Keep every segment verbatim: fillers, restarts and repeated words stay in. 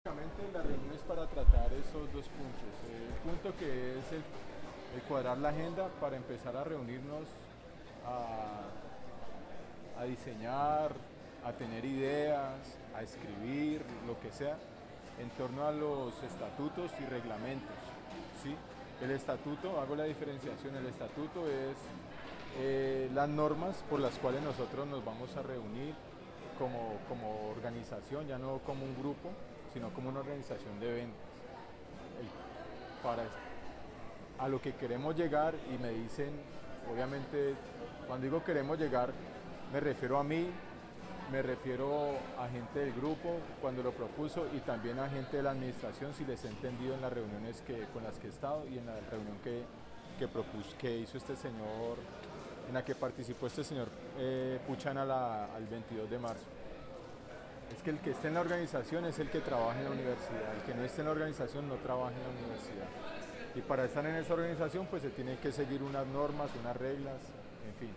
Básicamente la reunión es para tratar esos dos puntos. El punto que es el, el cuadrar la agenda para empezar a reunirnos, a, a diseñar, a tener ideas, a escribir, lo que sea, en torno a los estatutos y reglamentos. ¿Sí? El estatuto, hago la diferenciación, el estatuto es eh, las normas por las cuales nosotros nos vamos a reunir como, como organización, ya no como un grupo, sino como una organización de eventos. El- para a lo que queremos llegar y me dicen, obviamente, cuando digo queremos llegar, me refiero a mí, me refiero a gente del grupo cuando lo propuso y también a gente de la administración si les he entendido en las reuniones que, con las que he estado y en la reunión que, que, propuso, que hizo este señor, en la que participó este señor eh, Puchan a la- al veintidós de marzo. Es que el que esté en la organización es el que trabaja en la universidad, el que no esté en la organización no trabaja en la universidad. Y para estar en esa organización pues se tienen que seguir unas normas, unas reglas, en fin.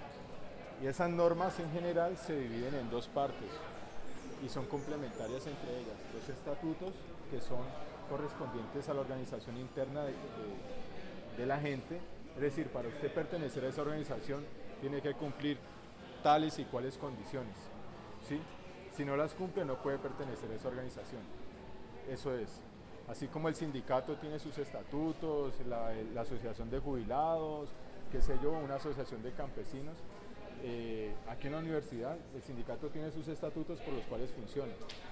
Y esas normas en general se dividen en dos partes y son complementarias entre ellas. Los estatutos que son correspondientes a la organización interna de, de, de la gente, es decir, para usted pertenecer a esa organización tiene que cumplir tales y cuales condiciones. ¿Sí? Si no las cumple no puede pertenecer a esa organización. Eso es. Así como el sindicato tiene sus estatutos, la, la asociación de jubilados, qué sé yo, una asociación de campesinos, eh, aquí en la universidad el sindicato tiene sus estatutos por los cuales funciona.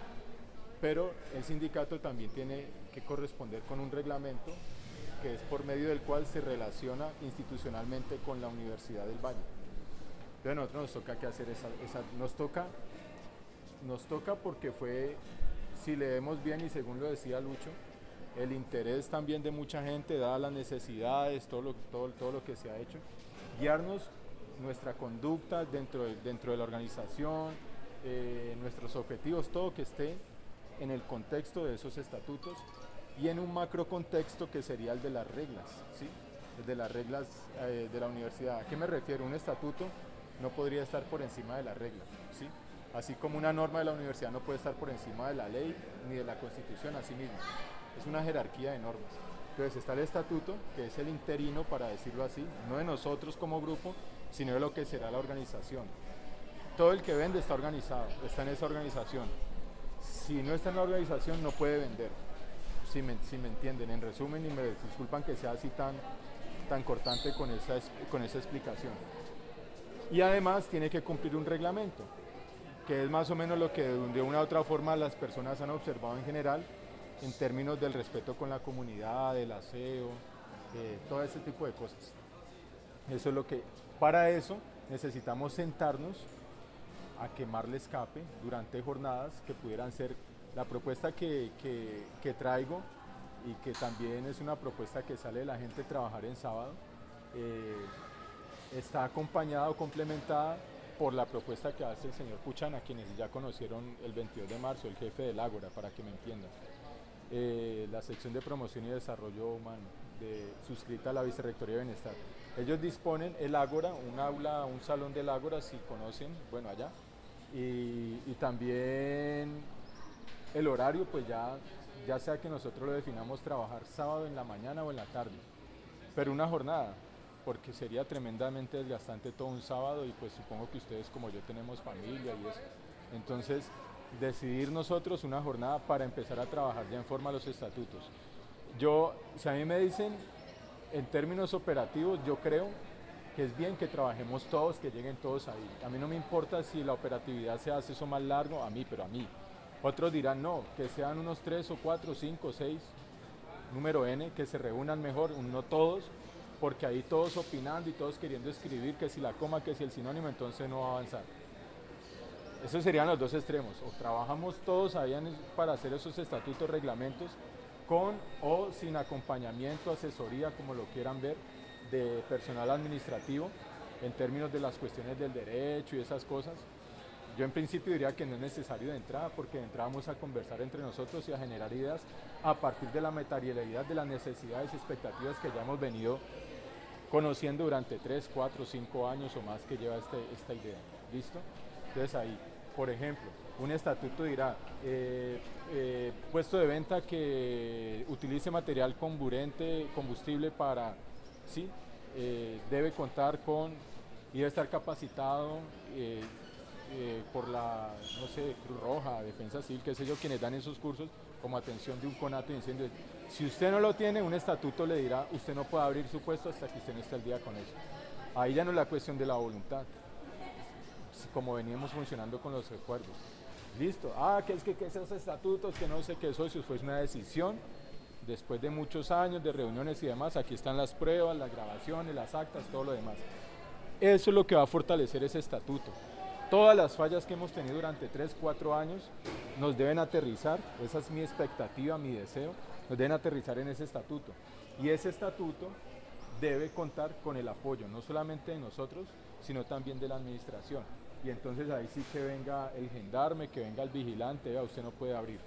Pero el sindicato también tiene que corresponder con un reglamento que es por medio del cual se relaciona institucionalmente con la Universidad del Valle. Entonces a nosotros nos toca que hacer esa, esa nos toca nos toca porque fue, si leemos bien y según lo decía Lucho, el interés también de mucha gente, dadas las necesidades, todo lo, todo, todo lo que se ha hecho, guiarnos nuestra conducta dentro de, dentro de la organización, eh, nuestros objetivos, todo que esté en el contexto de esos estatutos y en un macro contexto que sería el de las reglas, ¿sí? El de las reglas eh, de la universidad. ¿A qué me refiero? Un estatuto no podría estar por encima de la regla, ¿sí? Así como una norma de la universidad no puede estar por encima de la ley ni de la constitución, así mismo. Es una jerarquía de normas. Entonces está el estatuto, que es el interino, para decirlo así, no de nosotros como grupo, sino de lo que será la organización. Todo el que vende está organizado, está en esa organización. Si no está en la organización no puede vender, si me, si me entienden. En resumen, y me disculpan que sea así tan, tan cortante con esa, con esa explicación. Y además tiene que cumplir un reglamento, que es más o menos lo que de una u otra forma las personas han observado en general en términos del respeto con la comunidad, del aseo, eh, todo ese tipo de cosas. Eso es lo que, para eso necesitamos sentarnos a quemarle escape durante jornadas que pudieran ser la propuesta que, que, que traigo y que también es una propuesta que sale de la gente trabajar en sábado. Eh, Está acompañada o complementada por la propuesta que hace el señor Puchana, quienes ya conocieron el veintidós de marzo, el jefe del Ágora, para que me entiendan. Eh, la sección de promoción y desarrollo humano, de, suscrita a la Vicerrectoría de Bienestar. Ellos disponen el Ágora, un aula, un salón del Ágora, si conocen, bueno, allá. Y, y también el horario, pues ya, ya sea que nosotros lo definamos trabajar sábado en la mañana o en la tarde, pero una jornada, porque sería tremendamente desgastante todo un sábado y pues supongo que ustedes como yo tenemos familia y eso. Entonces, decidir nosotros una jornada para empezar a trabajar ya en forma los estatutos. Yo, si a mí me dicen en términos operativos, yo creo que es bien que trabajemos todos, que lleguen todos ahí. A mí no me importa si la operatividad se hace eso más largo, a mí, pero a mí. Otros dirán no, que sean unos tres o cuatro, cinco, seis, número N, que se reúnan mejor, no todos, porque ahí todos opinando y todos queriendo escribir que si la coma, que si el sinónimo, entonces no va a avanzar. Esos serían los dos extremos, o trabajamos todos ahí para hacer esos estatutos, reglamentos, con o sin acompañamiento, asesoría, como lo quieran ver, de personal administrativo, en términos de las cuestiones del derecho y esas cosas. Yo en principio diría que no es necesario de entrada, porque de entrada vamos a conversar entre nosotros y a generar ideas a partir de la materialidad de las necesidades y expectativas que ya hemos venido conociendo durante tres, cuatro, cinco años o más que lleva este, esta idea. ¿Listo? Entonces ahí, por ejemplo, Un estatuto dirá, eh, eh, puesto de venta que utilice material comburente, combustible para, sí, eh, debe contar con, y debe estar capacitado eh, eh, por la, no sé, Cruz Roja, Defensa Civil, qué sé yo, quienes dan esos cursos, como atención de un conato de incendios. Si usted no lo tiene, un estatuto le dirá, usted no puede abrir su puesto hasta que usted no esté al día con eso. Ahí ya no es la cuestión de la voluntad, como veníamos funcionando con los recuerdos. Listo, ah, que es que, que esos estatutos, que no sé qué, socios, fue una decisión, después de muchos años de reuniones y demás, aquí están las pruebas, las grabaciones, las actas, todo lo demás. Eso es lo que va a fortalecer ese estatuto. Todas las fallas que hemos tenido durante tres, cuatro años nos deben aterrizar, esa es mi expectativa, mi deseo, nos deben aterrizar en ese estatuto. Y ese estatuto debe contar con el apoyo, no solamente de nosotros, sino también de la administración. Y entonces ahí sí que venga el gendarme, que venga el vigilante, vea, usted no puede abrir.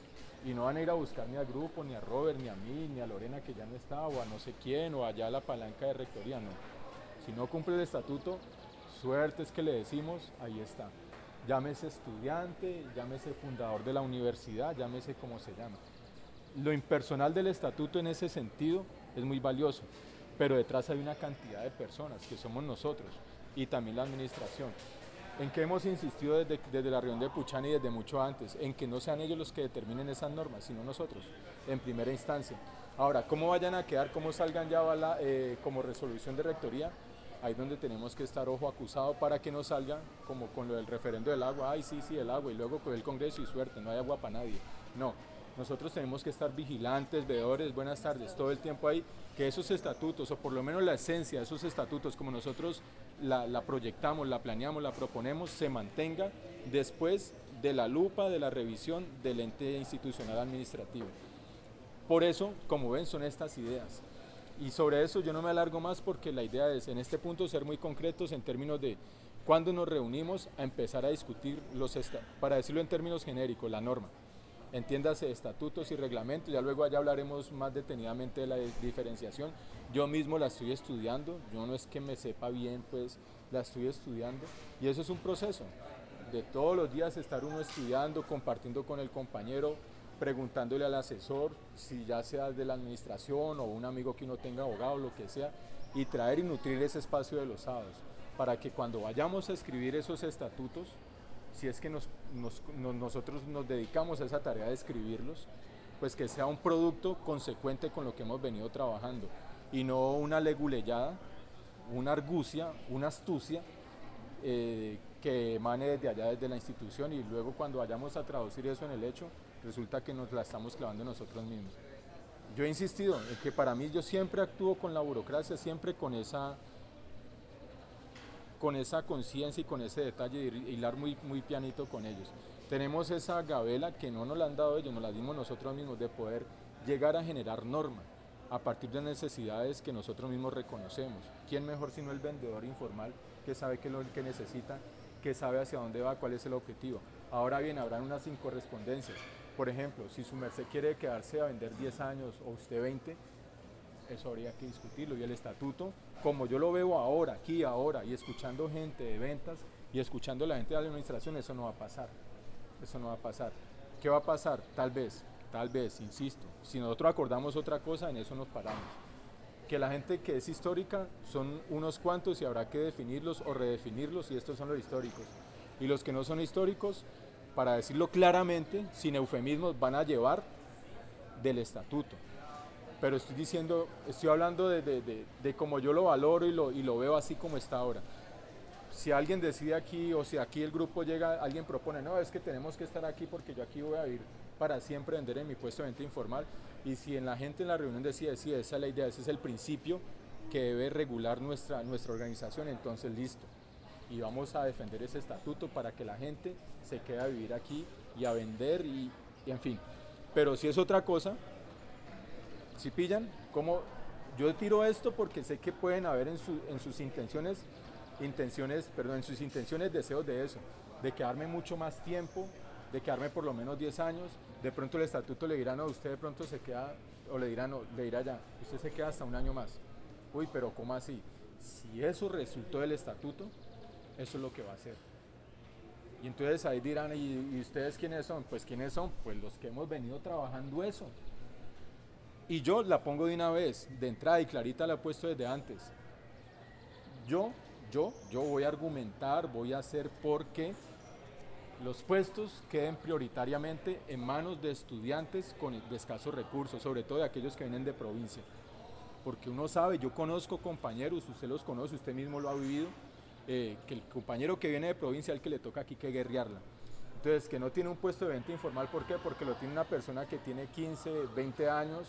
Y no van a ir a buscar ni al grupo, ni a Robert, ni a mí, ni a Lorena que ya no está, o a no sé quién, o allá a la palanca de rectoría, no. Si no cumple el estatuto, suerte es que le decimos, ahí está. Llámese estudiante, llámese fundador de la universidad, llámese como se llama. Lo impersonal del estatuto en ese sentido es muy valioso, pero detrás hay una cantidad de personas que somos nosotros y también la administración. ¿En qué hemos insistido desde, desde la reunión de Puchani y desde mucho antes? En que no sean ellos los que determinen esas normas, sino nosotros, en primera instancia. Ahora, ¿cómo vayan a quedar, cómo salgan ya la, eh, como resolución de rectoría? Ahí es donde tenemos que estar ojo acusado para que no salga como con lo del referendo del agua, ay sí, sí, el agua, y luego con el Congreso y suerte, no hay agua para nadie. No, nosotros tenemos que estar vigilantes, veedores, buenas tardes, todo el tiempo ahí, que esos estatutos, o por lo menos la esencia de esos estatutos, como nosotros la, la proyectamos, la planeamos, la proponemos, se mantenga después de la lupa, de la revisión del ente institucional administrativo. Por eso, como ven, son estas ideas. Y sobre eso yo no me alargo más porque la idea es en este punto ser muy concretos en términos de cuándo nos reunimos a empezar a discutir, los para decirlo en términos genéricos, la norma. Entiéndase estatutos y reglamentos, ya luego allá hablaremos más detenidamente de la diferenciación. Yo mismo la estoy estudiando, yo no es que me sepa bien, pues la estoy estudiando y eso es un proceso de todos los días estar uno estudiando, compartiendo con el compañero, preguntándole al asesor, si ya sea de la administración o un amigo que uno tenga abogado, lo que sea, y traer y nutrir ese espacio de los sábados, para que cuando vayamos a escribir esos estatutos, si es que nos, nos, nos, nosotros nos dedicamos a esa tarea de escribirlos, pues que sea un producto consecuente con lo que hemos venido trabajando, y no una leguleyada, una argucia, una astucia, eh, que emane desde allá, desde la institución, y luego cuando vayamos a traducir eso en el hecho, resulta que nos la estamos clavando nosotros mismos. Yo he insistido en que para mí yo siempre actúo con la burocracia, siempre con esa con esa conciencia y con ese detalle de hilar muy, muy pianito con ellos. Tenemos esa gabela que no nos la han dado ellos, nos la dimos nosotros mismos, de poder llegar a generar norma a partir de necesidades que nosotros mismos reconocemos. ¿Quién mejor sino el vendedor informal que sabe qué es lo que necesita, que sabe hacia dónde va, cuál es el objetivo? Ahora bien, habrán unas incorrespondencias. Por ejemplo, si su merced quiere quedarse a vender diez años o usted veinte, eso habría que discutirlo. Y el estatuto, como yo lo veo ahora, aquí, ahora, y escuchando gente de ventas y escuchando a la gente de la administración, eso no va a pasar. Eso no va a pasar. ¿Qué va a pasar? Tal vez, tal vez, insisto, si nosotros acordamos otra cosa, en eso nos paramos. Que la gente que es histórica son unos cuantos y habrá que definirlos o redefinirlos, y estos son los históricos. Y los que no son históricos, para decirlo claramente, sin eufemismos, van a llevar del estatuto. Pero estoy diciendo, estoy hablando de, de, de, de cómo yo lo valoro y lo, y lo veo así como está ahora. Si alguien decide aquí, o si aquí el grupo llega, alguien propone, no, es que tenemos que estar aquí porque yo aquí voy a vivir para siempre, vender en mi puesto de venta informal, y si en la gente en la reunión decide, sí, esa es la idea, ese es el principio que debe regular nuestra, nuestra organización, entonces listo. Y vamos a defender ese estatuto para que la gente se quede a vivir aquí y a vender y, y en fin. Pero si es otra cosa, si pillan, como yo tiro esto porque sé que pueden haber en, su, en sus intenciones, intenciones, perdón, en sus intenciones deseos de eso, de quedarme mucho más tiempo, de quedarme por lo menos diez años, de pronto el estatuto le dirá, no, usted de pronto se queda, o le dirá, no, le dirá ya, usted se queda hasta un año más. Uy, pero ¿cómo así? Si eso resultó del estatuto, eso es lo que va a hacer. Y entonces ahí dirán, ¿y, ¿y ustedes quiénes son? Pues ¿quiénes son? Pues los que hemos venido trabajando eso. Y yo la pongo de una vez, de entrada, y Clarita la he puesto desde antes. Yo, yo, yo voy a argumentar, voy a hacer porque los puestos queden prioritariamente en manos de estudiantes con de escasos recursos, sobre todo de aquellos que vienen de provincia. Porque uno sabe, yo conozco compañeros, usted los conoce, usted mismo lo ha vivido, eh, que el compañero que viene de provincia es el que le toca aquí que guerrearla. Entonces, que no tiene un puesto de venta informal, ¿por qué? Porque lo tiene una persona que tiene quince, veinte años.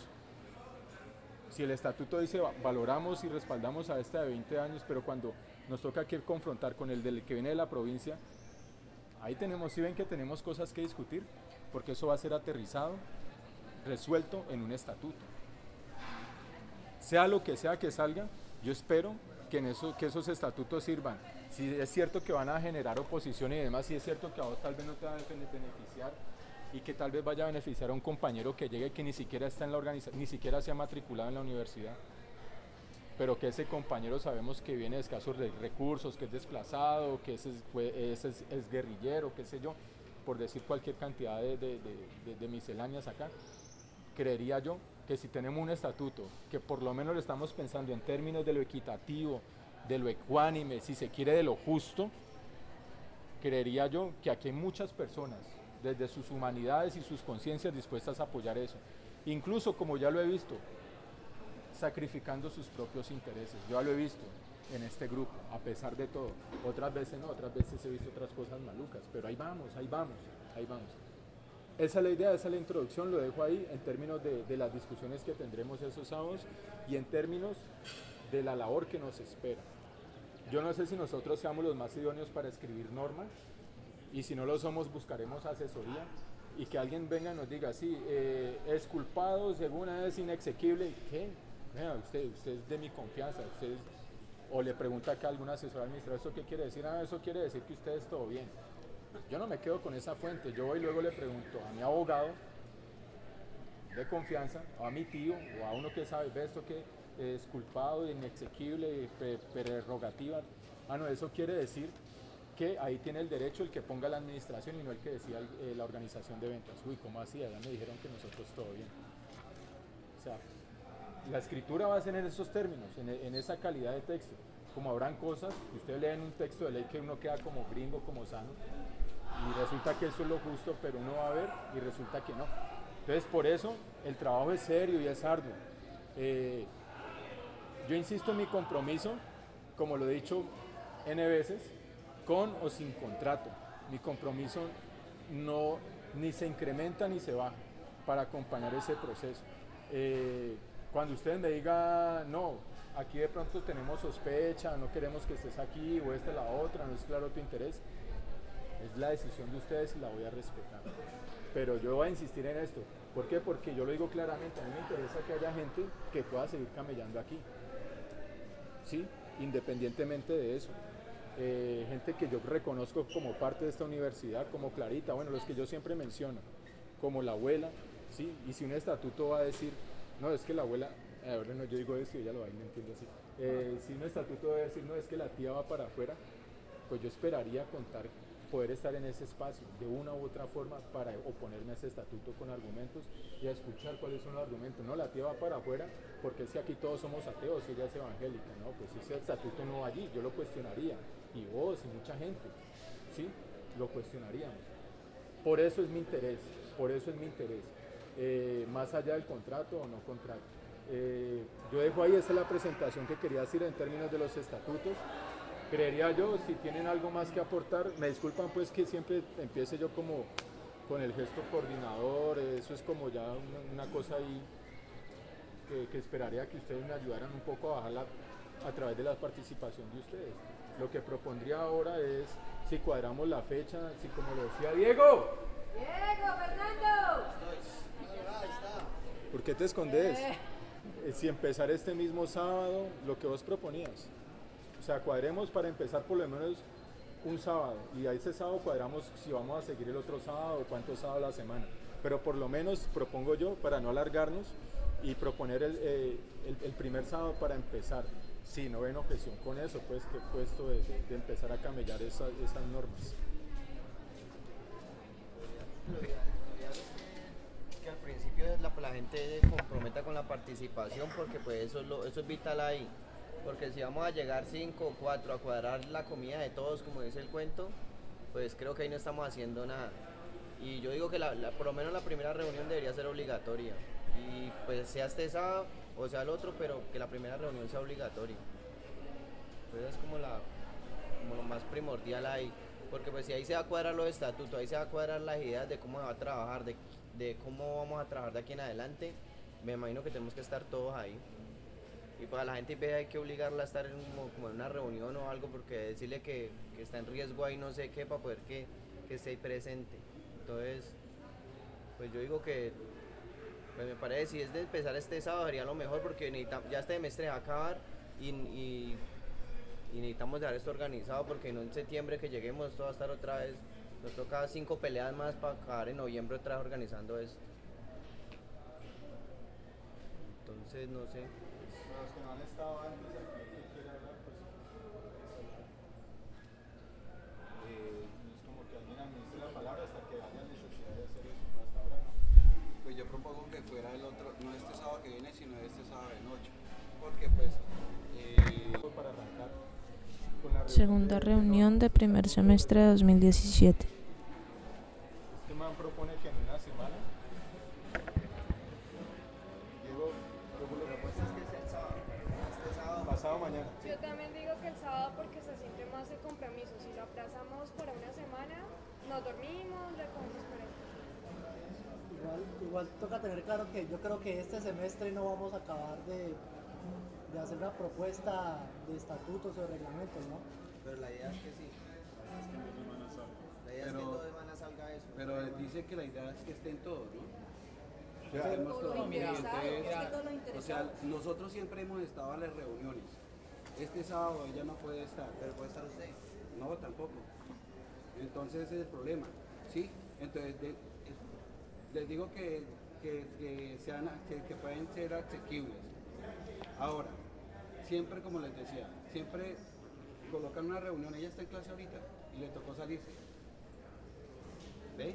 Si el estatuto dice valoramos y respaldamos a esta de veinte años, pero cuando nos toca aquí confrontar con el del que viene de la provincia, ahí tenemos, si ven que tenemos cosas que discutir, porque eso va a ser aterrizado, resuelto en un estatuto. Sea lo que sea que salga, yo espero que, en eso, que esos estatutos sirvan. Si es cierto que van a generar oposición y demás, si es cierto que a vos tal vez no te van a beneficiar y que tal vez vaya a beneficiar a un compañero que llegue que ni siquiera está en la organización, ni siquiera se ha matriculado en la universidad, pero que ese compañero sabemos que viene de escasos recursos, que es desplazado, que ese es, es, es guerrillero, qué sé yo, por decir cualquier cantidad de, de, de, de, de misceláneas acá. Creería yo que si tenemos un estatuto que por lo menos lo estamos pensando en términos de lo equitativo, de lo ecuánime, si se quiere de lo justo, creería yo que aquí hay muchas personas desde sus humanidades y sus conciencias dispuestas a apoyar eso, incluso como ya lo he visto, sacrificando sus propios intereses. Yo ya lo he visto en este grupo, a pesar de todo. Otras veces no, otras veces he visto otras cosas malucas, pero ahí vamos, ahí vamos, ahí vamos. Esa es la idea, esa es la introducción, lo dejo ahí en términos de, de las discusiones que tendremos esos sábados y en términos de la labor que nos espera. Yo no sé si nosotros seamos los más idóneos para escribir normas y si no lo somos buscaremos asesoría y que alguien venga y nos diga, sí, eh, es culpado, según es inexequible, ¿qué? Mira, usted, usted es de mi confianza, usted es, o le pregunta acá a algún asesor administrativo, ¿eso qué quiere decir? Ah, eso quiere decir que usted es todo bien. Yo no me quedo con esa fuente, yo voy y luego le pregunto a mi abogado de confianza, o a mi tío, o a uno que sabe, ve esto que es culpado, inexequible, prerrogativa. Ah, no, eso quiere decir que ahí tiene el derecho el que ponga la administración y no el que decida eh, la organización de ventas. Uy, ¿cómo así? Allá me dijeron que nosotros todo bien. O sea, la escritura va a ser en esos términos, en, en esa calidad de texto. Como habrán cosas que ustedes leen un texto de ley que uno queda como gringo, como sano, y resulta que eso es lo justo, pero uno va a ver y resulta que no. Entonces, por eso el trabajo es serio y es arduo. Eh, yo insisto en mi compromiso, como lo he dicho N veces, con o sin contrato. Mi compromiso no, ni se incrementa ni se baja para acompañar ese proceso. Eh, cuando ustedes me digan, no, aquí de pronto tenemos sospecha, no queremos que estés aquí, o esta es la otra, no es claro tu interés, es la decisión de ustedes y la voy a respetar. Pero yo voy a insistir en esto. ¿Por qué? Porque yo lo digo claramente, a mí me interesa que haya gente que pueda seguir camellando aquí. ¿Sí? Independientemente de eso. Eh, gente que yo reconozco como parte de esta universidad, como Clarita, bueno, los que yo siempre menciono, como la abuela, ¿sí? Y si un estatuto va a decir, no, es que la abuela, eh, bueno, yo digo esto y ella lo va a ir, me entiendo así. Eh, si un estatuto va a decir, no, es que la tía va para afuera, pues yo esperaría contar, poder estar en ese espacio de una u otra forma para oponerme a ese estatuto con argumentos y a escuchar cuáles son los argumentos. No, la tía va para afuera porque es que aquí todos somos ateos y ella es evangélica, ¿no? Pues si ese estatuto no va allí, yo lo cuestionaría, y vos y mucha gente, ¿sí? Lo cuestionaríamos. Por eso es mi interés, por eso es mi interés, eh, más allá del contrato o no contrato. Eh, yo dejo ahí, esa es la presentación que quería decir en términos de los estatutos. Creería yo, si tienen algo más que aportar, me disculpan pues que siempre empiece yo como con el gesto coordinador, eso es como ya una, una cosa ahí que, que esperaría que ustedes me ayudaran un poco a bajarla a través de la participación de ustedes. Lo que propondría ahora es, si cuadramos la fecha, si como lo decía Diego. Diego, Fernando. ¿Por qué te escondes? Eh. Si empezar este mismo sábado, lo que vos proponías. O sea, cuadremos para empezar por lo menos un sábado y a ese sábado cuadramos si vamos a seguir el otro sábado o cuántos sábados a la semana. Pero por lo menos propongo yo, para no alargarnos, y proponer el, eh, el, el primer sábado para empezar. Sí, no ven objeción con eso, pues que he puesto de, de empezar a camellar esa, esas normas. lo ideal, lo ideal es que, que al principio la, la gente se comprometa con la participación, porque pues eso es, lo, eso es vital ahí. Porque si vamos a llegar cinco o cuatro a cuadrar la comida de todos, como dice el cuento, pues creo que ahí no estamos haciendo nada. Y yo digo que la, la, por lo menos la primera reunión debería ser obligatoria. Y pues sea este sábado o sea el otro, pero que la primera reunión sea obligatoria. Entonces es como, la, como lo más primordial ahí. Porque pues si ahí se va a cuadrar los estatutos, ahí se va a cuadrar las ideas de cómo se va a trabajar, de, de cómo vamos a trabajar de aquí en adelante, me imagino que tenemos que estar todos ahí. Y para la gente ve hay que obligarla a estar en, un, como en una reunión o algo, porque decirle que, que está en riesgo ahí no sé qué, para poder que, que esté ahí presente. Entonces, pues yo digo que, pues me parece, si es de empezar este sábado sería lo mejor, porque ya este semestre va a acabar y, y, y necesitamos dejar esto organizado, porque no en septiembre que lleguemos todo va a estar otra vez, nos toca cinco peleas más para acabar en noviembre otra vez organizando esto. Entonces, no sé. Los que no han estado antes aquí, ¿qué quiere hablar? Pues, eh, es como que alguien administre la palabra hasta que haya necesidad de hacer eso, hasta ahora no. Pues yo propongo que fuera el otro, no este sábado que viene, sino este sábado de noche, porque pues... Eh... Para arrancar con la reunión Segunda de, reunión de primer semestre de dos mil diecisiete. Este man propone que en una semana. Diego, ¿cómo lo propuestas? Es que es el sábado, este sábado. Pasado mañana. Yo también digo que el sábado porque se siente más el compromiso. Si lo aplazamos para una semana, nos dormimos, le cogemos por eso. Igual, igual toca tener claro que yo creo que este semestre no vamos a acabar de, de hacer una propuesta de estatutos o de reglamentos, ¿no? Pero la idea es que sí. La idea Pero- es que en dos semanas salga eso. Pero dice que la idea es que estén todos, ¿no? Que Ya. estemos todos. Todo lo interesado, Entonces, es que todo lo o interesado. sea, nosotros siempre hemos estado a las reuniones. Este sábado ella no puede estar. Pero puede estar usted. No, tampoco. Entonces ese es el problema, ¿sí? Entonces de- es- les digo que, que, que, sean, que, que pueden ser asequibles. Ahora, siempre como les decía, siempre colocan una reunión, ella está en clase ahorita y le tocó salirse. ¿Ve?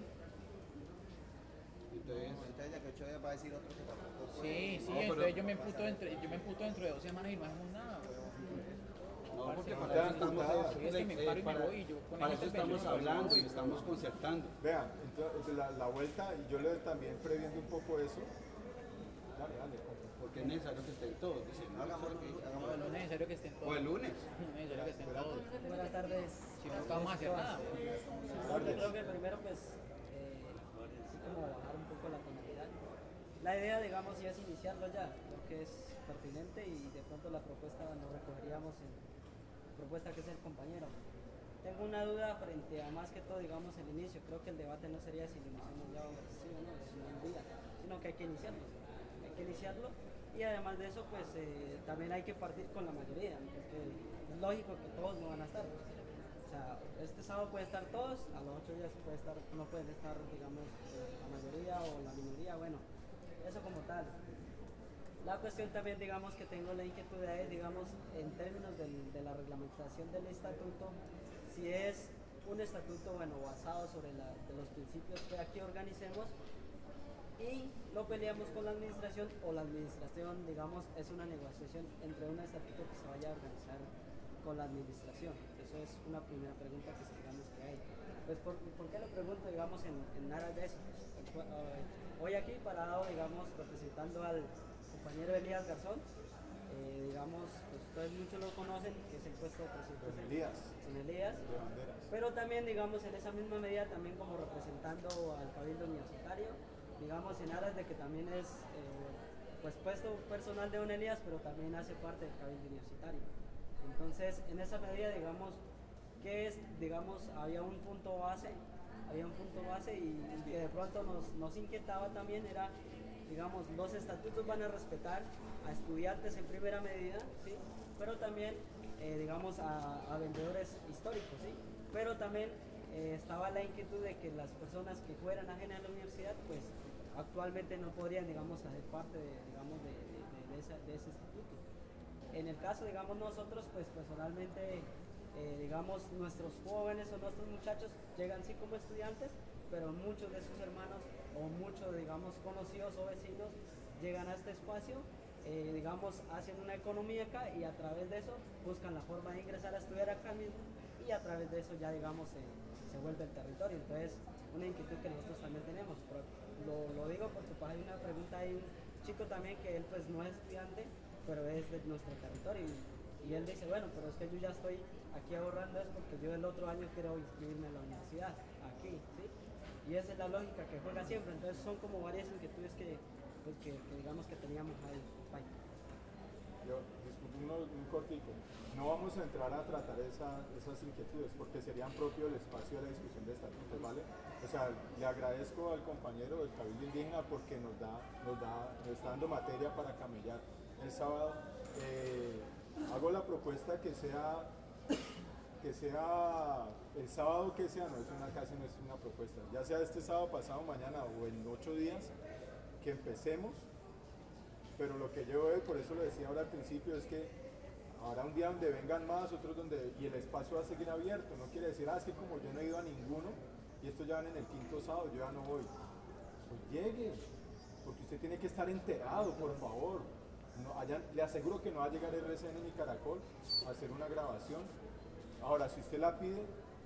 Entonces, Entonces ya que ocho días va a decir otro que tampoco puede. Sí, sí, No, pero- entonces yo me emputo dentro, yo me emputo dentro de dos semanas y no hacemos nada, weón. no, porque Parce, para te eso dan estamos, putada. Sí, es que me eh, paro y me para- voy y yo con para esa eso estamos intervención, hablando y weón. estamos concertando. Vean, entonces la, la vuelta, y yo le también previendo un poco eso. Dale, dale, compa. Porque es necesario que estén todos, dicen, no, Hagámoslo, eso- hagámoslo. No es necesario que estén todos. o el lunes. No es necesario que estén todos. Buenas tardes. Si no, nunca vamos a hacer nada. Yo creo que primero, pues, eh, así como bajar un poco la tonalidad. La idea, digamos, sí es iniciarlo ya. Creo que es pertinente y de pronto la propuesta nos recogeríamos en la propuesta que es el compañero. Tengo una duda frente a más que todo, digamos, el inicio. Creo que el debate no sería si lo iniciamos ya o sí o no, sino un día, sino que hay que iniciarlo. Hay que iniciarlo y además de eso, pues eh, también hay que partir con la mayoría, porque es lógico que todos no van a estar. O sea, este sábado puede estar todos, a los ocho días puede estar, no pueden estar, digamos, eh, la mayoría o la minoría, bueno, eso como tal. La cuestión también, digamos, que tengo la inquietud es, digamos, en términos del- de la reglamentación del estatuto, si es un estatuto, bueno, basado sobre la, de los principios que aquí organicemos y lo peleamos con la administración o la administración, digamos, es una negociación entre un estatuto que se vaya a organizar con la administración. Eso es una primera pregunta que digamos que hay. Pues, ¿por, por qué lo pregunto, digamos, en, en aras de eso? Pues, uh, hoy aquí parado, digamos, representando al compañero Elías Garzón, eh, digamos, pues ustedes muchos lo conocen, que es el puesto de presidente. Don Elías. Don Elías. De banderas. Pero también, digamos, en esa misma medida, también como representando al Cabildo Universitario, digamos, en aras de que también es, eh, pues, puesto personal de Don Elías, pero también hace parte del Cabildo Universitario. Entonces, en esa medida, digamos, que es, digamos, había un punto base, había un punto base y, y que de pronto nos, nos inquietaba también era, digamos, los estatutos van a respetar a estudiantes en primera medida, ¿sí? Pero también, eh, digamos, a, a vendedores históricos, ¿sí? Pero también eh, estaba la inquietud de que las personas que fueran ajenas a la universidad, pues, actualmente no podrían, digamos, hacer parte, de, digamos, de, de, de, esa, de ese estatuto. En el caso, digamos, nosotros, pues, personalmente, eh, digamos, nuestros jóvenes o nuestros muchachos llegan sí como estudiantes, pero muchos de sus hermanos o muchos, digamos, conocidos o vecinos llegan a este espacio, eh, digamos, hacen una economía acá y a través de eso buscan la forma de ingresar a estudiar acá mismo y a través de eso ya, digamos, se, se vuelve el territorio. Entonces, una inquietud que nosotros también tenemos. Pero lo, lo digo porque pues, hay una pregunta, hay un chico también que él pues no es estudiante, pero es de nuestro territorio y, y él dice, bueno, pero es que yo ya estoy aquí ahorrando es porque yo el otro año quiero inscribirme en la universidad, aquí, ¿sí? Y esa es la lógica que juega siempre. Entonces son como varias inquietudes que, pues, que, que digamos que teníamos ahí. Bye. Yo, disculpe, uno, un cortico. No vamos a entrar a tratar esa, esas inquietudes porque serían propio del espacio de la discusión de estatutos, ¿vale? O sea, le agradezco al compañero del Cabildo Indígena porque nos da, nos da, nos está dando materia para camellar el sábado. Eh, hago la propuesta que sea, que sea el sábado que sea, no es una casi no es una propuesta, ya sea este sábado, pasado, mañana o en ocho días, que empecemos. Pero lo que yo veo, por eso lo decía ahora al principio, es que habrá un día donde vengan más, otros donde, y el espacio va a seguir abierto. No quiere decir, ah, es que como yo no he ido a ninguno, y estos ya van en el quinto sábado, yo ya no voy. Pues llegue, porque usted tiene que estar enterado, por favor. No, allá, le aseguro que no va a llegar R C N ni Caracol a hacer una grabación. Ahora, si usted la pide,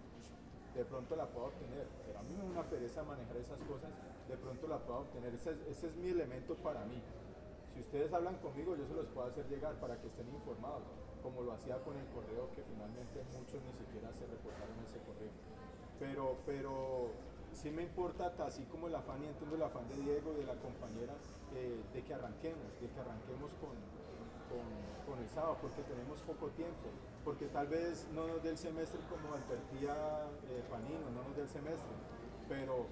de pronto la puedo obtener, pero a mí me da una pereza manejar esas cosas, de pronto la puedo obtener. Ese es, ese es mi elemento para mí. Si ustedes hablan conmigo, yo se los puedo hacer llegar para que estén informados, como lo hacía con el correo, que finalmente muchos ni siquiera se reportaron ese correo. Pero, pero sí me importa, así como el afán, y entiendo el afán de Diego y de la compañera, eh, de que arranquemos, de que arranquemos con, con, con el sábado, porque tenemos poco tiempo, porque tal vez no nos dé el semestre como advertía eh, Panino, no nos dé el semestre, pero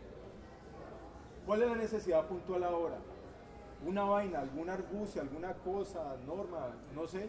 ¿cuál es la necesidad puntual ahora? Una vaina, alguna argucia, alguna cosa, norma, no sé,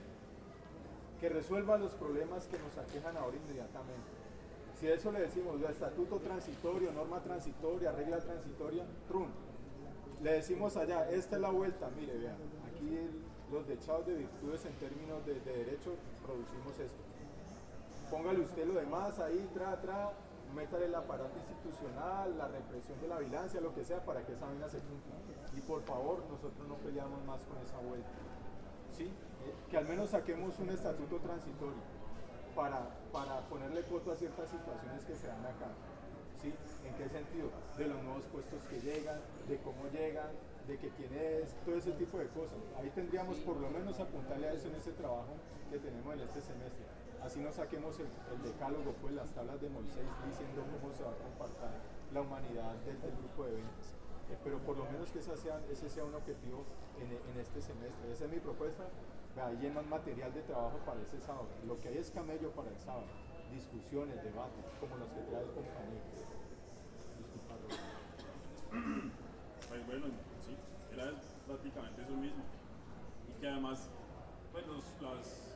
que resuelva los problemas que nos aquejan ahora inmediatamente. Si eso le decimos, el estatuto transitorio, norma transitoria, regla transitoria, rum. Le decimos allá, esta es la vuelta, mire, vean, aquí el, los dechados de virtudes en términos de, de derecho producimos esto. Póngale usted lo demás ahí, tra, tra, métale el aparato institucional, la represión de la vigilancia, lo que sea, para que esa vaina se cumpla. Y por favor, nosotros no peleamos más con esa vuelta. ¿Sí? Eh, que al menos saquemos un estatuto transitorio para, para ponerle coto a ciertas situaciones que se dan acá. ¿Sí? ¿En qué sentido? De los nuevos puestos que llegan, de cómo llegan, de que quién es, todo ese tipo de cosas. Ahí tendríamos por lo menos apuntarle a eso en ese trabajo que tenemos en este semestre. Así no saquemos el, el decálogo, pues las tablas de Moisés diciendo cómo se va a compartir la humanidad del, del grupo de ventas. Eh, pero por lo menos que esa sea, ese sea un objetivo en, en este semestre. Esa es mi propuesta. Ahí hay más material de trabajo para ese sábado. Lo que hay es camello para el sábado. Discusiones, debates, como los que trae el compañero. Disculpa, pues bueno, sí, era prácticamente eso mismo. Y que además, pues los, las,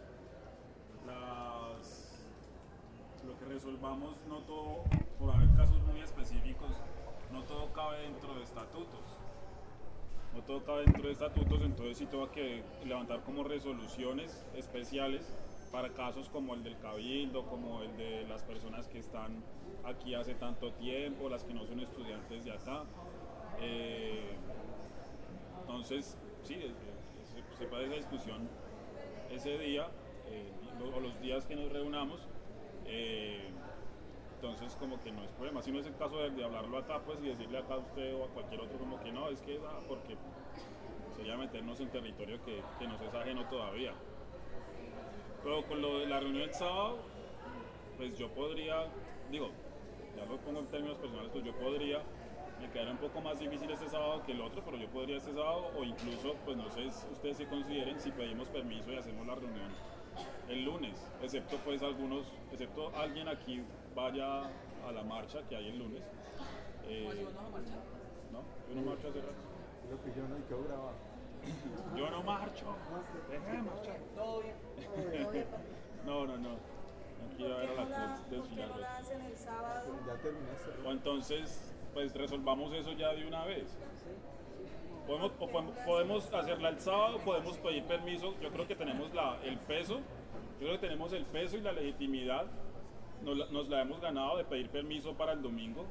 las, lo que resolvamos, no todo, por haber casos muy específicos, no todo cabe dentro de estatutos. No todo cabe dentro de estatutos, entonces sí tengo que levantar como resoluciones especiales para casos como el del Cabildo, como el de las personas que están aquí hace tanto tiempo, las que no son estudiantes de acá. Eh, entonces, sí, se, se puede esa discusión ese día, eh, o los días que nos reunamos. Eh, Entonces como que no es problema, si no es el caso de, de hablarlo acá pues y decirle acá a usted o a cualquier otro como que no, es que ah, porque sería meternos en territorio que, que nos es ajeno todavía. Pero con lo de la reunión del sábado, pues yo podría, digo, ya lo pongo en términos personales, pues yo podría, me quedaría un poco más difícil este sábado que el otro, pero yo podría este sábado o incluso, pues no sé, ustedes se consideren si pedimos permiso y hacemos la reunión el lunes, excepto pues algunos, excepto alguien aquí vaya a la marcha que hay el lunes. Eh, ¿Cómo así vos no vas a marchar? No, yo no marcho hace rato. Creo que yo no y quedó grabado. Yo no marcho. Déjame marchar. Todo bien. No, no, no. Aquí va a ver a la cruz desfilar. ¿Por qué no la hacen el sábado? Ya terminaste. O entonces, pues resolvamos eso ya de una vez. Podemos, o podemos, podemos hacerla el sábado, podemos pedir permiso. Yo creo que tenemos la, el peso, yo creo que tenemos el peso y la legitimidad. Nos la, nos la hemos ganado de pedir permiso para el domingo.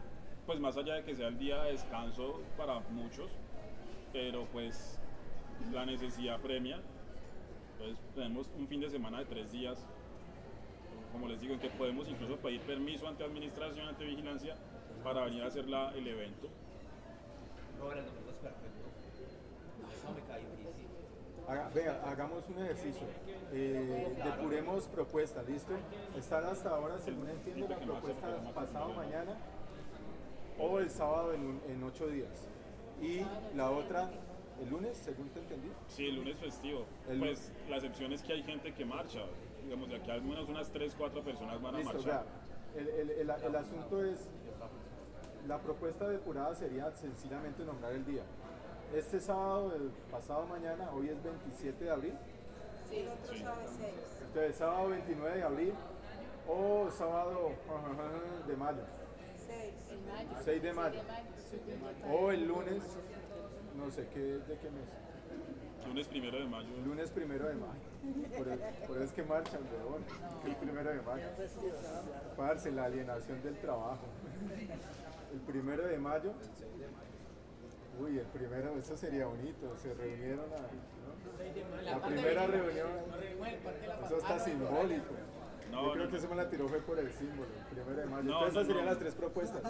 pues más allá de que sea el día de descanso para muchos, pero pues la necesidad premia. Entonces tenemos un fin de semana de tres días, como les digo, en que podemos incluso pedir permiso ante administración, ante vigilancia, para venir a hacer la, el evento. No, el domingo es perfecto. Eso me cae difícil. Haga, venga, hagamos un ejercicio. Eh, depuremos propuestas, ¿listo? Están hasta ahora, según entiendo, la propuesta pasado mañana o el sábado en, un- en ocho días. Y la otra, el lunes, según te entendí. Sí, el lunes festivo. El Pues la excepción es que hay gente que marcha. Digamos, de aquí al menos unas tres, cuatro personas van a Listo, marchar. vea, el, el, el, el asunto es, la propuesta depurada sería sencillamente nombrar el día. Este sábado, el pasado mañana, hoy es veintisiete de abril, Sí, el otro sábado es seis. entonces sábado veintinueve de abril o sábado de mayo, seis. seis de mayo, o el lunes, no sé qué, de qué mes, Lunes primero de mayo. lunes primero de mayo, por, el- por eso es que marchan, weón, el primero de mayo, parce, la alienación del trabajo, el primero de mayo. Uy, el primero, eso sería bonito, se reunieron a, ¿no? La primera reunión, eso está simbólico. No, Yo creo no, que no. eso me la tiró fue por el símbolo, el primero de mayo. No, Entonces no, esas serían no. las tres propuestas.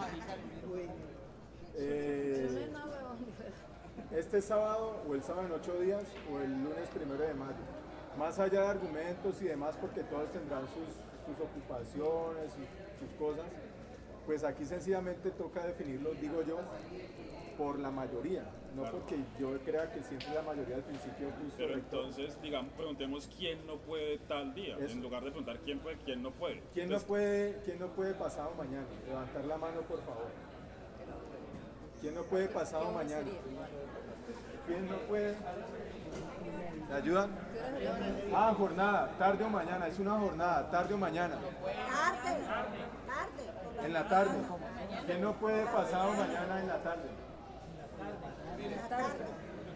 Eh, este sábado o el sábado en ocho días o el lunes primero de mayo. Más allá de argumentos y demás, porque todos tendrán sus, sus ocupaciones, sus, sus cosas, pues aquí sencillamente toca definirlo, digo yo, por la mayoría, no Claro. porque yo crea que siempre la mayoría al principio justo Pero rector. entonces, digamos, preguntemos quién no puede tal día, Eso. en lugar de preguntar quién puede, quién no puede. ¿Quién no Entonces, puede, quién no puede pasado mañana? Levantar la mano, por favor. ¿Quién no puede pasado mañana? ¿Quién no puede? ¿Me ayudan? Ah, jornada, tarde o mañana, es una jornada, tarde o mañana. Tarde. Tarde. por En la tarde. ¿Quién no puede pasado mañana en la tarde? la tarde.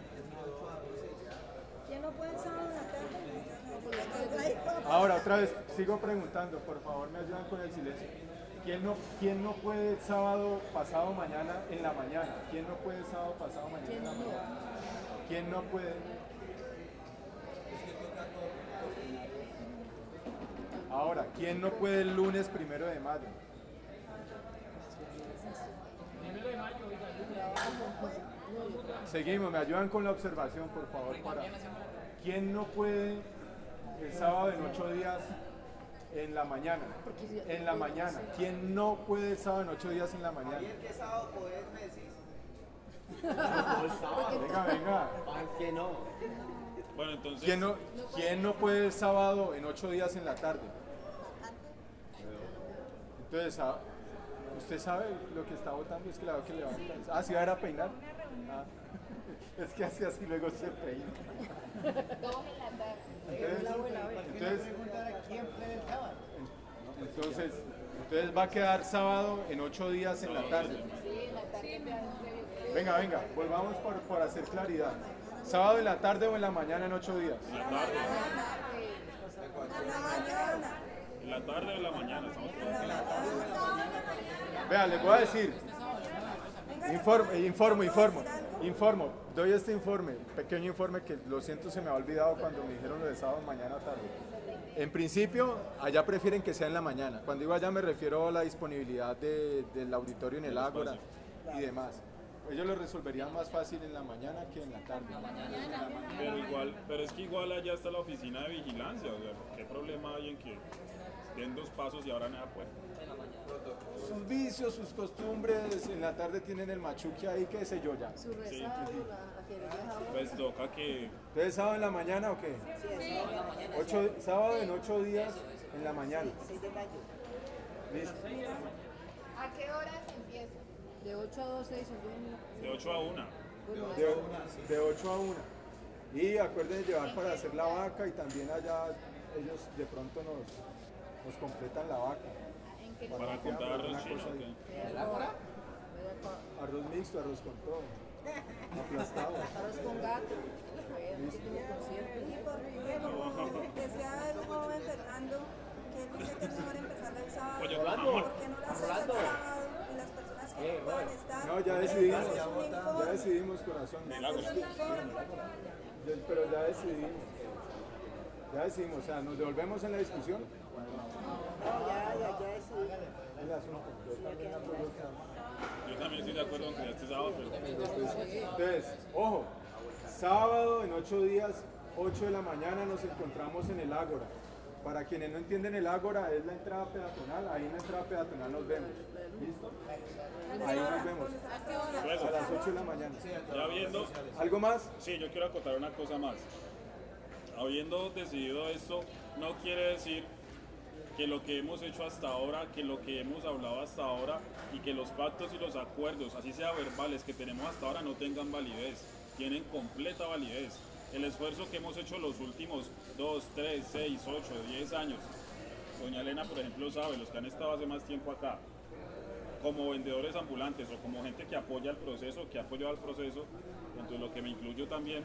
¿Quién no puede el sábado en la tarde? No, pues yo estoy ahí. Ahora, otra vez, sigo preguntando, por favor me ayudan con el silencio. ¿Quién no, quién no puede el sábado pasado mañana en la mañana? ¿Quién no puede el sábado pasado mañana en la mañana? ¿Quién no puede? Ahora, ¿quién no puede el lunes primero de mayo? Seguimos, me ayudan con la observación, por favor. Para. ¿Quién no puede el sábado en ocho días en la mañana? En la mañana. ¿Quién no puede el sábado en ocho días en la mañana? ¿Qué sábado podés, me decís? Venga, venga. Que no. bueno, entonces, ¿Quién no, ¿Quién no puede el sábado en ocho días en la tarde? Entonces, ah, ¿usted sabe lo que está votando? Es que la veo que levanta. Ah, ¿sí va a ir a peinar? Ah, es que así, así luego se peina. Entonces, entonces, entonces, entonces va a quedar sábado en ocho días en la tarde. Venga, venga, volvamos por, por hacer claridad. ¿Sábado en la tarde o en la mañana en ocho días? en la tarde, A la mañana. en la tarde o en la mañana, estamos Vea, les voy a decir. Informo, informo, informo, informo. Doy este informe, pequeño informe que lo siento se me ha olvidado cuando me dijeron lo de sábado mañana tarde. En principio, allá prefieren que sea en la mañana. Cuando digo allá me refiero a la disponibilidad de- del auditorio en el Ágora y demás. Ellos lo resolverían más fácil en la mañana que en la tarde. Pero igual, pero es que igual allá está la oficina de vigilancia, o sea, ¿qué problema hay en que den dos pasos y ahora nada puede? Sus vicios, sus costumbres, en la tarde tienen el machuque ahí, qué sé yo ya. Su rezado, la querella. Pues toca que, ¿Entonces sábado en la mañana o qué? Ocho, sábado en ocho días en la mañana. ¿Listo? ¿A qué horas empieza? De ocho a doce dice yo. de ocho a una. De, de ocho a una. Y acuérdense de llevar para hacer la vaca y también allá ellos de pronto nos, nos completan la vaca. Para contar arroz Una chino, cosa ahí. ¿ok? Arroz mixto, arroz con todo. Aplastado. Arroz con gato. Decía el joven Fernando que él dice que es mejor empezar el sábado. Pollo con jamón. ¿Por qué no lo haces el sábado? Y las personas que puedan estar. No, ya Eso decidimos, es un ya informe. decidimos, corazón. Eso es un informe. Ya- Pero ya decidimos. Ya decidimos, o sea, nos devolvemos en la discusión. No, ya, ya, ya decidí. El asunto. Yo también apoyo. Yo también estoy de acuerdo con que este sábado, pero Entonces, ojo, sábado en ocho días, ocho de la mañana nos encontramos en el Ágora. Para quienes no entienden, el Ágora es la entrada peatonal, ahí en la entrada peatonal nos vemos. ¿Listo? Ahí nos vemos. A las ocho de la mañana. ya viendo, ¿Algo más? sí, yo quiero acotar una cosa más. Habiendo decidido esto, no quiere decir que lo que hemos hecho hasta ahora, que lo que hemos hablado hasta ahora y que los pactos y los acuerdos, así sea verbales, que tenemos hasta ahora no tengan validez, tienen completa validez. El esfuerzo que hemos hecho los últimos dos, tres, seis, ocho, diez años, doña Elena por ejemplo sabe, los que han estado hace más tiempo acá, como vendedores ambulantes o como gente que apoya el proceso, que ha apoyado el proceso, entonces lo que me incluyo también,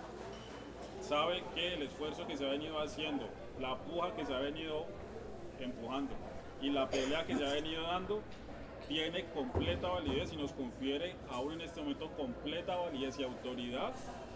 sabe que el esfuerzo que se ha venido haciendo, la puja que se ha venido empujando y la pelea que se ha venido dando tiene completa validez y nos confiere aún en este momento completa validez y autoridad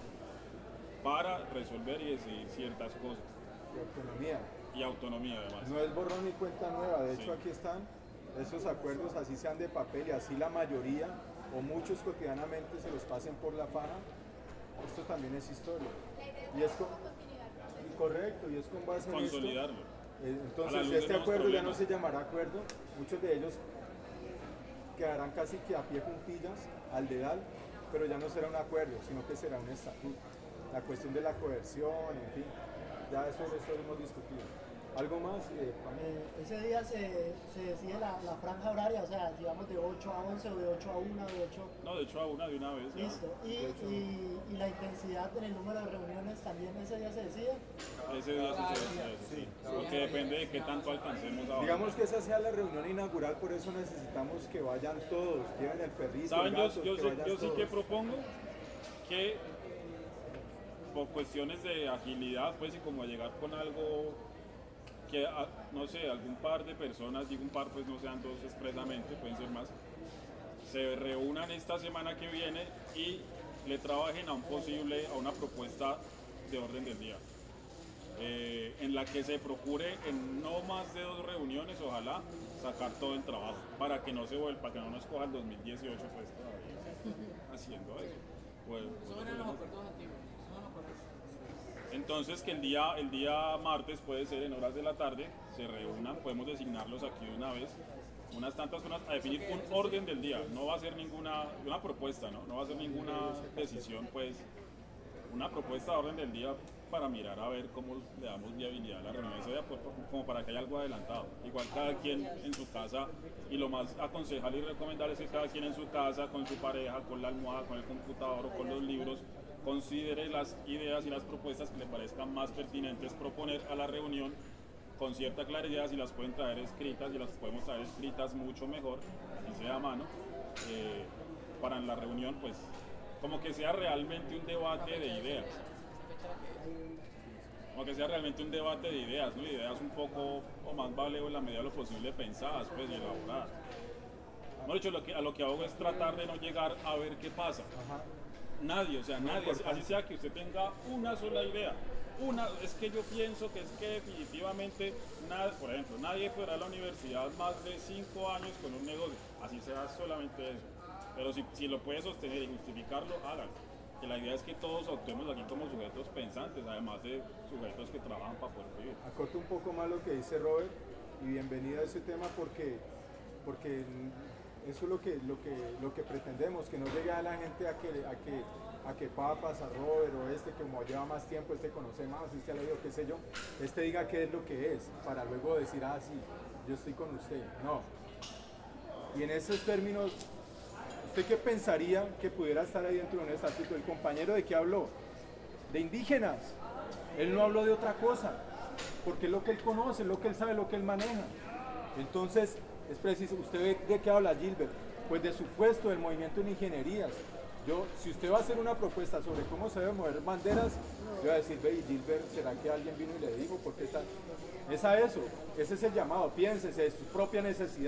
para resolver y decidir ciertas cosas. Y autonomía. Y autonomía además. No es borrón ni cuenta nueva, de hecho Sí. aquí están esos acuerdos, así sean de papel y así la mayoría o muchos cotidianamente se los pasen por la faja. Esto también es historia. Y es con, correcto, y es con base en esto. Consolidarlo. Eh, A la Entonces luz este de los acuerdo ya no problemas. se llamará acuerdo, muchos de ellos quedarán casi que a pie juntillas, al dedal, pero ya no será un acuerdo, sino que será un estatuto. La cuestión de la coerción, en fin, ya eso, eso lo hemos discutido. ¿Algo más? Eh, Pamela? Eh, ese día se, se decide la, la franja horaria, o sea, digamos de ocho a once o de ocho a una, de ocho. No, de hecho a una de una vez. ya. Listo. Y, y, y la intensidad en el número de reuniones también ese día se decide. Ese día sí se decide eso, sí. Porque depende de qué tanto alcancemos ahora. Digamos que esa sea la reunión inaugural, por eso necesitamos que vayan todos, lleven el perrito, ¿Saben? el Yo, gato, yo, que sí- vayan yo sí todos. que propongo que por cuestiones de agilidad, pues, y como llegar con algo que, a- no sé, algún par de personas, digo un par, pues no sean dos expresamente, pueden ser más, se reúnan esta semana que viene y le trabajen a un posible, a una propuesta de orden del día. Eh, en la que se procure en no más de dos reuniones, ojalá, sacar todo el trabajo, para que no se vuelva, para que no nos coja el dos mil dieciocho pues todavía haciendo eso. Pues, Son pues, los acuerdos antiguos. Son los acuerdos. entonces que el día, el día martes puede ser en horas de la tarde, se reúnan, podemos designarlos aquí de una vez, unas tantas zonas, a definir un orden del día, no va a ser ninguna, una propuesta, ¿no? No va a ser ninguna decisión, pues, una propuesta de orden del día para mirar a ver cómo le damos viabilidad a la reunión ese día, pues, como para que haya algo adelantado. Igual cada quien en su casa, y lo más aconsejable y recomendable es que cada quien en su casa, con su pareja, con la almohada, con el computador o con los libros, considere las ideas y las propuestas que le parezcan más pertinentes proponer a la reunión con cierta claridad. Si las pueden traer escritas, y las podemos traer escritas mucho mejor, así sea a mano, eh, para en la reunión, pues, como que sea realmente un debate de ideas. Como que sea realmente un debate de ideas, ¿no? Ideas un poco, o más vale, o en la medida de lo posible, pensadas, pues, y elaboradas. Mejor dicho, lo que, a lo que hago es tratar de no llegar a ver qué pasa. Nadie, o sea, nadie, así sea que usted tenga una sola idea. Una, es que yo pienso que es que definitivamente, nada, por ejemplo, nadie podrá ir a la universidad más de cinco años con un negocio, así sea solamente eso. Pero si, si lo puede sostener y justificarlo, hágalo. Que la idea es que todos actuemos aquí como sujetos pensantes, además de sujetos que trabajan para poder vivir. Acoto un poco más lo que dice Robert y bienvenido a ese tema porque, porque eso es lo que, lo, que, lo que pretendemos, que no llegue a la gente a que, a que, a que papas, a Robert o este que como lleva más tiempo, este conoce más, este ha leído, qué sé yo, este diga qué es lo que es, para luego decir, ah, sí, yo estoy con usted. No. Y en esos términos, ¿usted qué pensaría que pudiera estar ahí dentro de un estatuto? ¿El compañero de qué habló? De indígenas. Él no habló de otra cosa, porque es lo que él conoce, es lo que él sabe, lo que él maneja. Entonces, es preciso, ¿usted ve de qué habla Gilbert? Pues de su puesto del movimiento en ingenierías. Yo, si usted va a hacer una propuesta sobre cómo se deben mover banderas, yo voy a decir, ve, Gilbert, ¿será que alguien vino y le dijo? Porque está... Es a eso, ese es el llamado, piénsese, de su propia necesidad.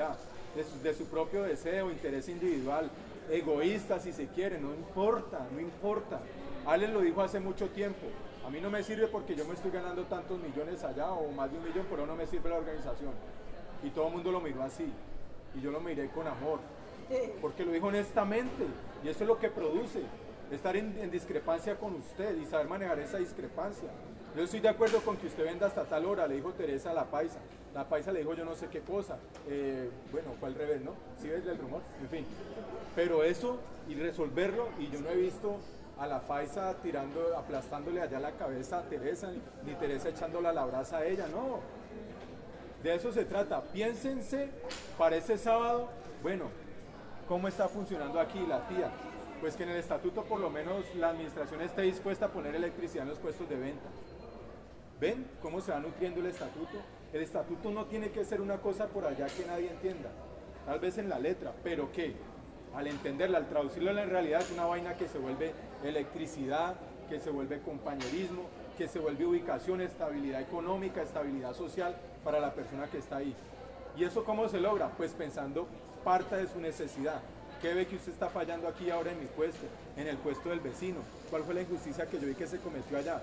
de su, de su propio deseo, interés individual, egoísta si se quiere, no importa, no importa. Allen lo dijo hace mucho tiempo, a mí no me sirve porque yo me estoy ganando tantos millones allá o más de un millón, pero no me sirve la organización. Y todo el mundo lo miró así, y yo lo miré con amor, porque lo dijo honestamente, y eso es lo que produce, estar en, en discrepancia con usted y saber manejar esa discrepancia. Yo estoy de acuerdo con que usted venda hasta tal hora, le dijo Teresa a la paisa. La paisa le dijo yo no sé qué cosa. Eh, bueno, fue al revés, ¿no? ¿Sí ves el rumor? En fin. Pero eso y resolverlo, y yo no he visto a la paisa tirando, aplastándole allá la cabeza a Teresa, ni Teresa echándole a la brasa a ella, no. De eso se trata. Piénsense para ese sábado, bueno, ¿cómo está funcionando aquí la tía? Pues que en el estatuto por lo menos la administración esté dispuesta a poner electricidad en los puestos de venta. ¿Ven cómo se va nutriendo el estatuto? El estatuto no tiene que ser una cosa por allá que nadie entienda, tal vez en la letra, pero que al entenderla, al traducirlo en la realidad es una vaina que se vuelve electricidad, que se vuelve compañerismo, que se vuelve ubicación, estabilidad económica, estabilidad social para la persona que está ahí. ¿Y eso cómo se logra? Pues pensando parte de su necesidad. ¿Qué ve que usted está fallando aquí ahora en mi puesto, en el puesto del vecino? ¿Cuál fue la injusticia que yo vi que se cometió allá?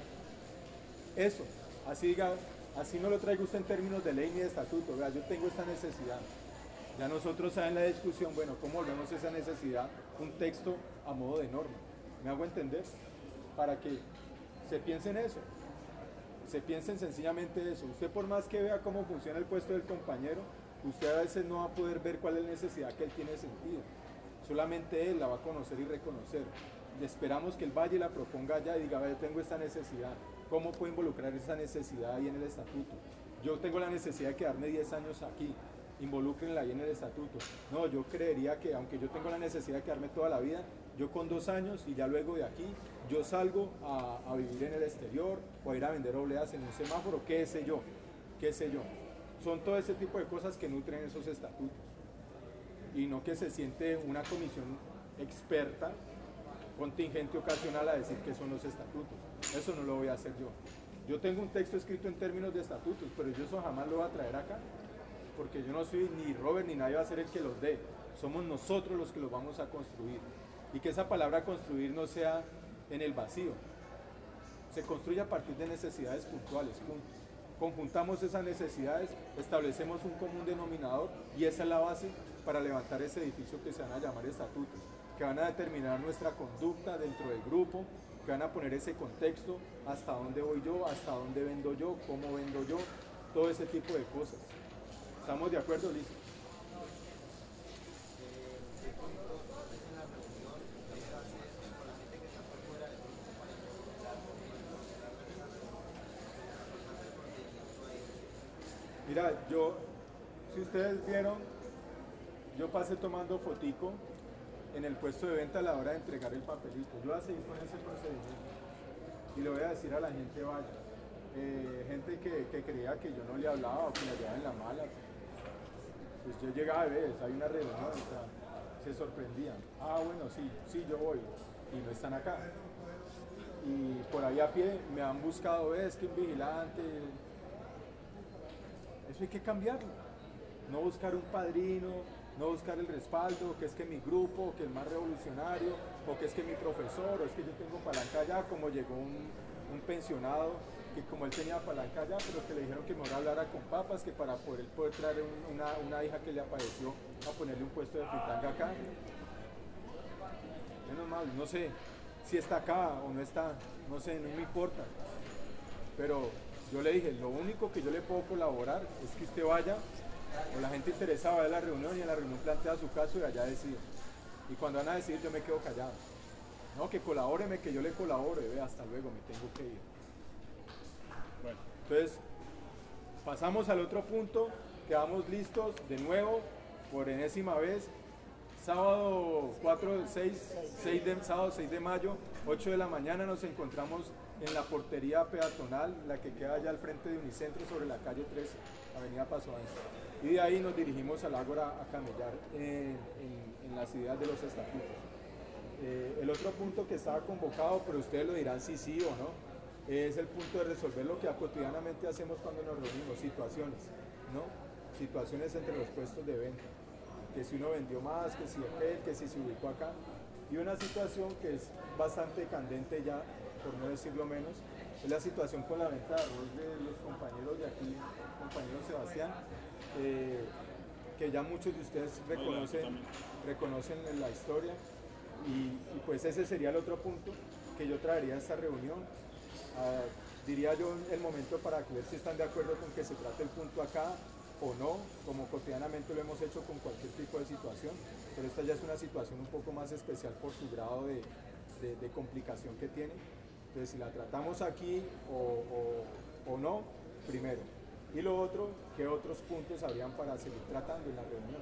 Eso, así diga, así no lo traigo usted en términos de ley ni de estatuto, vea, yo tengo esta necesidad. Ya nosotros saben la discusión, bueno, ¿cómo volvemos esa necesidad? Un texto a modo de norma. ¿Me hago entender? Para que se piense en eso. Se piensen sencillamente eso. Usted por más que vea cómo funciona el puesto del compañero, usted a veces no va a poder ver cuál es la necesidad que él tiene sentido. Solamente él la va a conocer y reconocer. Le esperamos que él vaya y la proponga allá y diga, yo tengo esta necesidad. ¿Cómo puedo involucrar esa necesidad ahí en el estatuto? Yo tengo la necesidad de quedarme diez años aquí. Involúcrenla ahí en el estatuto. No, yo creería que aunque yo tengo la necesidad de quedarme toda la vida, yo con dos años y ya luego de aquí, yo salgo a, a vivir en el exterior o a ir a vender obleas en un semáforo, qué sé yo, qué sé yo. Son todo ese tipo de cosas que nutren esos estatutos. Y no que se siente una comisión experta, contingente ocasional a decir que son los estatutos. Eso no lo voy a hacer yo. Yo tengo un texto escrito en términos de estatutos, pero yo eso jamás lo voy a traer acá, porque yo no soy ni Robert ni nadie va a ser el que los dé. Somos nosotros los que los vamos a construir. Y que esa palabra construir no sea en el vacío. Se construye a partir de necesidades puntuales, punto. Conjuntamos esas necesidades, establecemos un común denominador y esa es la base para levantar ese edificio que se van a llamar estatutos, que van a determinar nuestra conducta dentro del grupo, que van a poner ese contexto, hasta dónde voy yo, hasta dónde vendo yo, cómo vendo yo, todo ese tipo de cosas. ¿Estamos de acuerdo? Listo. Mira, yo, si ustedes vieron, yo pasé tomando fotico en el puesto de venta a la hora de entregar el papelito. Yo voy a seguir con ese procedimiento y le voy a decir a la gente, vaya, eh, gente que, que creía que yo no le hablaba o que la llevaba en la mala. Pues yo llegaba a veces, hay una reunión, o sea, se sorprendían. Ah, bueno, sí, sí, yo voy, y no están acá. Y por ahí a pie me han buscado, ves que un vigilante. Eso hay que cambiarlo. No buscar un padrino, no buscar el respaldo, que es que mi grupo, que es más revolucionario, o que es que mi profesor, o es que yo tengo palanca allá, como llegó un, un pensionado, que como él tenía palanca allá, pero que le dijeron que mejor hablara con papas, que para poder, poder traer un, una, una hija que le apareció a ponerle un puesto de fritanga acá. Menos mal, no sé si está acá o no está, no sé, no me importa. Pero yo le dije, lo único que yo le puedo colaborar es que usted vaya, o la gente interesada vaya a la reunión y en la reunión plantea su caso y allá decide. Y cuando van a decidir yo me quedo callado. No, que colabóreme, que yo le colabore, ve, hasta luego, me tengo que ir. Bueno, entonces, pasamos al otro punto, quedamos listos de nuevo, por enésima vez, sábado cuatro, seis, seis de, sábado seis de mayo, ocho de la mañana nos encontramos en la portería peatonal, la que queda allá al frente de Unicentro sobre la calle trece, avenida Paso Ancho. Y de ahí nos dirigimos al Ágora a camellar en, en, en las ideas de los estatutos. Eh, el otro punto que estaba convocado, pero ustedes lo dirán si sí o no, es el punto de resolver lo que cotidianamente hacemos cuando nos reunimos, situaciones, ¿no? situaciones entre los puestos de venta, que si uno vendió más, que si aquel, que si se ubicó acá, y una situación que es bastante candente ya, por no decirlo menos, es la situación con la venta de arroz de los compañeros de aquí, compañero Sebastián, eh, que ya muchos de ustedes reconocen, reconocen la historia, y, y pues ese sería el otro punto que yo traería a esta reunión. Uh, diría yo el momento para ver si están de acuerdo con que se trate el punto acá o no, como cotidianamente lo hemos hecho con cualquier tipo de situación, pero esta ya es una situación un poco más especial por su grado de, de, de complicación que tiene. Entonces, si la tratamos aquí o, o, o no, primero. Y lo otro, ¿qué otros puntos habrían para seguir tratando en la reunión?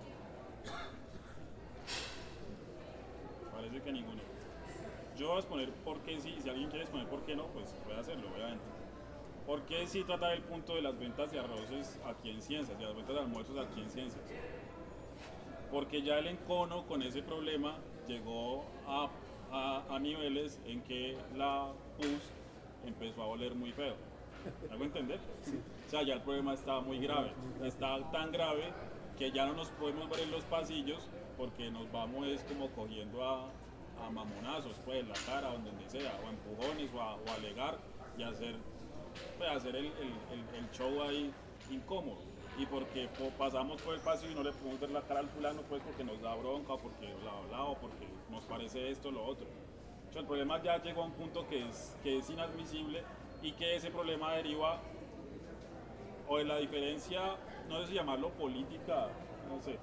Parece que ninguno. Yo voy a exponer por qué sí, si alguien quiere exponer por qué no, pues puede hacerlo, obviamente. ¿Por qué sí tratar el punto de las ventas de arroces aquí en Ciencias, de las ventas de almuerzos aquí en Ciencias? Porque ya el encono con ese problema llegó a, a, a niveles en que la P U S empezó a oler muy feo. ¿Me hago entender? Sí. O sea, ya el problema está muy grave. Está tan grave que ya no nos podemos ver en los pasillos porque nos vamos es como cogiendo a, a mamonazos, pues, en la cara, o donde sea, o a empujones, o a, o a alegar y hacer, pues, hacer el, el, el, el show ahí incómodo. Y porque po, pasamos por el pasillo y no le podemos ver la cara al fulano, pues porque nos da bronca, o porque bla bla bla, o porque nos parece esto o lo otro. O sea, el problema ya llegó a un punto que es, que es inadmisible y que ese problema deriva o de la diferencia, no sé si llamarlo política, no sé,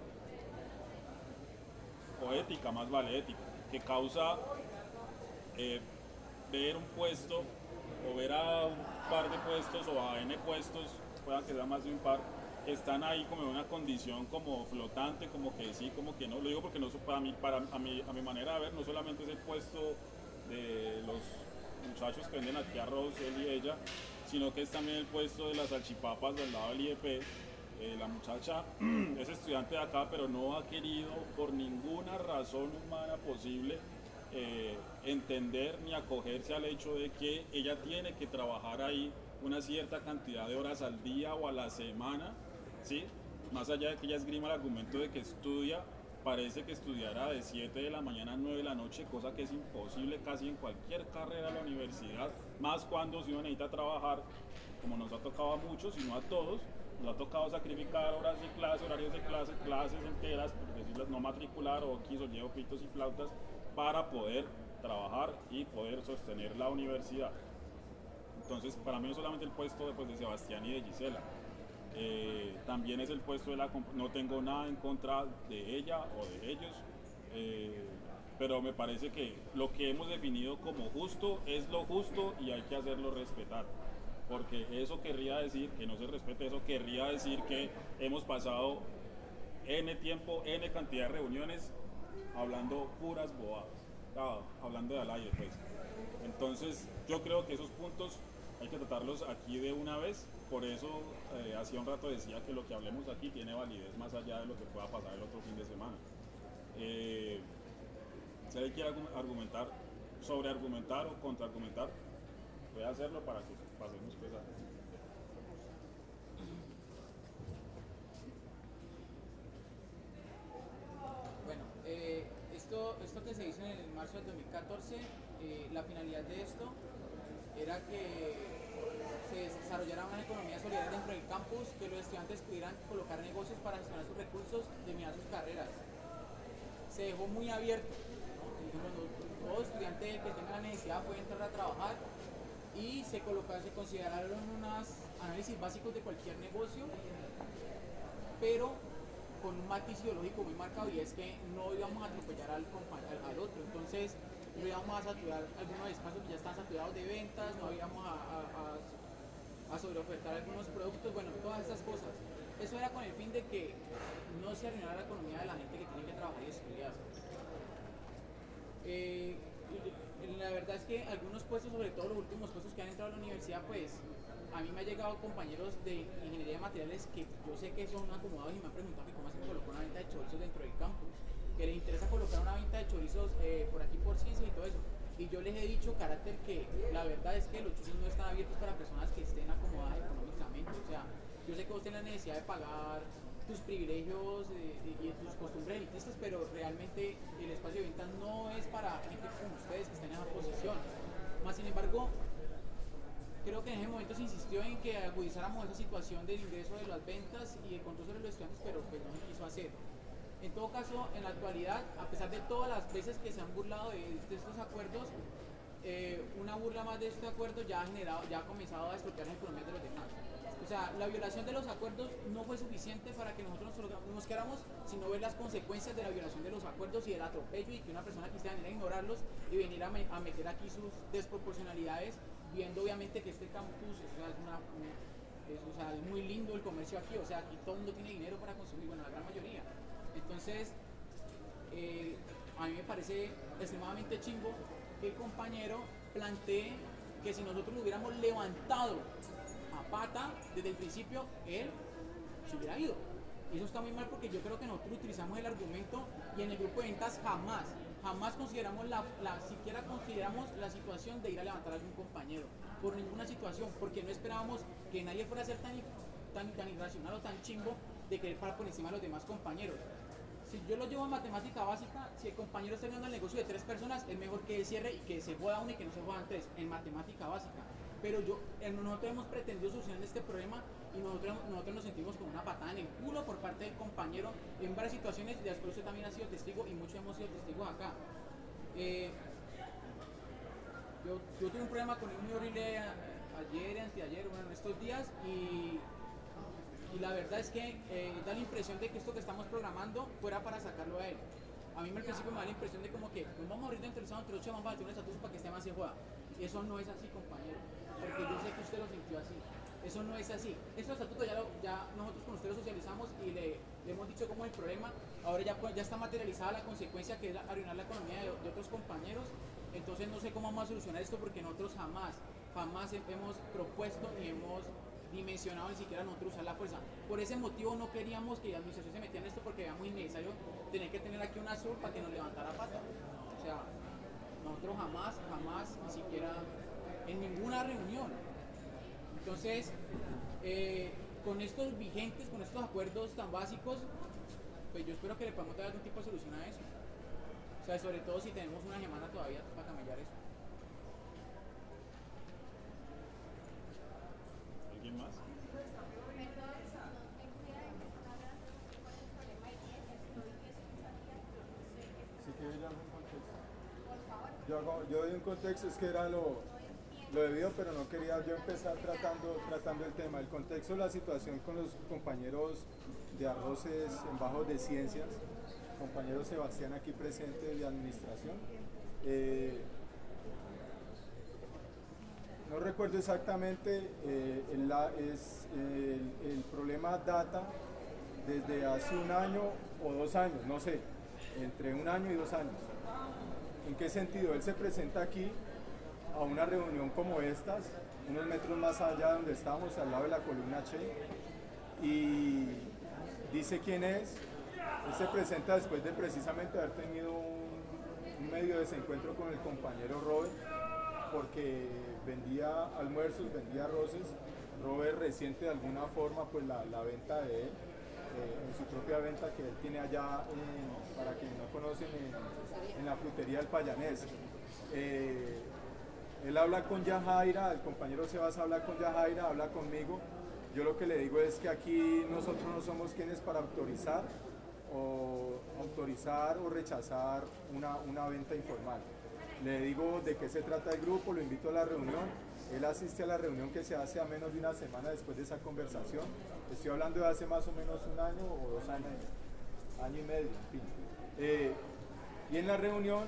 o ética, más vale ética, que causa eh, ver un puesto o ver a un par de puestos o a n puestos, puedan que sea más de un par, que están ahí como en una condición como flotante, como que sí, como que no. Lo digo porque no, para mí, para, a, mi, a mi manera de ver, no solamente es el puesto de los muchachos que venden aquí arroz, él y ella, sino que es también el puesto de las salchipapas del lado del I E P. Eh, la muchacha es estudiante de acá, pero no ha querido por ninguna razón humana posible eh, entender ni acogerse al hecho de que ella tiene que trabajar ahí una cierta cantidad de horas al día o a la semana, ¿sí? Más allá de que ella esgrima el argumento de que estudia, parece que estudiará de siete de la mañana a nueve de la noche, cosa que es imposible casi en cualquier carrera de la universidad, más cuando si uno necesita trabajar, como nos ha tocado a muchos, y no a todos, nos ha tocado sacrificar horas de clase, horarios de clase, clases enteras, por decirlas, no matricular o quiso llevo pitos y flautas, para poder trabajar y poder sostener la universidad. Entonces, para mí no solamente el puesto de, pues, de Sebastián y de Gisela, eh, también es el puesto de la... No tengo nada en contra de ella o de ellos, eh, pero me parece que lo que hemos definido como justo es lo justo y hay que hacerlo respetar. Porque eso querría decir, que no se respete, eso querría decir que hemos pasado N tiempo, N cantidad de reuniones hablando puras bobadas, ah, hablando de al aire, pues. Entonces, yo creo que esos puntos hay que tratarlos aquí de una vez, por eso eh, hacía un rato decía que lo que hablemos aquí tiene validez más allá de lo que pueda pasar el otro fin de semana. Eh, si alguien quiere argumentar, sobre argumentar o contraargumentar, puede hacerlo para que pasemos pues a... Bueno, eh, esto, esto que se hizo en el marzo del dos mil catorce, eh, la finalidad de esto era que se desarrollara una economía solidaria dentro del campus, que los estudiantes pudieran colocar negocios para gestionar sus recursos, terminar sus carreras. Se dejó muy abierto, ¿no? Dijimos, todo estudiante que tenga la necesidad puede entrar a trabajar y se colocaron, se consideraron unos análisis básicos de cualquier negocio, pero con un matiz ideológico muy marcado, y es que no íbamos a atropellar al, al, al otro. Entonces no íbamos a saturar algunos espacios que ya están saturados de ventas, no íbamos a, a, a, a sobreofertar algunos productos, bueno, todas estas cosas. Eso era con el fin de que no se arruinara la economía de la gente que tiene que trabajar y estudiar. Eh, la verdad es que algunos puestos, sobre todo los últimos puestos que han entrado a la universidad, pues a mí me han llegado compañeros de ingeniería de materiales que yo sé que son acomodados y me han preguntado cómo se coloca una venta de chorizos dentro del campus, que les interesa colocar una venta de chorizos eh, por aquí por Ciencia y todo eso. Y yo les he dicho, carácter, que la verdad es que los chorizos no están abiertos para personas que estén acomodadas económicamente. O sea, yo sé que vos tenés la necesidad de pagar tus privilegios eh, y tus costumbres elitistas, pero realmente el espacio de ventas no es para gente como ustedes que están en esa posición. Más sin embargo, creo que en ese momento se insistió en que agudizáramos esa situación del ingreso de las ventas y el control sobre los estudiantes, pero pues no se quiso hacer. En todo caso, en la actualidad, a pesar de todas las veces que se han burlado de, de estos acuerdos, eh, una burla más de este acuerdo ya ha generado, ya ha comenzado a expropiar las economías de los demás. O sea, la violación de los acuerdos no fue suficiente para que nosotros no nos quedáramos, sino ver las consecuencias de la violación de los acuerdos y del atropello, y que una persona quisiera venir a ignorarlos y venir a, me, a meter aquí sus desproporcionalidades, viendo obviamente que este campus o sea, es, una, es, o sea, es muy lindo el comercio aquí, o sea, aquí todo el mundo tiene dinero para consumir, bueno, la gran mayoría. Entonces, eh, a mí me parece extremadamente chimbo que el compañero plantee que si nosotros lo hubiéramos levantado a pata desde el principio, él se hubiera ido. Y eso está muy mal, porque yo creo que nosotros utilizamos el argumento y en el grupo de ventas jamás, jamás consideramos la, la, siquiera consideramos la situación de ir a levantar a algún compañero, por ninguna situación, porque no esperábamos que nadie fuera a ser tan, tan, tan irracional o tan chimbo de querer parar por encima de los demás compañeros. Si yo lo llevo en matemática básica, si el compañero está viendo el negocio de tres personas, es mejor que él cierre y que se joda uno y que no se jodan tres, en matemática básica. Pero yo, nosotros hemos pretendido solucionar este problema y nosotros, nosotros nos sentimos con una patada en el culo por parte del compañero en varias situaciones, y después usted también ha sido testigo y muchos hemos sido testigos acá. Eh, yo, yo tuve un problema con él muy horrible a, ayer, anteayer, bueno, en estos días, y, y la verdad es que eh, da la impresión de que esto que estamos programando fuera para sacarlo a él. A mí al principio me da la impresión de como que nos vamos a abrir de interesado entre ocho, vamos a tener un estatuto para que este más se juega. Y eso no es así, compañero, porque yo sé que usted lo sintió así. Eso no es así. Este estatuto ya, lo, ya nosotros con usted lo socializamos y le, le hemos dicho cómo es el problema. Ahora ya, ya está materializada la consecuencia, que es arruinar la economía de, de otros compañeros. Entonces no sé cómo vamos a solucionar esto, porque nosotros jamás, jamás hemos propuesto ni hemos dimensionado ni siquiera nosotros usar la fuerza. Por ese motivo no queríamos que la administración se metiera en esto, porque era muy necesario tener que tener aquí una azul para que nos levantara pata. O sea, nosotros jamás, jamás, ni siquiera en ninguna reunión. Entonces, eh, con estos vigentes, con estos acuerdos tan básicos, pues yo espero que le podamos dar algún tipo de solución a eso. O sea, sobre todo si tenemos una semana todavía para camellar eso. ¿Alguien más? Sí, que yo hago un contexto. Yo, hago, yo doy un contexto, es que era lo, lo debido, pero no quería yo empezar tratando, tratando el tema. El contexto de la situación con los compañeros de Arroces en Bajos de Ciencias, compañero Sebastián aquí presente de Administración. Eh, no recuerdo exactamente, eh, el, la, es, el, el problema data desde hace un año o dos años, no sé, entre un año y dos años. ¿En qué sentido? Él se presenta aquí a una reunión como estas, unos metros más allá donde estamos, al lado de la columna Che, y dice quién es. Él se presenta después de precisamente haber tenido un, un medio desencuentro con el compañero Robert, porque vendía almuerzos, vendía arroces. Robert resiente de alguna forma pues la, la venta de él, eh, en su propia venta que él tiene allá, en, para quienes no conocen, en, en la frutería del Payanés. Eh, él habla con Yajaira, el compañero Sebas habla con Yajaira, habla conmigo. Yo lo que le digo es que aquí nosotros no somos quienes para autorizar o autorizar o rechazar una, una venta informal. Le digo de qué se trata el grupo, lo invito a la reunión. Él asiste a la reunión que se hace a menos de una semana después de esa conversación. Estoy hablando de hace más o menos un año o dos años, año y medio, en fin. Eh, y en la reunión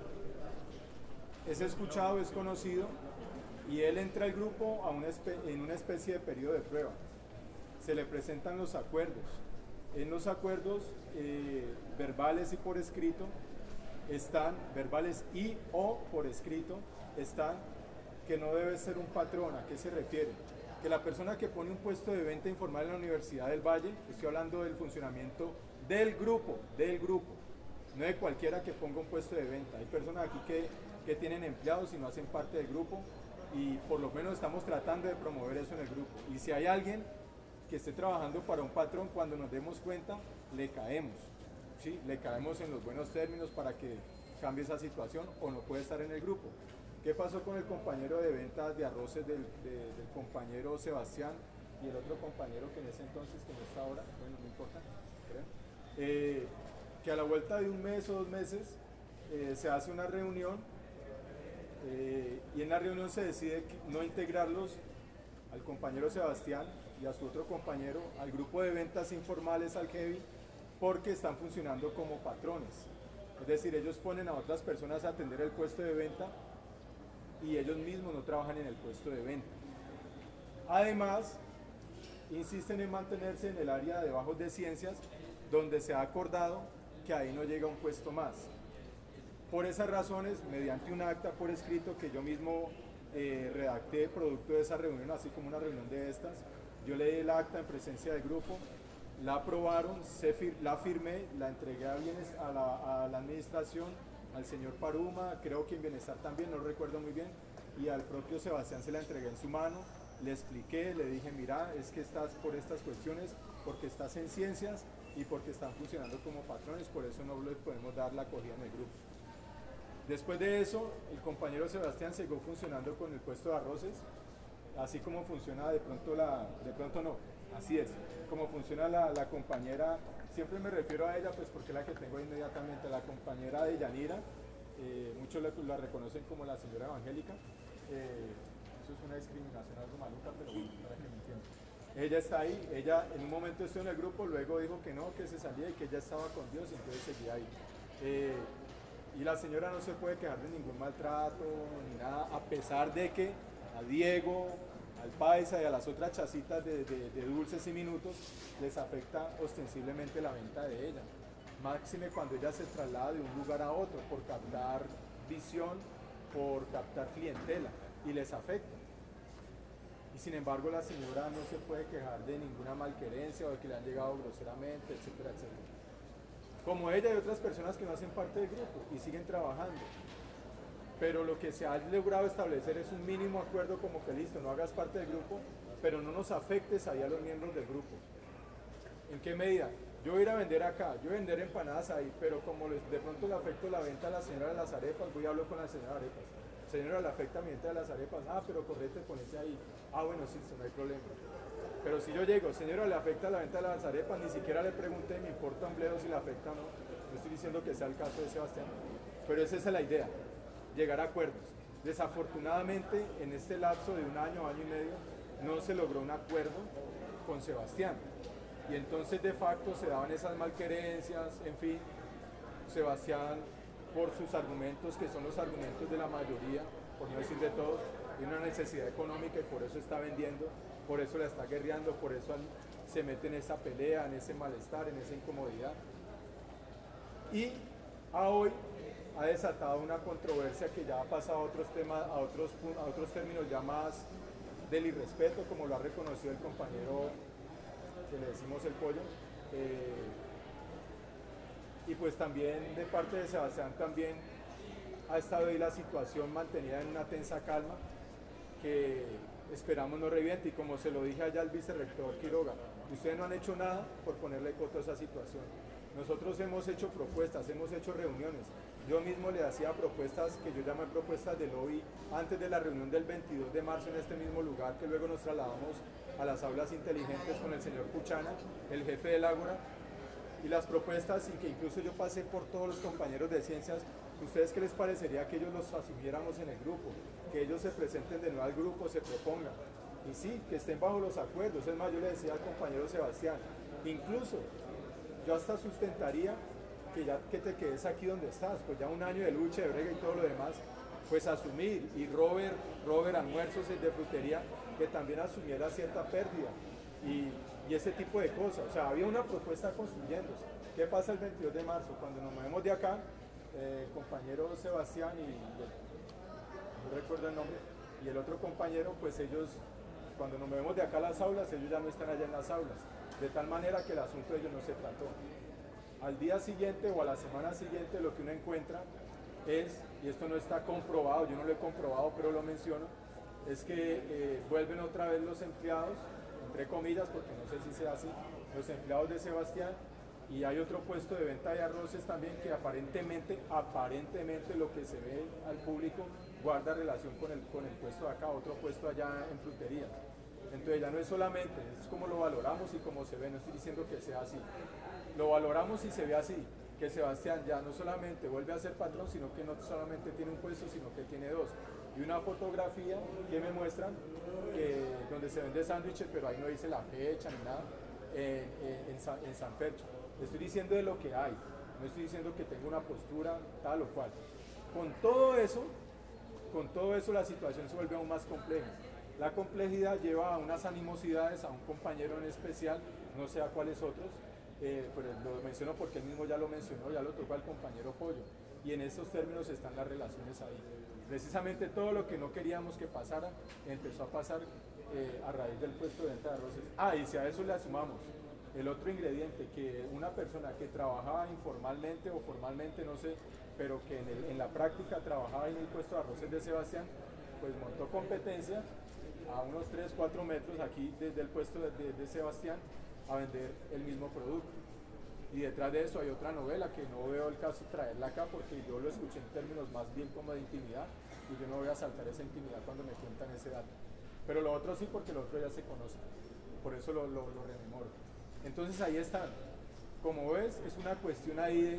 es escuchado, es conocido, y él entra al grupo a una en una especie de periodo de prueba. Se le presentan los acuerdos. En los acuerdos eh, verbales y por escrito están, verbales y o por escrito, están que no debe ser un patrón. ¿A qué se refiere? Que la persona que pone un puesto de venta informal en la Universidad del Valle, estoy hablando del funcionamiento del grupo, del grupo, no de cualquiera que ponga un puesto de venta. Hay personas aquí que, que tienen empleados y no hacen parte del grupo, y por lo menos estamos tratando de promover eso en el grupo. Y si hay alguien que esté trabajando para un patrón, cuando nos demos cuenta, le caemos, ¿sí? Le caemos en los buenos términos para que cambie esa situación o no puede estar en el grupo. ¿Qué pasó con el compañero de ventas de arroces del, de, del compañero Sebastián y el otro compañero que en ese entonces, que no está ahora, bueno, no importa, creo, eh, que a la vuelta de un mes o dos meses eh, se hace una reunión eh, y en la reunión se decide no integrarlos al compañero Sebastián y a su otro compañero al grupo de ventas informales, al Heavy, porque están funcionando como patrones. Es decir, ellos ponen a otras personas a atender el puesto de venta y ellos mismos no trabajan en el puesto de venta. Además, insisten en mantenerse en el área de bajos de ciencias, donde se ha acordado que ahí no llega un puesto más. Por esas razones, mediante un acta por escrito que yo mismo eh, redacté producto de esa reunión, así como una reunión de estas, yo leí el acta en presencia del grupo, la aprobaron, se fir la firmé, la entregué a, bienes, a, la, a la administración, al señor Paruma, creo que en Bienestar también, no recuerdo muy bien, y al propio Sebastián se la entregué en su mano, le expliqué, le dije, mira, es que estás por estas cuestiones, porque estás en ciencias y porque están funcionando como patrones, por eso no les podemos dar la acogida en el grupo. Después de eso, el compañero Sebastián siguió funcionando con el puesto de arroces, así como funciona de pronto la, de pronto no, así es, como funciona la, la compañera, siempre me refiero a ella pues porque es la que tengo inmediatamente, la compañera de Yanira, eh, muchos la, la reconocen como la señora evangélica, eh, eso es una discriminación algo maluca, pero bueno, para que me entiendan. Ella está ahí, ella en un momento estuvo en el grupo, luego dijo que no, que se salía y que ella estaba con Dios y entonces seguía ahí. Eh, y la señora no se puede quejar de ningún maltrato ni nada, a pesar de que a Diego, al Paisa y a las otras chasitas de, de, de dulces y minutos les afecta ostensiblemente la venta de ella. Máxime cuando ella se traslada de un lugar a otro por captar visión, por captar clientela y les afecta. Y sin embargo la señora no se puede quejar de ninguna malquerencia o de que le han llegado groseramente, etcétera, etcétera. Como ella y otras personas que no hacen parte del grupo y siguen trabajando. Pero lo que se ha logrado establecer es un mínimo acuerdo como que listo, no hagas parte del grupo, pero no nos afectes ahí a los miembros del grupo. ¿En qué medida? Yo voy a ir a vender acá, yo voy a vender empanadas ahí, pero como les, de pronto le afecto la venta a la señora de las arepas, voy a hablar con la señora de arepas. Señora, le afecta mi venta de las arepas. Ah, pero correte, ponete ahí. Ah, bueno, sí, no hay problema. Pero si yo llego, señora, le afecta la venta de las arepas, ni siquiera le pregunté, me importa un bledo si le afecta o no. No estoy diciendo que sea el caso de Sebastián, pero esa es la idea, llegar a acuerdos. Desafortunadamente, en este lapso de un año, año y medio, no se logró un acuerdo con Sebastián. Y entonces, de facto, se daban esas malquerencias, en fin. Sebastián, por sus argumentos, que son los argumentos de la mayoría, por no decir de todos, tiene una necesidad económica y por eso está vendiendo, por eso la está guerreando, por eso se mete en esa pelea, en ese malestar, en esa incomodidad. Y a hoy ha desatado una controversia que ya ha pasado a otros temas, a otros, a otros términos ya más del irrespeto, como lo ha reconocido el compañero que le decimos el pollo. Eh, y pues también de parte de Sebastián también ha estado ahí la situación mantenida en una tensa calma que esperamos no reviente, y como se lo dije allá al vicerrector Quiroga, ustedes no han hecho nada por ponerle coto a esa situación. Nosotros hemos hecho propuestas, hemos hecho reuniones. Yo mismo le hacía propuestas que yo llamé propuestas de lobby antes de la reunión del veintidós de marzo en este mismo lugar, que luego nos trasladamos a las aulas inteligentes con el señor Puchana, el jefe del Ágora, y las propuestas, y que incluso yo pasé por todos los compañeros de ciencias. ¿Ustedes qué les parecería que ellos los asumiéramos en el grupo? Que ellos se presenten de nuevo al grupo, se propongan. Y sí, que estén bajo los acuerdos. Es más, yo le decía al compañero Sebastián, incluso yo hasta sustentaría que ya que te quedes aquí donde estás, pues ya un año de lucha, de brega y todo lo demás, pues asumir. Y Robert, Robert Almuerzos de frutería, que también asumiera cierta pérdida. Y, y ese tipo de cosas. O sea, había una propuesta construyéndose. ¿Qué pasa el veintidós de marzo? Cuando nos movemos de acá, eh, compañero Sebastián y, y el, no recuerdo el nombre, y el otro compañero, pues ellos, cuando nos movemos de acá a las aulas, ellos ya no están allá en las aulas, de tal manera que el asunto de ellos no se trató. Al día siguiente o a la semana siguiente lo que uno encuentra es, y esto no está comprobado, yo no lo he comprobado, pero lo menciono, es que eh, vuelven otra vez los empleados, entre comillas, porque no sé si sea así, los empleados de Sebastián, y hay otro puesto de venta de arroces también que aparentemente, aparentemente lo que se ve al público guarda relación con el, con el puesto de acá, otro puesto allá en frutería. Entonces ya no es solamente, es como lo valoramos y como se ve, no estoy diciendo que sea así. Lo valoramos y se ve así, que Sebastián ya no solamente vuelve a ser patrón, sino que no solamente tiene un puesto, sino que tiene dos. Y una fotografía que me muestran, que, donde se vende sándwiches, pero ahí no dice la fecha ni nada, en, en, en, San, en San Fercho. Estoy diciendo de lo que hay, no estoy diciendo que tenga una postura tal o cual. Con todo eso, con todo eso la situación se vuelve aún más compleja. La complejidad lleva a unas animosidades a un compañero en especial, no sé a cuáles otros, eh, pero lo menciono porque él mismo ya lo mencionó, ya lo tocó al compañero Pollo, y en esos términos están las relaciones ahí. Precisamente todo lo que no queríamos que pasara, empezó a pasar eh, a raíz del puesto de venta de arroces. Ah, y si a eso le sumamos el otro ingrediente, que una persona que trabajaba informalmente o formalmente, no sé, pero que en, el, en la práctica trabajaba en el puesto de arroces de Sebastián, pues montó competencia a unos tres, cuatro metros aquí desde el puesto de, de, de Sebastián a vender el mismo producto. Y detrás de eso hay otra novela que no veo el caso traerla acá porque yo lo escuché en términos más bien como de intimidad y yo no voy a saltar esa intimidad cuando me cuentan ese dato. Pero lo otro sí, porque lo otro ya se conoce, por eso lo, lo, lo rememoro. Entonces ahí están. Como ves, es una cuestión ahí de,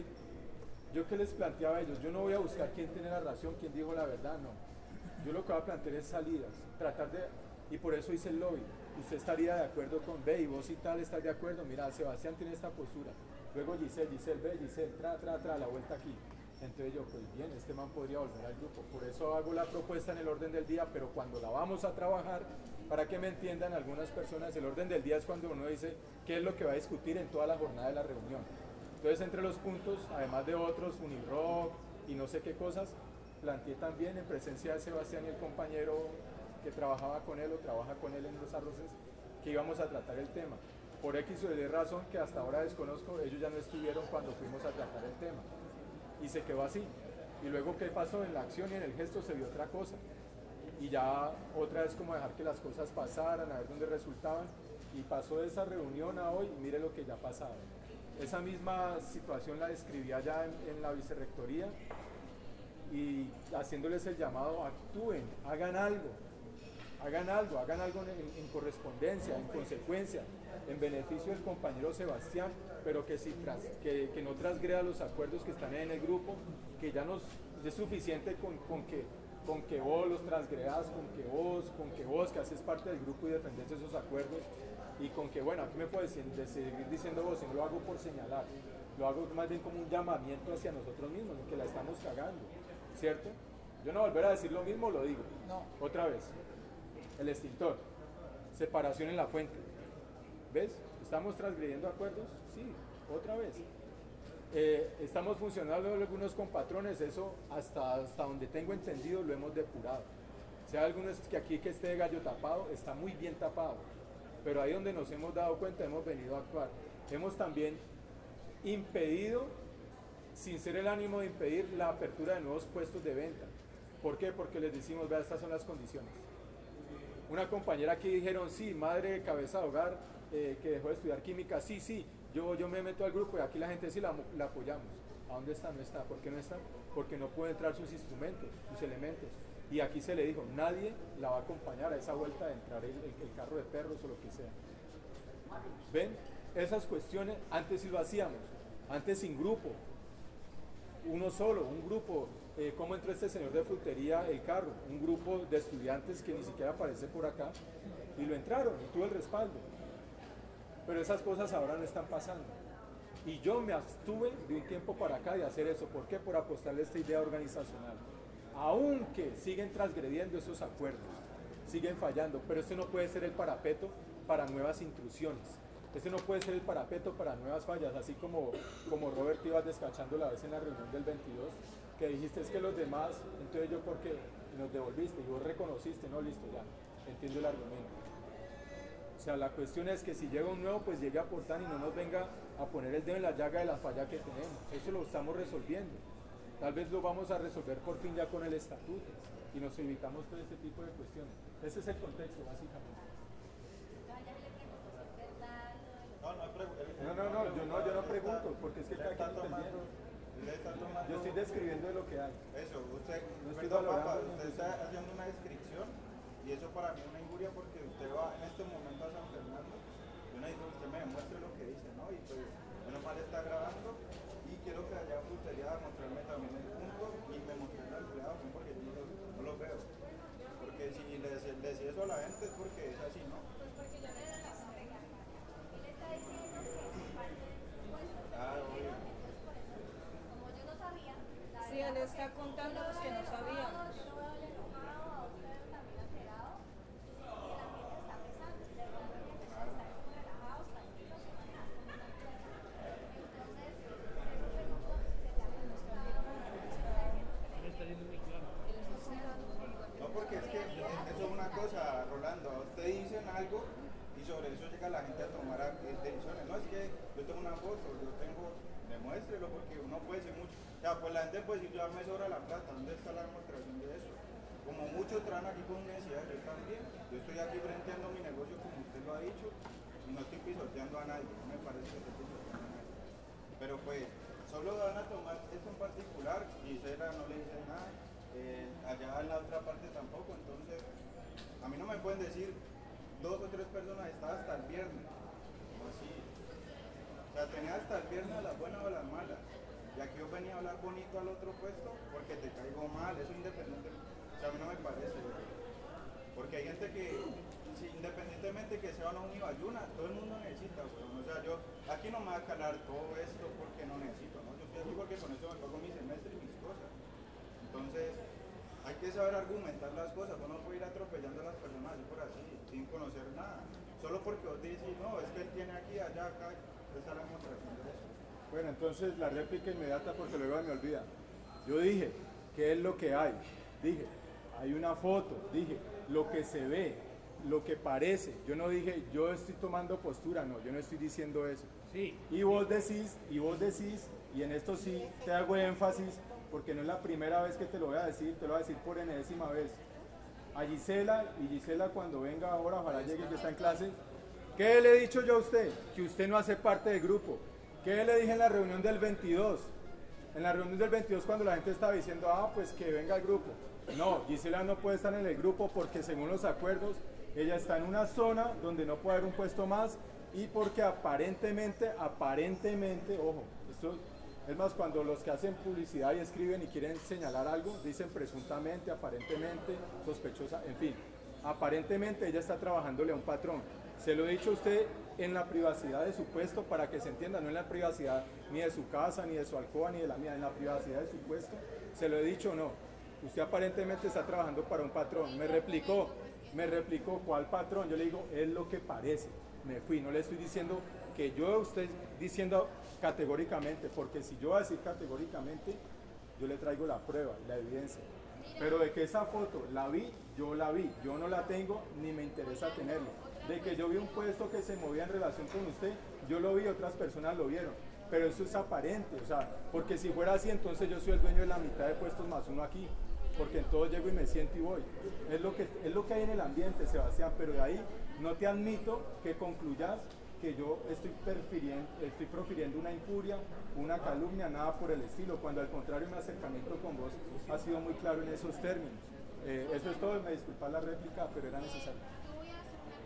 yo que les planteaba a ellos, yo no voy a buscar quién tiene la razón, quién dijo la verdad, no. Yo lo que voy a plantear es salidas, tratar de, y por eso hice el lobby. Usted estaría de acuerdo con, ve, y vos y tal estás de acuerdo, mira, Sebastián tiene esta postura. Luego Giselle, Giselle, ve, Giselle, tra, tra, tra, la vuelta aquí. Entonces yo, pues bien, este man podría volver al grupo. Por eso hago la propuesta en el orden del día, pero cuando la vamos a trabajar, para que me entiendan algunas personas, el orden del día es cuando uno dice qué es lo que va a discutir en toda la jornada de la reunión. Entonces, entre los puntos, además de otros, Unirock y no sé qué cosas, planteé también en presencia de Sebastián y el compañero que trabajaba con él o trabaja con él en los arroces, que íbamos a tratar el tema. Por X o Y razón que hasta ahora desconozco, ellos ya no estuvieron cuando fuimos a tratar el tema. Y se quedó así. Y luego, ¿qué pasó? En la acción y en el gesto se vio otra cosa. Y ya otra vez como dejar que las cosas pasaran, a ver dónde resultaban. Y pasó de esa reunión a hoy, y mire lo que ya pasaba. Esa misma situación la describía ya en, en la vicerrectoría, y haciéndoles el llamado, actúen, hagan algo, hagan algo, hagan algo en, en correspondencia, en consecuencia, en beneficio del compañero Sebastián, pero que, si tras, que, que no transgreda los acuerdos que están en el grupo, que ya nos es suficiente con, con, que, con que vos los transgredas, con que vos, con que vos que haces parte del grupo y defendés esos acuerdos, y con que, bueno, aquí me puedes seguir diciendo vos, y no lo hago por señalar, lo hago más bien como un llamamiento hacia nosotros mismos, que la estamos cagando, ¿cierto? Yo no volver a decir lo mismo, lo digo, no. Otra vez, el extintor, separación en la fuente, ¿ves? ¿Estamos transgrediendo acuerdos? Sí, otra vez. Eh, estamos funcionando algunos con patrones, eso hasta, hasta donde tengo entendido lo hemos depurado. Si hay algunos que aquí que esté de gallo tapado, está muy bien tapado, pero ahí donde nos hemos dado cuenta hemos venido a actuar. Hemos también impedido, sin ser el ánimo de impedir, la apertura de nuevos puestos de venta. ¿Por qué? Porque les decimos, vea, estas son las condiciones. Una compañera aquí dijeron, sí, madre de cabeza de hogar, eh, que dejó de estudiar química, sí, sí, yo, yo me meto al grupo y aquí la gente sí la, la apoyamos. ¿A dónde está? No está. ¿Por qué no está? Porque no puede entrar sus instrumentos, sus elementos. Y aquí se le dijo, nadie la va a acompañar a esa vuelta de entrar el, el, el carro de perros o lo que sea. ¿Ven? Esas cuestiones antes sí lo hacíamos, antes sin grupo, uno solo, un grupo. Eh, ¿Cómo entró este señor de frutería el carro? Un grupo de estudiantes que ni siquiera aparece por acá, y lo entraron, y tuvo el respaldo. Pero esas cosas ahora no están pasando. Y yo me abstuve de un tiempo para acá de hacer eso. ¿Por qué? Por apostarle a esta idea organizacional. Aunque siguen transgrediendo esos acuerdos, siguen fallando, pero este no puede ser el parapeto para nuevas intrusiones. Este no puede ser el parapeto para nuevas fallas, así como, como Robert ibas descachando la vez en la reunión del veintidós, que dijiste es que los demás, entonces yo porque nos devolviste y vos reconociste, no, listo, ya, entiendo el argumento. O sea, la cuestión es que si llega un nuevo, pues llegue a aportar y no nos venga a poner el dedo en la llaga de la falla que tenemos. Eso lo estamos resolviendo. Tal vez lo vamos a resolver por fin ya con el estatuto y nos evitamos todo este tipo de cuestiones. Ese es el contexto, básicamente. No, no, no, yo no, yo no pregunto, porque es que cada quien entendiendo. Yo estoy describiendo de lo que hay. Eso, usted, no estoy perdón, papá, valorando. usted está haciendo una descripción y eso para mí es una injuria porque usted va en este momento a San Fernando y uno dice, usted me demuestre lo que dice, ¿no? Y pues, menos mal está grabando y quiero que allá gustaría mostrarme también el punto y me mostré el empleado porque yo no lo, no lo veo. Porque si le decía eso a la gente es porque es así, ¿no? Pues porque yo no era la entrega. Él está diciendo que es parte del presupuesto. Ah, obvio. Como yo no sabía. Sí, él está contando los que no sabíamos. Yo no veo el enojado, a ustedes también alterados. Y el ambiente está pesando. De verdad, que necesitan estar como relajados, tranquilos y no nada. Entonces, por eso pregunto si se le ha demostrado. Él está diciendo muy claro. No, porque es que eso es una cosa, Rolando, a usted dicen algo y sobre eso llega la gente a tomar a- eh, decisiones. No, es que yo tengo una foto, yo tengo, demuéstrelo porque uno puede decir mucho. O sea, pues la gente puede decir, ya me sobra la plata, ¿dónde está la demostración de eso? Como muchos traen aquí con necesidad, yo también. Yo estoy aquí frenteando mi negocio como usted lo ha dicho y no estoy pisoteando a nadie, no me parece que estoy pisoteando a nadie. Pero pues, solo van a tomar esto en particular y Cera no le dicen nada. Eh, allá en la otra parte tampoco, entonces a mí no me pueden decir dos o tres personas está hasta el viernes, como así, o sea, tenía hasta el viernes a las buenas o a las malas, y aquí yo venía a hablar bonito al otro puesto porque te caigo mal, eso independiente, o sea, a mí no me parece, porque hay gente que, si, independientemente que sea o no un Ibayuna, todo el mundo necesita, weón. O sea, yo aquí no me va a calar todo esto porque no necesito, ¿no? Yo estoy aquí porque con eso me pago mi semestre y mis cosas. Entonces, hay que saber argumentar las cosas, uno no puede ir atropellando a las personas así por así, sin conocer nada. Solo porque vos dices, no, es que él tiene aquí, allá, acá, está la demostración de eso. Bueno, entonces la réplica inmediata porque luego me olvida. Yo dije, ¿qué es lo que hay? Dije, hay una foto, dije, lo que se ve, lo que parece. Yo no dije, yo estoy tomando postura, no, yo no estoy diciendo eso. Sí. Y vos decís, y vos decís, y en esto sí te hago énfasis, porque no es la primera vez que te lo voy a decir, te lo voy a decir por enésima vez. A Gisela, y Gisela cuando venga ahora, ojalá llegue que está en clase, ¿qué le he dicho yo a usted? Que usted no hace parte del grupo. ¿Qué le dije en la reunión del veintidós? En la reunión del veintidós cuando la gente estaba diciendo, ah, pues que venga el grupo. No, Gisela no puede estar en el grupo porque según los acuerdos, ella está en una zona donde no puede haber un puesto más y porque aparentemente, aparentemente, ojo, esto... Es más, cuando los que hacen publicidad y escriben y quieren señalar algo, dicen presuntamente, aparentemente, sospechosa, en fin. Aparentemente ella está trabajándole a un patrón. Se lo he dicho a usted en la privacidad de su puesto para que se entienda, no en la privacidad ni de su casa, ni de su alcoba, ni de la mía, en la privacidad de su puesto. Se lo he dicho o no. Usted aparentemente está trabajando para un patrón. Me replicó, me replicó, ¿cuál patrón? Yo le digo, es lo que parece. Me fui, no le estoy diciendo que yo estoy diciendo categóricamente, porque si yo voy a decir categóricamente, yo le traigo la prueba, la evidencia. Pero de que esa foto la vi, yo la vi, yo no la tengo ni me interesa tenerlo. De que yo vi un puesto que se movía en relación con usted, yo lo vi, otras personas lo vieron. Pero eso es aparente, o sea, porque si fuera así, entonces yo soy el dueño de la mitad de puestos más uno aquí. Porque en todo llego y me siento y voy. Es lo que, es lo que hay en el ambiente, Sebastián, pero de ahí no te admito que concluyas que yo estoy, perfiriendo, estoy profiriendo una injuria, una calumnia, nada por el estilo, cuando al contrario mi acercamiento con vos ha sido muy claro en esos términos. Eh, eso es todo, me disculpa la réplica, pero era necesario. Yo voy a hacer una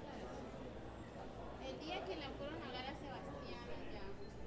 aclaración. El día que le fueron a hablar a Sebastián allá,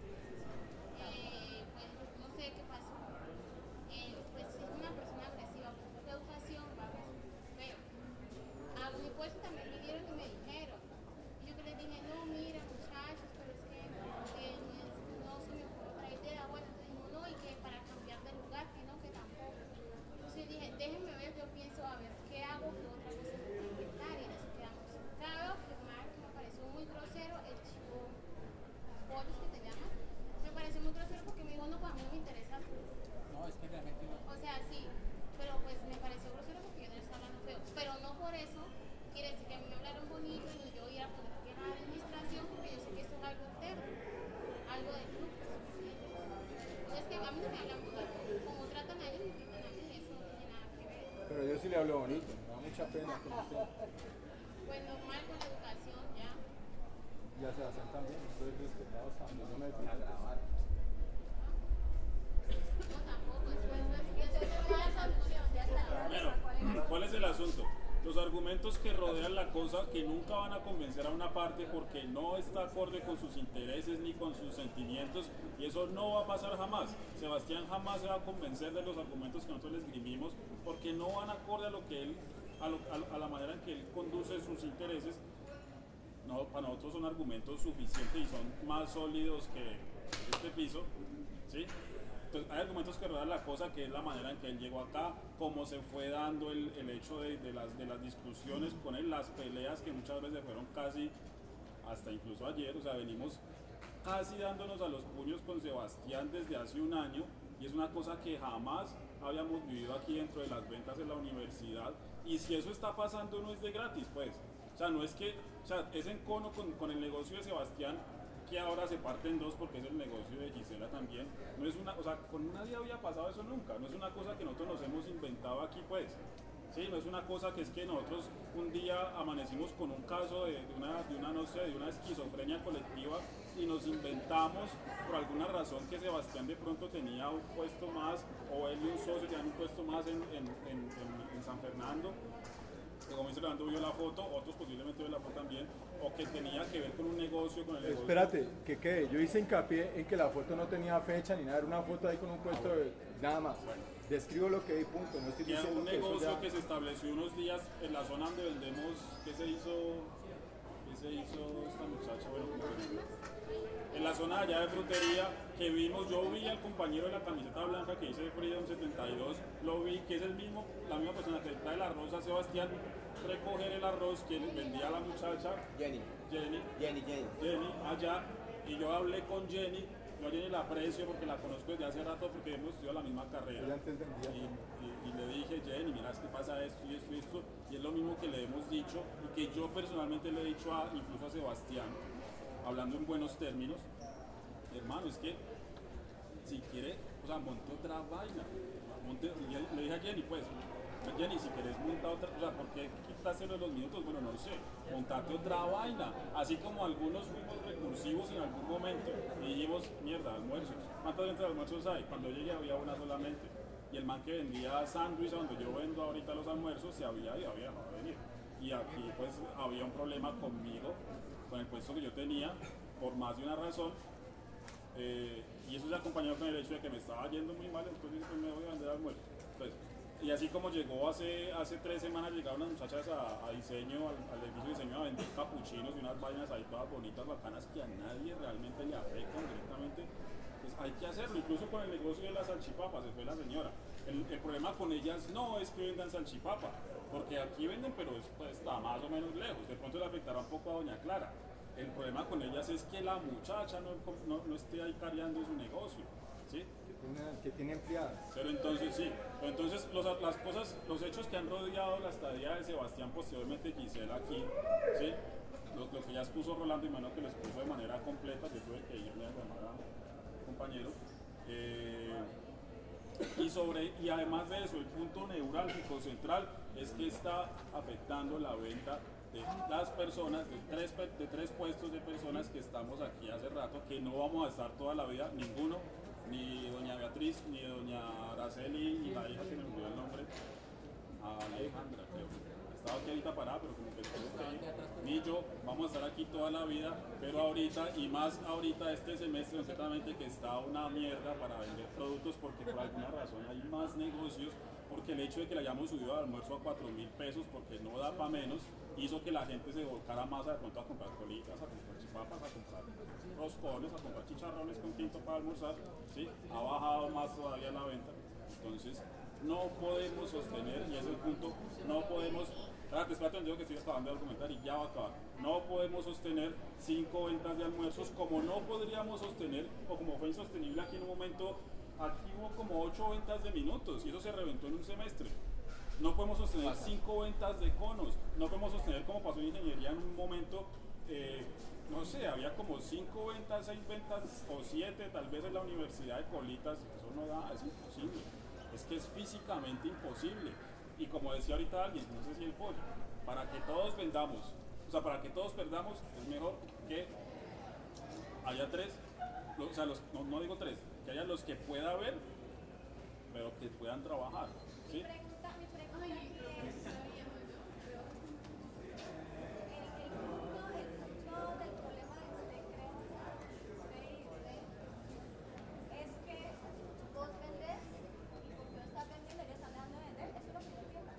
eh, pues no sé qué pasó. Eh, pues es una persona agresiva, por poca educación, va a ser feo. A mi puesto también me dieron y me dijeron. Y yo que les dije, no, mira muchachos, pero es que eh, no se me ocurre otra idea. Bueno, entonces dijo, no, y que para cambiar de lugar, que no, que tampoco. Entonces dije, déjenme ver, yo pienso, a ver, ¿qué hago? ¿Qué otra cosa se puede inventar? Y en eso quedamos. Cabe afirmar que me pareció muy grosero el chico Pollos que te llama. Me pareció muy grosero porque me dijo, no, pues a mí no me interesa. No, es que realmente no. O sea, sí, pero pues me pareció grosero porque yo no le estaba hablando feo. Pero no por eso quiere decir que a mí me hablaron bonito y yo voy a poner que la administración porque yo sé que esto es algo interno, algo de grupos. No es que a mí no me hablan bonito. Como tratan a ellos, me tratan a mí, eso no tiene nada que ver. Pero yo sí le hablo bonito, me da mucha pena con usted. Pues normal con la educación ya. Y a Sebastián también, estoy despejado también, no me defiendo. Bueno, ¿cuál es el asunto? Los argumentos que rodean la cosa que nunca van a convencer a una parte porque no está acorde con sus intereses ni con sus sentimientos, y eso no va a pasar jamás. Sebastián jamás se va a convencer de los argumentos que nosotros le esgrimimos porque no van acorde a lo que él, a, lo, a, a la manera en que él conduce sus intereses. No, para nosotros son argumentos suficientes y son más sólidos que este piso, ¿sí? Entonces, hay argumentos que rodean la cosa, que es la manera en que él llegó acá, cómo se fue dando el, el hecho de, de, las, de las discusiones con él, las peleas que muchas veces fueron casi, hasta incluso ayer, o sea, venimos casi dándonos a los puños con Sebastián desde hace un año, y es una cosa que jamás habíamos vivido aquí dentro de las ventas de la universidad, y si eso está pasando no es de gratis, pues, o sea, no es que, o sea, es en cono con, con el negocio de Sebastián, que ahora se parte en dos porque es el negocio de Gisela también. No es una, o sea, con nadie había pasado eso nunca, no es una cosa que nosotros nos hemos inventado aquí, pues. Sí, no es una cosa que es que nosotros un día amanecimos con un caso de, de, una, de una, no sé, de una esquizofrenia colectiva y nos inventamos por alguna razón que Sebastián de pronto tenía un puesto más, o él y un socio tenían un puesto más en, en, en, en, en San Fernando, que como dice Leandro vio la foto, otros posiblemente vio la foto también, o que tenía que ver con un negocio, con el negocio. Espérate, que quede, yo hice hincapié en que la foto no tenía fecha ni nada, era una foto ahí con un puesto de nada más. Describo lo que vi, punto, no estoy que diciendo un que eso negocio ya... que se estableció unos días en la zona donde vendemos, ¿qué se hizo? ¿Qué se hizo esta muchacha? Bueno, en la zona allá de frutería, que vimos, yo vi al compañero de la camiseta blanca que dice Freedom setenta y dos, lo vi, que es el mismo, la misma persona que trae el arroz a Sebastián, recoger el arroz que vendía a la muchacha Jenny. Jenny. Jenny, Jenny. Jenny, allá, y yo hablé con Jenny, yo a Jenny la aprecio porque la conozco desde hace rato porque hemos estudiado la misma carrera. Ella antes vendía. Y, y, y le dije, Jenny, mira, es que pasa esto y esto y esto, y es lo mismo que le hemos dicho y que yo personalmente le he dicho a, incluso a Sebastián, hablando en buenos términos, hermano, es que si quiere, o sea, monte otra vaina, monte, y le dije a Jenny, pues, Jenny, si querés montar otra, o sea, ¿por qué quitárselo los minutos? Bueno, no sé, montate otra vaina, así como algunos fuimos recursivos en algún momento y dijimos, mierda, almuerzos, ¿cuántos entre almuerzos hay? Cuando llegué había una solamente, y el man que vendía sándwiches, donde yo vendo ahorita los almuerzos, se había ido, había dejado de venir, y aquí pues había un problema conmigo, con el puesto que yo tenía, por más de una razón, eh, y eso se acompañó con el hecho de que me estaba yendo muy mal, entonces pues, me voy a vender almuerzo. Entonces, y así como llegó hace, hace tres semanas, llegaron unas muchachas a, a diseño, al, al edificio de diseño a vender capuchinos y unas vainas ahí todas bonitas, bacanas, que a nadie realmente le afectan directamente. Pues hay que hacerlo, incluso con el negocio de las salchipapas, se fue la señora. El, el problema con ellas no es que vendan salchipapa, porque aquí venden, pero es, pues, está más o menos lejos, de pronto le afectará un poco a doña Clara. El problema con ellas es que la muchacha no, no, no esté ahí cargando su negocio, ¿sí? Que tiene empleadas. Pero entonces sí, pero entonces los, las cosas, los hechos que han rodeado la estadía de Sebastián, posteriormente Gisela aquí, ¿sí? Lo, lo que ya expuso Rolando y mano que lo expuso de manera completa, yo tuve que irme a llamar a un compañero. Eh, y, sobre, y además de eso, el punto neurálgico central es que está afectando la venta de las personas, de tres, de tres puestos de personas que estamos aquí hace rato, que no vamos a estar toda la vida, ninguno, ni doña Beatriz, ni doña Araceli, ni la hija que me olvidó el nombre, Alejandra, creo. Estaba aquí ahorita parada, pero como que estuvo ahí. Ni yo, vamos a estar aquí toda la vida, pero ahorita, y más ahorita este semestre, concretamente, que está una mierda para vender productos, porque por alguna razón hay más negocios, porque el hecho de que le hayamos subido al almuerzo a cuatro mil pesos, porque no da para menos, hizo que la gente se volcara más de pronto a comprar colitas, a comprar chipapas, a comprar roscones, a comprar chicharrones con tinto para almorzar, ¿sí? Ha bajado más todavía la venta, entonces no podemos sostener, y ese es el punto, no podemos, espérate, espérate, digo que estoy acabando de argumentar y ya va a acabar, no podemos sostener cinco ventas de almuerzos como no podríamos sostener, o como fue insostenible aquí en un momento, aquí hubo como ocho ventas de minutos y eso se reventó en un semestre. No podemos sostener cinco ventas de conos, no podemos sostener como pasó en ingeniería en un momento, eh, no sé, había como cinco ventas, seis ventas o siete tal vez en la universidad de colitas, eso no da, es imposible, es que es físicamente imposible. Y como decía ahorita alguien, no sé si el pollo, para que todos vendamos, o sea, para que todos perdamos, es mejor que haya tres, lo- o sea, los, no, no digo tres, que haya los que pueda haber, pero que puedan trabajar, ¿sí? Mi pregunta, mi pregunta aquí es, el, el punto, el punto del problema de usted, creo, usted y usted, es que vos vendés y porque vos estás vendiendo, le están dejando de vender, eso es lo que yo entiendo.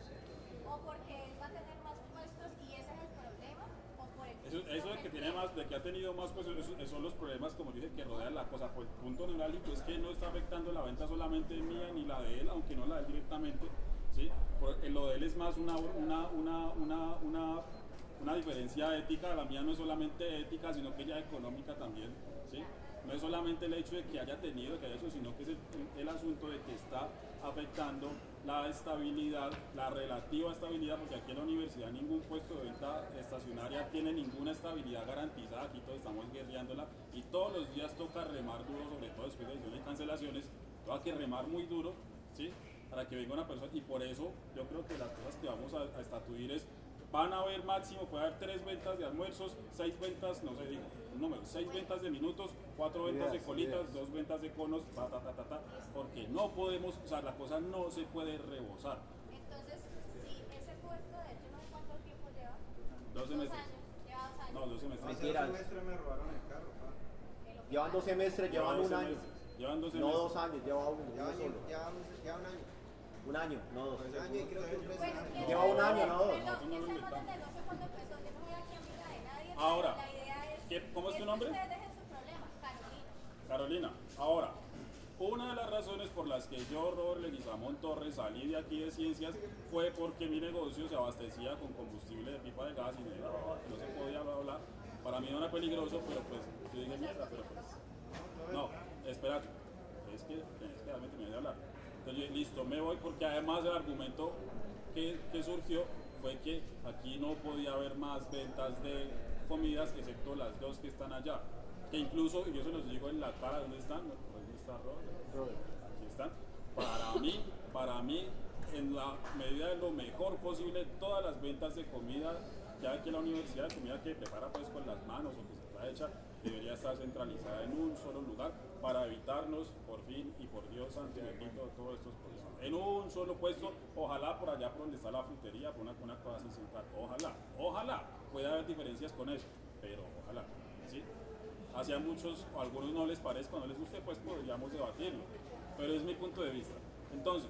O porque él va a tener más puestos y ese es el problema, o por el Eso, eso de que tiene más, de que ha tenido más, pues eso- esos son los problemas, como dije, que rodean la cosa. Pues el punto neurálgico es que no está afectando la venta solamente mía ni la de él, aunque no la de él directamente, ¿sí? Por- eh, lo de él es más una, una, una, una, una, una diferencia ética, la mía no es solamente ética, sino que ya económica también, ¿sí? No es solamente el hecho de que haya tenido, que haya eso, sino que es el, el asunto de que está afectando la estabilidad, la relativa estabilidad, porque aquí en la universidad ningún puesto de venta estacionaria tiene ninguna estabilidad garantizada, aquí todos estamos guerreándola y todos los días toca remar duro, sobre todo después de ediciones y cancelaciones, toca que remar muy duro, ¿sí? Para que venga una persona, y por eso yo creo que las cosas que vamos a, a estatuir es, van a haber máximo, puede haber tres ventas de almuerzos, seis ventas, no sé, digo, un número, seis ventas de minutos, cuatro ventas de Ideas, colitas, ideas. dos ventas de conos, ta, ta, ta, ta, ta, porque no podemos, o sea, la cosa no se puede rebosar. Entonces, si ese puesto de yo no sé cuánto tiempo lleva, doce dos meses. años, lleva dos años. No, dos semestres. Hace Mentiras. un semestre me robaron el carro, pa. Llevan dos semestres, llevan un doce año. meses. Llevan doce No meses. dos años, lleva uno, Ya, uno un- solo. ya, un, ya un año. Un año, no dos. Un año y creo que un mes. Bueno, ¿quién Lleva sabe un año, dónde- no dos. Perdón, Nosotros no ¿quién lo sabe dónde inventamos. el negocio cuando empezó? Yo no soy aquí amiga de nadie. Ahora, la idea es, ¿qué- cómo es tu que nombre? ustedes dejen sus problemas, Carolina. Carolina, ahora, una de las razones por las que yo, Robert Leguizamón Torres, salí de aquí de Ciencias fue porque mi negocio se abastecía con combustible de pipa de gas y me no, no se podía hablar. Para mí no era peligroso, pero pues yo dije mierda, pero pues. No, espérate, es que tenés que darme terminar de hablar. Entonces, yo, listo, me voy porque además el argumento que, que surgió fue que aquí no podía haber más ventas de comidas excepto las dos que están allá. Que incluso, y yo se los digo en la cara, ¿dónde están? ¿Dónde está Robert? Aquí están. Para mí, para mí, en la medida de lo mejor posible, todas las ventas de comida, ya que la universidad de comida que prepara pues con las manos o que se está hecha, debería estar centralizada en un solo lugar para evitarnos, por fin y por Dios santo y bendito, todos estos problemas. En un solo puesto, ojalá por allá por donde está la frutería, por una, una cosa así central, ojalá, ojalá, puede haber diferencias con eso, pero ojalá, ¿sí? Hacia muchos, o a algunos no les parezca, no les guste, pues podríamos debatirlo, pero es mi punto de vista. Entonces,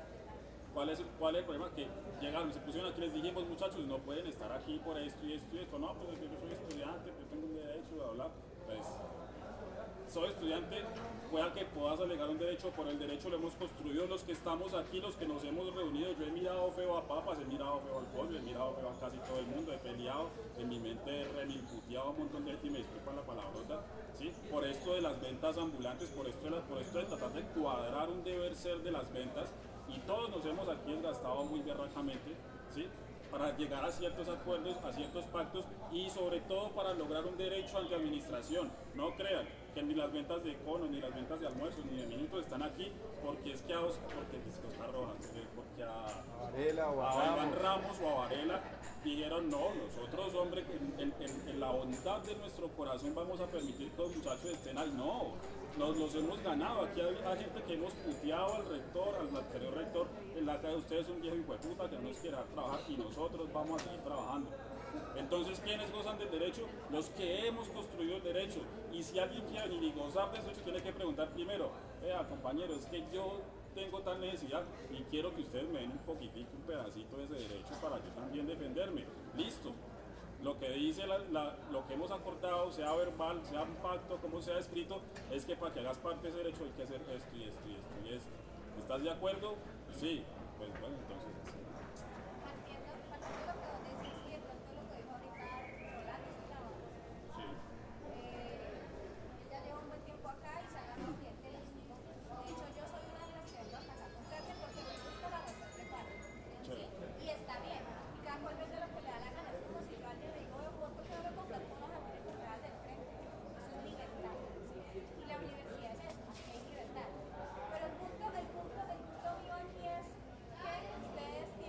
¿cuál es, cuál es el problema? Que llegaron, se pusieron aquí, les dijimos, muchachos, no pueden estar aquí por esto y esto y esto, no, pues es que yo soy estudiante, yo tengo un derecho, bla, bla, pues, soy estudiante, pueda que puedas alegar un derecho, por el derecho lo hemos construido los que estamos aquí, los que nos hemos reunido. Yo he mirado feo a papas, he mirado feo al pollo, he mirado feo a casi todo el mundo, he peleado, en mi mente he remilputeado a un montón de gente y me disculpan la palabrota, ¿sí? Por esto de las ventas ambulantes, por esto de, la- por esto de tratar de cuadrar un deber ser de las ventas, y todos nos hemos aquí desgastado muy berracamente, ¿sí? Para llegar a ciertos acuerdos, a ciertos pactos y sobre todo para lograr un derecho ante administración. No crean que ni las ventas de conos, ni las ventas de almuerzos, ni de minutos están aquí porque es que a Os- porque es que Oscar Rojas, eh, porque a, Varela o a a Iván Ramos. Ramos o a Varela dijeron no, nosotros hombre, en, en- en la bondad de nuestro corazón vamos a permitir que los muchachos estén ahí. No, nos los hemos ganado. Aquí hay, hay gente que hemos puteado al rector, al anterior rector, en la calle ustedes un viejo hijo de puta que no nos quiere dejar trabajar y nosotros vamos a seguir trabajando. Entonces, ¿quiénes gozan del derecho? Los que hemos construido el derecho. Y si alguien quiere ni gozar de ese derecho, tiene que preguntar primero, vea compañero, es que yo tengo tal necesidad y quiero que ustedes me den un poquitico, un pedacito de ese derecho para yo también defenderme. Listo. Lo que dice, la, la- lo que hemos acordado, sea verbal, sea un pacto, como sea escrito, es que para que hagas parte de ese derecho hay que hacer esto y esto y esto y esto. ¿Estás de acuerdo? Sí. Pues bueno, entonces así. Partiendo, partiendo de lo que vos decís y de pronto lo que dijo ahorita Rolando, es una cosa. Sí. Eh, ella lleva un buen tiempo acá y se ha ganado clientelismo. De hecho, yo soy una de las que vengo hasta acá con Carmen porque me gusta la razón de Carmen. ¿Sí? Y está bien. Y cada cual vende lo que le da la gana. Es como si yo a alguien le digo, vos, ¿por qué no me compras con los jamones real del frente? Eso es libertad. ¿Sí? Y la universidad es eso, aquí hay libertad. Pero el punto, el punto, el punto mío aquí es que ustedes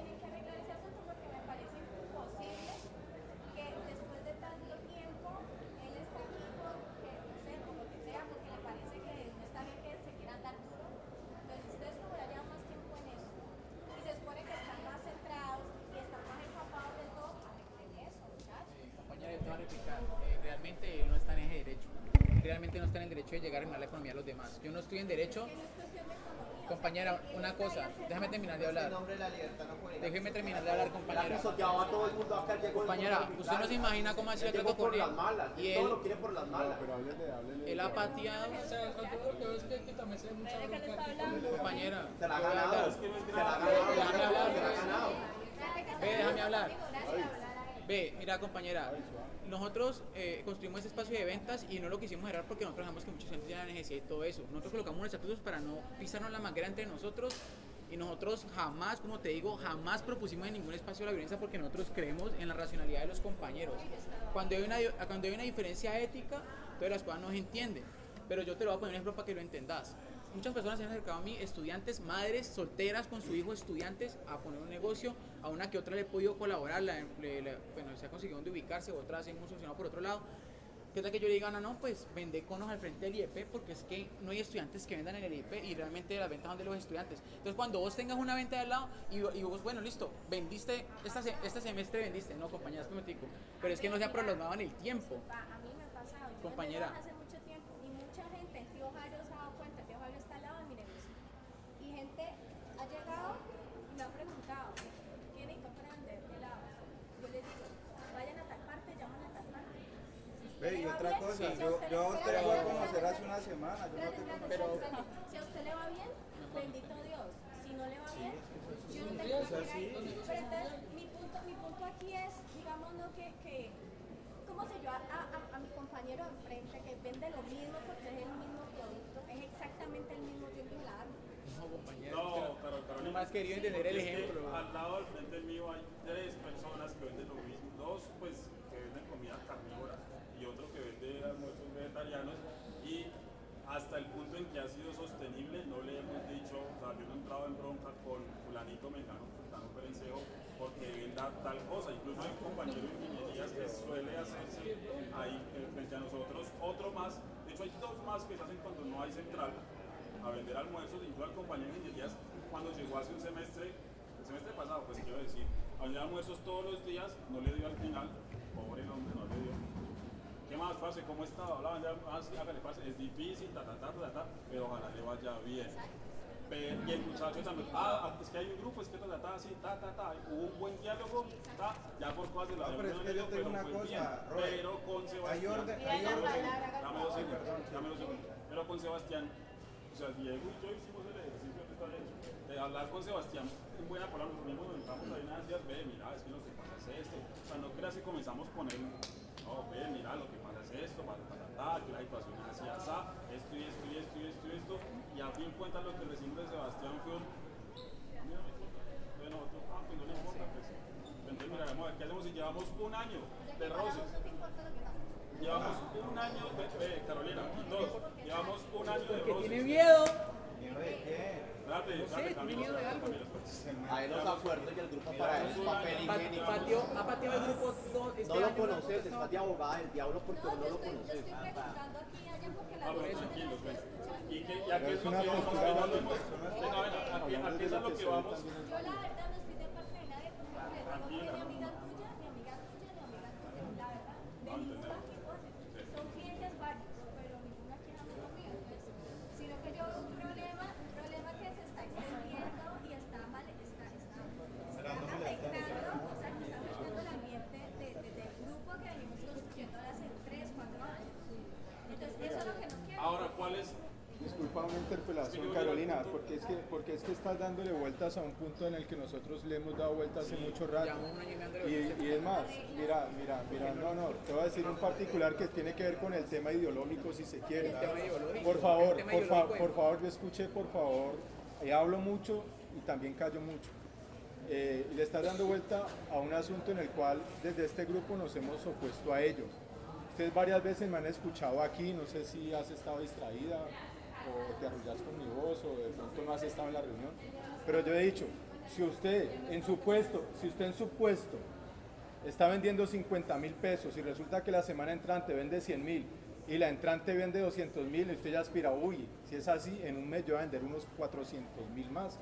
realmente no está en el derecho de llegar a arruinar la economía de los demás. Yo no estoy en derecho. Compañera, una cosa, déjame terminar de hablar. Déjeme terminar de hablar, compañera. Compañera, usted no se imagina cómo ha sido el trato con él. Y él, él ha pateado. Compañera, se la ha ganado. Se la ha ganado. Se la ha ganado. Ve, déjame hablar. Ve, mira, compañera. Nosotros eh, construimos ese espacio de ventas y no lo quisimos cerrar porque nosotros dejamos que muchos gente tienen la necesidad y todo eso. Nosotros colocamos unos estatutos para no pisarnos la manguera entre nosotros y nosotros jamás, como te digo, jamás propusimos en ningún espacio la violencia porque nosotros creemos en la racionalidad de los compañeros. Cuando hay una, cuando hay una diferencia ética, entonces las cosas no se entienden. Pero yo te lo voy a poner un ejemplo para que lo entendas. Muchas personas se han acercado a mí, estudiantes, madres, solteras con su hijo, estudiantes, a poner un negocio. A una que otra le he podido colaborar, la, le, le, bueno, se ha conseguido donde ubicarse, otras hemos solucionado por otro lado. ¿Qué tal que yo le diga, no, no, pues vende conos al frente del I E P? Porque es que no hay estudiantes que vendan en el I E P y realmente las ventas son de los estudiantes. Entonces, cuando vos tengas una venta de al lado y, y vos, bueno, listo, vendiste, esta, este semestre vendiste, no, compañeras, que me tico, pero es que no se ha prolongado en el tiempo. A mí me ha pasado, yo compañera. Hace mucho tiempo y mucha gente, el tío Jairo se ha dado cuenta, el tío Jairo está al lado de mi negocio. Y gente ha llegado y me ha preguntado, ¿tienen que aprender helados? Yo les digo, vayan a tal parte, llaman a tal parte. Ve, y otra cosa, sí. yo, yo a usted lo voy a conocer hace una semana, yo no te conozco. Pero si a usted le va bien, bendito Dios. Si no le va bien, yo no tengo que ir ahí. Pero entonces, mi punto, mi punto aquí es, digamos, no que, que ¿cómo sé yo? A, a, a mi compañero enfrente que vende lo mismo porque es el mismo producto, es exactamente el mismo tiempo de la arma. No, compañero. No, pero, pero no más quería entender el es que ejemplo. Al lado del frente mío hay tres personas que venden lo mismo. Dos, pues, que venden comida carnívora y otro que vende almuerzos vegetarianos. Y hasta el punto en que ha sido sostenible, no le hemos dicho, o sea, yo no he entrado en bronca con fulanito, mengano, fulano, perencejo, porque venda tal cosa. Incluso hay un compañero de ingenierías que suele hacerse ahí eh, frente a nosotros. Otro más, de hecho hay dos más que se hacen cuando no hay central, a vender almuerzos. Incluso al compañero de ingenierías, cuando llegó hace un semestre, el semestre pasado, pues quiero decir, a vender almuerzos todos los días, no le dio al final, pobre el hombre, no le dio. ¿Qué más, parce? ¿Cómo está? Hablaba de algo, ah, sí, hágale, parce, es difícil, ta, ta, ta, ta, ta, pero ojalá le vaya bien. Pero, y el muchacho también, ah, es que hay un grupo, es que ta, ta, ta, sí, ta, ta, ta, hubo un buen diálogo, ta, ya por cosas de la No, pero es que yo te digo una cosa, Robert, pero con Sebastián, hay orden, hay orden. dame dos segundos, dame dos segundos, pero con Sebastián, o sea, Diego y yo hicimos el ejercicio que está hecho, de hablar con Sebastián, en buena palabra, nos unimos, nos sentamos ahí unas días, ve, mira, es que lo que pasa es esto, o sea, no creas que comenzamos con él, no, ve, mira, lo que pasa es esto, ta, ta, ta, ta, que la situación es así, así, esto y esto y esto y esto y esto, y a fin cuentas lo que recibimos de Sebastián fue un, a mí no me importa, de nosotros, ah, pues no le importa, pues, entonces mira, vamos a ver, ¿qué hacemos si llevamos un año de roces? Llevamos un año de, de Carolina, y todos, llevamos un año de roces. Tiene miedo. ¿Miedo de qué? Espérate, No sé, tiene miedo de algo. Hay los acuerdos y el grupo para él es papel higiénico. Patio, ha pateado el grupo dos, este No lo año, conoces, no, está de abogada del diablo porque No, no yo lo estoy, yo conoces. estoy preguntando aquí y allá porque la Ah, pero verdad tranquilos, me la ven. estoy escuchando. Y que ya que es lo que vamos, que no lo hemos, venga, venga, aquí, aquí es a lo que vamos. Yo la verdad no estoy de parte de nadie porque le digo que ni amiga tuya, ni amiga tuya, ni amiga tuya, la verdad. De ninguna aquí puedo hacer. Son clientes varios, pero ninguna aquí es amigo mío. Entonces, sino que yo veo un problema, un problema que se está extendiendo y está mal, está, está, está afectando, o sea, que está afectando el ambiente de, de, del grupo que venimos construyendo hace tres, cuatro años. Entonces, eso es lo que no quiero. Ahora, ¿cuál es? Disculpa una interpelación, Carolina, porque es que porque es que estás dándole vueltas a un punto en el que nosotros le hemos dado vueltas hace mucho rato. Y, y es más, mira, mira, mira, no, no, te voy a decir un particular que tiene que ver con el tema ideológico, si se quiere. Por favor, por, fa por favor, yo escuché, por favor, eh, hablo mucho y también callo mucho. Eh, y le estás dando vuelta a un asunto en el cual desde este grupo nos hemos opuesto a ello. Ustedes varias veces me han escuchado aquí, no sé si has estado distraída o te arrullas con mi voz o de pronto no has estado en la reunión, pero yo he dicho, si usted en su puesto, si usted en su puesto está vendiendo cincuenta mil pesos y resulta que la semana entrante vende cien mil y la entrante vende doscientos mil y usted ya aspira, uy, si es así, en un mes yo voy a vender unos cuatrocientos mil más,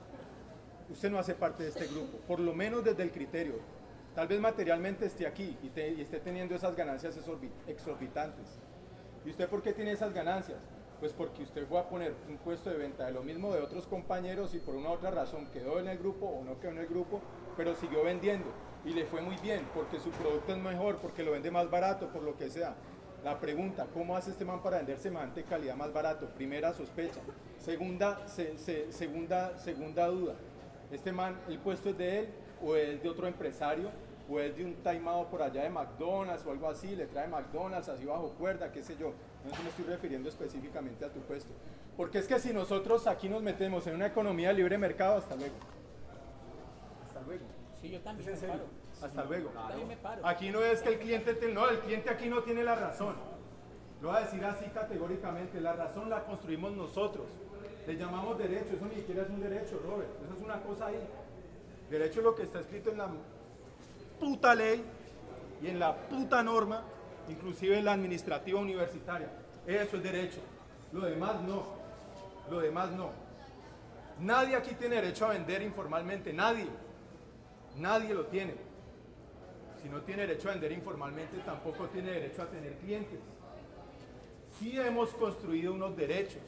usted no hace parte de este grupo, por lo menos desde el criterio. Tal vez materialmente esté aquí y, te, y esté teniendo esas ganancias exorbitantes, ¿Y usted por qué tiene esas ganancias? Pues porque usted fue a poner un puesto de venta de lo mismo de otros compañeros y por una u otra razón quedó en el grupo o no quedó en el grupo, pero siguió vendiendo y le fue muy bien porque su producto es mejor, porque lo vende más barato, por lo que sea. La pregunta, ¿cómo hace este man para vender semejante calidad más barato? Primera sospecha. Segunda, se, se, segunda, segunda duda. ¿Este man, el puesto es de él o es de otro empresario? ¿O es de un taimado por allá de McDonald's o algo así? Le trae McDonald's así bajo cuerda, qué sé yo. No me estoy refiriendo específicamente a tu puesto. Porque es que si nosotros aquí nos metemos en una economía de libre mercado, hasta luego. Hasta luego. Sí, yo también ¿Es en me serio? paro. Hasta luego. Yo también me paro. Aquí no es que el cliente, te, no, el cliente aquí no tiene la razón. Lo voy a decir así categóricamente, la razón la construimos nosotros. Le llamamos derecho, eso ni siquiera es un derecho, Robert. Eso es una cosa ahí. Derecho es lo que está escrito en la puta ley y en la puta norma, inclusive en la administrativa universitaria. Eso es derecho. Lo demás no. Lo demás no. Nadie aquí tiene derecho a vender informalmente, nadie. Nadie lo tiene. Si no tiene derecho a vender informalmente, tampoco tiene derecho a tener clientes. Sí hemos construido unos derechos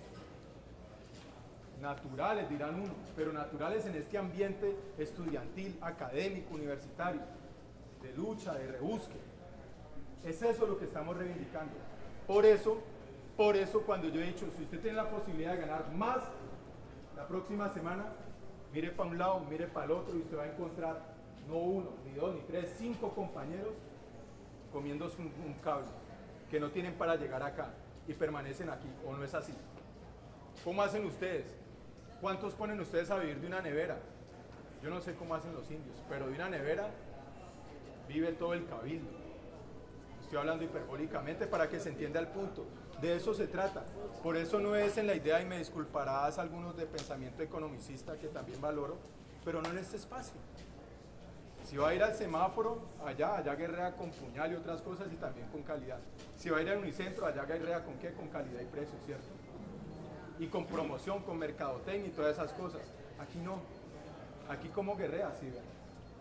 naturales, dirán uno, pero naturales en este ambiente estudiantil, académico, universitario, de lucha, de rebusque. Es eso lo que estamos reivindicando. Por eso, por eso cuando yo he dicho, si usted tiene la posibilidad de ganar más la próxima semana, mire para un lado, mire para el otro y usted va a encontrar no uno, ni dos, ni tres, cinco compañeros comiéndose un, un cable que no tienen para llegar acá y permanecen aquí, ¿o no es así? ¿Cómo hacen ustedes? ¿Cuántos ponen ustedes a vivir de una nevera? Yo no sé cómo hacen los indios, pero de una nevera vive todo el cabildo. Estoy hablando hiperbólicamente para que se entienda el punto. De eso se trata. Por eso no es en la idea, y me disculparás algunos de pensamiento economicista que también valoro, pero no en este espacio. Si va a ir al semáforo, allá, allá guerrea con puñal y otras cosas y también con calidad. Si va a ir al Unicentro, allá guerrea con qué, con calidad y precio, ¿cierto? Y con promoción, con mercadotecnia y todas esas cosas. Aquí no. Aquí como guerrea, sí, vean.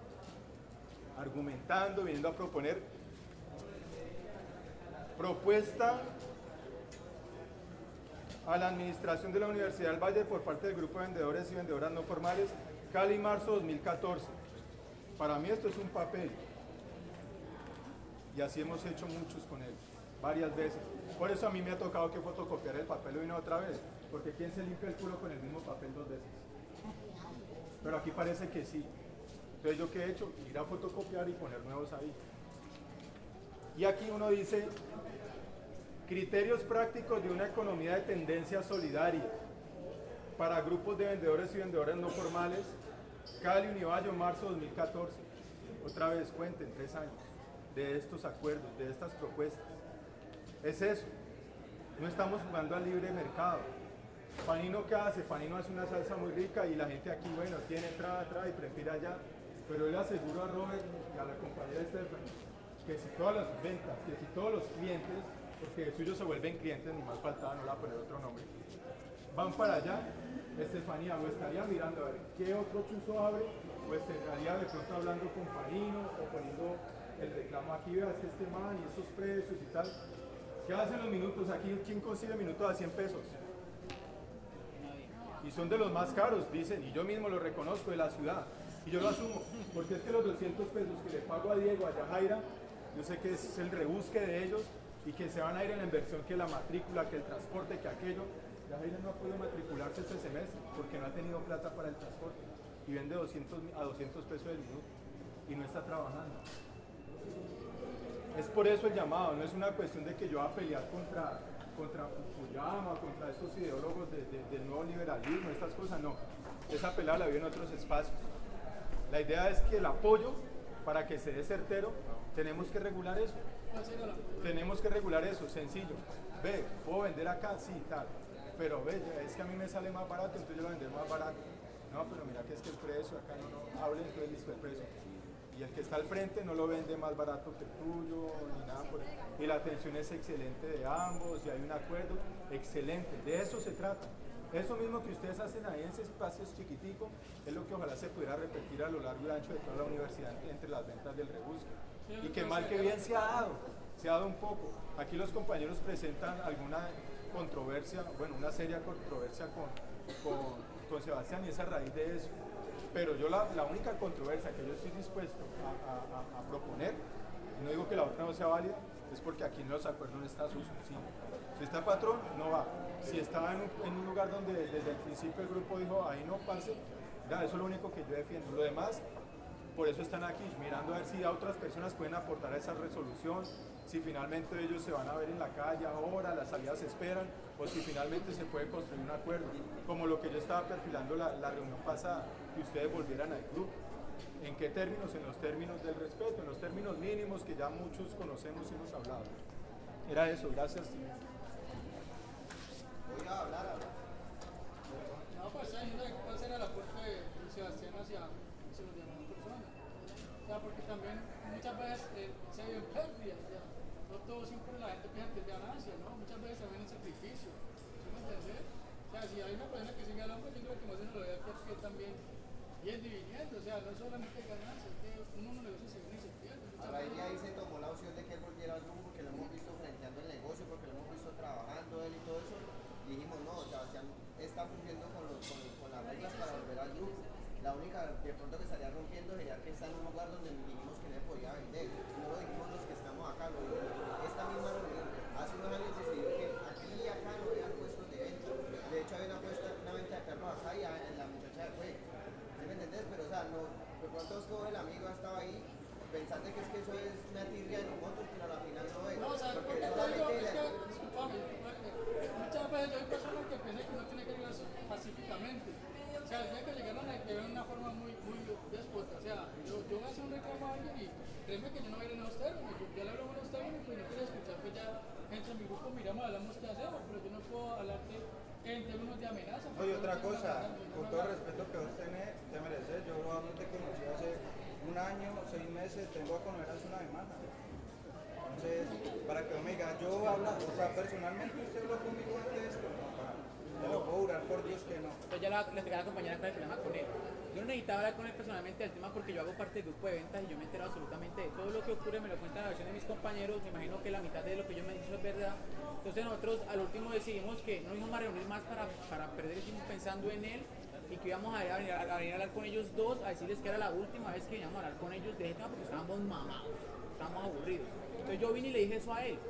Argumentando, viniendo a proponer. Propuesta a la administración de la Universidad del Valle por parte del grupo de vendedores y vendedoras no formales, Cali, marzo dos mil catorce. Para mí esto es un papel. Y así hemos hecho muchos con él, varias veces. Por eso a mí me ha tocado que fotocopiar el papel y no otra vez. Porque ¿quién se limpia el culo con el mismo papel dos veces? Pero aquí parece que sí. Entonces yo qué he hecho, ir a fotocopiar y poner nuevos ahí. Y aquí uno dice, criterios prácticos de una economía de tendencia solidaria para grupos de vendedores y vendedoras no formales, Cali, Univallo, marzo dos mil catorce. Otra vez cuenten, tres años, de estos acuerdos, de estas propuestas. Es eso. No estamos jugando al libre mercado. Panino, ¿qué hace? Panino hace una salsa muy rica y la gente aquí, bueno, tiene, trae, trae y prefiere allá. Pero yo le aseguro a Robert y a la compañera Stephanie que si todas las ventas, que si todos los clientes, porque de suyo se vuelven clientes, ni más faltaba, no le voy a poner otro nombre, van para allá, Estefanía o estaría mirando a ver qué otro chuzo abre, o estaría de pronto hablando con Panino o poniendo el reclamo aquí, veas que este man y esos precios y tal. ¿Qué hacen los minutos? Aquí, ¿quién consigue minutos a cien pesos? Y son de los más caros, dicen, y yo mismo lo reconozco de la ciudad, y yo lo asumo, porque es que los doscientos pesos que le pago a Diego, a Yajaira, yo sé que es el rebusque de ellos, y que se van a ir en la inversión, que la matrícula, que el transporte, que aquello. Yajaira no ha podido matricularse este semestre, porque no ha tenido plata para el transporte, y vende doscientos, a doscientos pesos el minuto, y no está trabajando. Es por eso el llamado, no es una cuestión de que yo va a pelear contra, contra Fukuyama, contra estos ideólogos de, de, del nuevo liberalismo, estas cosas, no. Esa pelea la vi en otros espacios. La idea es que el apoyo, para que se dé certero, tenemos que regular eso. Tenemos que regular eso, sencillo. Ve, ¿puedo vender acá? Sí, tal. Pero ve, es que a mí me sale más barato, entonces yo lo vender más barato. No, pero mira que es que el precio, acá no, no, hable, entonces listo el precio. Y el que está al frente no lo vende más barato que el tuyo, ni nada por eso. Y la atención es excelente de ambos, y hay un acuerdo excelente. De eso se trata. Eso mismo que ustedes hacen ahí en ese espacio chiquitico, es lo que ojalá se pudiera repetir a lo largo y ancho de toda la universidad entre las ventas del rebusque. Y que mal que bien se ha dado, se ha dado un poco. Aquí los compañeros presentan alguna controversia, bueno, una seria controversia con, con, con Sebastián, y es a raíz de eso. Pero yo la, la única controversia que yo estoy dispuesto a, a, a, a proponer, y no digo que la otra no sea válida, es porque aquí en los acuerdos no está Suso. ¿Sí? Si está patrón, no va. Si está en un, en un lugar donde desde el principio el grupo dijo, ahí no pase, ya, eso es lo único que yo defiendo. Lo demás, por eso están aquí, mirando a ver si a otras personas pueden aportar a esa resolución, si finalmente ellos se van a ver en la calle ahora, las salidas se esperan, o si finalmente se puede construir un acuerdo, como lo que yo estaba perfilando la, la reunión pasada, que ustedes volvieran al club. ¿En qué términos? En los términos del respeto, en los términos mínimos que ya muchos conocemos y hemos hablado. Era eso, gracias. Voy a hablar ahora. No, pues hay una cuál será el aporte de Sebastián hacia, hacia los demás personas. O sea, porque también muchas veces eh, se ven pérdidas, ya. No todo siempre la gente piensa que es ganancia, ¿no? Muchas veces también es sacrificio. ¿Sí me entendés? O sea, si hay una persona que sigue al hombre, yo creo que más se lo ve aquí que también y es dividiendo, o sea, no solamente ganancia, es que uno no negocia se gana y se pierde. A raíz de ahí se tomó la opción de que él volviera al grupo, porque lo hemos visto frenteando el negocio, porque lo hemos visto trabajando él y todo eso. Y dijimos, no, Sebastián está cumpliendo con, los, con, con las reglas para volver al grupo. La única de pronto que estaría rompiendo sería que está en un lugar donde dijimos que no le podía vender. No lo dijimos los que estamos acá, lo dijimos esta misma reunión. Hace unos años decidió que aquí y acá no había puestos de venta. De hecho, había una, puesta, una venta de perros acá y en la muchacha de juego. ¿Sí me entendés? Pero, o sea, no, de pronto es como el amigo ha estado ahí pensando que es que eso es una tirria de nosotros, pero al final no es. No, o sea, porque solamente es que, disculpame, muchas veces yo hay personas que piensan que uno tiene que llegar pacíficamente. O sea, el día que llegaron a que de una forma muy, muy déspota. O sea, yo, yo voy a hacer un reclamo a alguien y créeme que yo no voy a ir en los términos. Yo ya le hablo buenos términos, pues no quiero escuchar, pues ya entre mi grupo miramos, hablamos qué hacemos, pero yo no puedo hablarte en términos de amenaza. Oye, otra cosa, con todo el respeto que vos tenés, te mereces. Yo probablemente te conocí hace un año, seis meses, tengo a conocer hace una semana. Entonces, para que me diga, yo hablo, o sea, personalmente usted habló conmigo antes de esto, no, para, te lo puedo jurar por Dios que no. Yo ya la, le expliqué a la compañera cuál es el problema con él. Yo no necesitaba hablar con él personalmente del tema porque yo hago parte del grupo de ventas y yo me entero absolutamente de todo lo que ocurre, me lo cuentan la versión de mis compañeros, me imagino que la mitad de lo que yo me he dicho es verdad. Entonces nosotros al último decidimos que no íbamos a reunir más para, para perder el tiempo pensando en él y que íbamos a venir a, a venir a hablar con ellos dos, a decirles que era la última vez que veníamos a hablar con ellos de este tema porque estábamos mamados, estábamos aburridos. Entonces yo vine y le dije eso a él.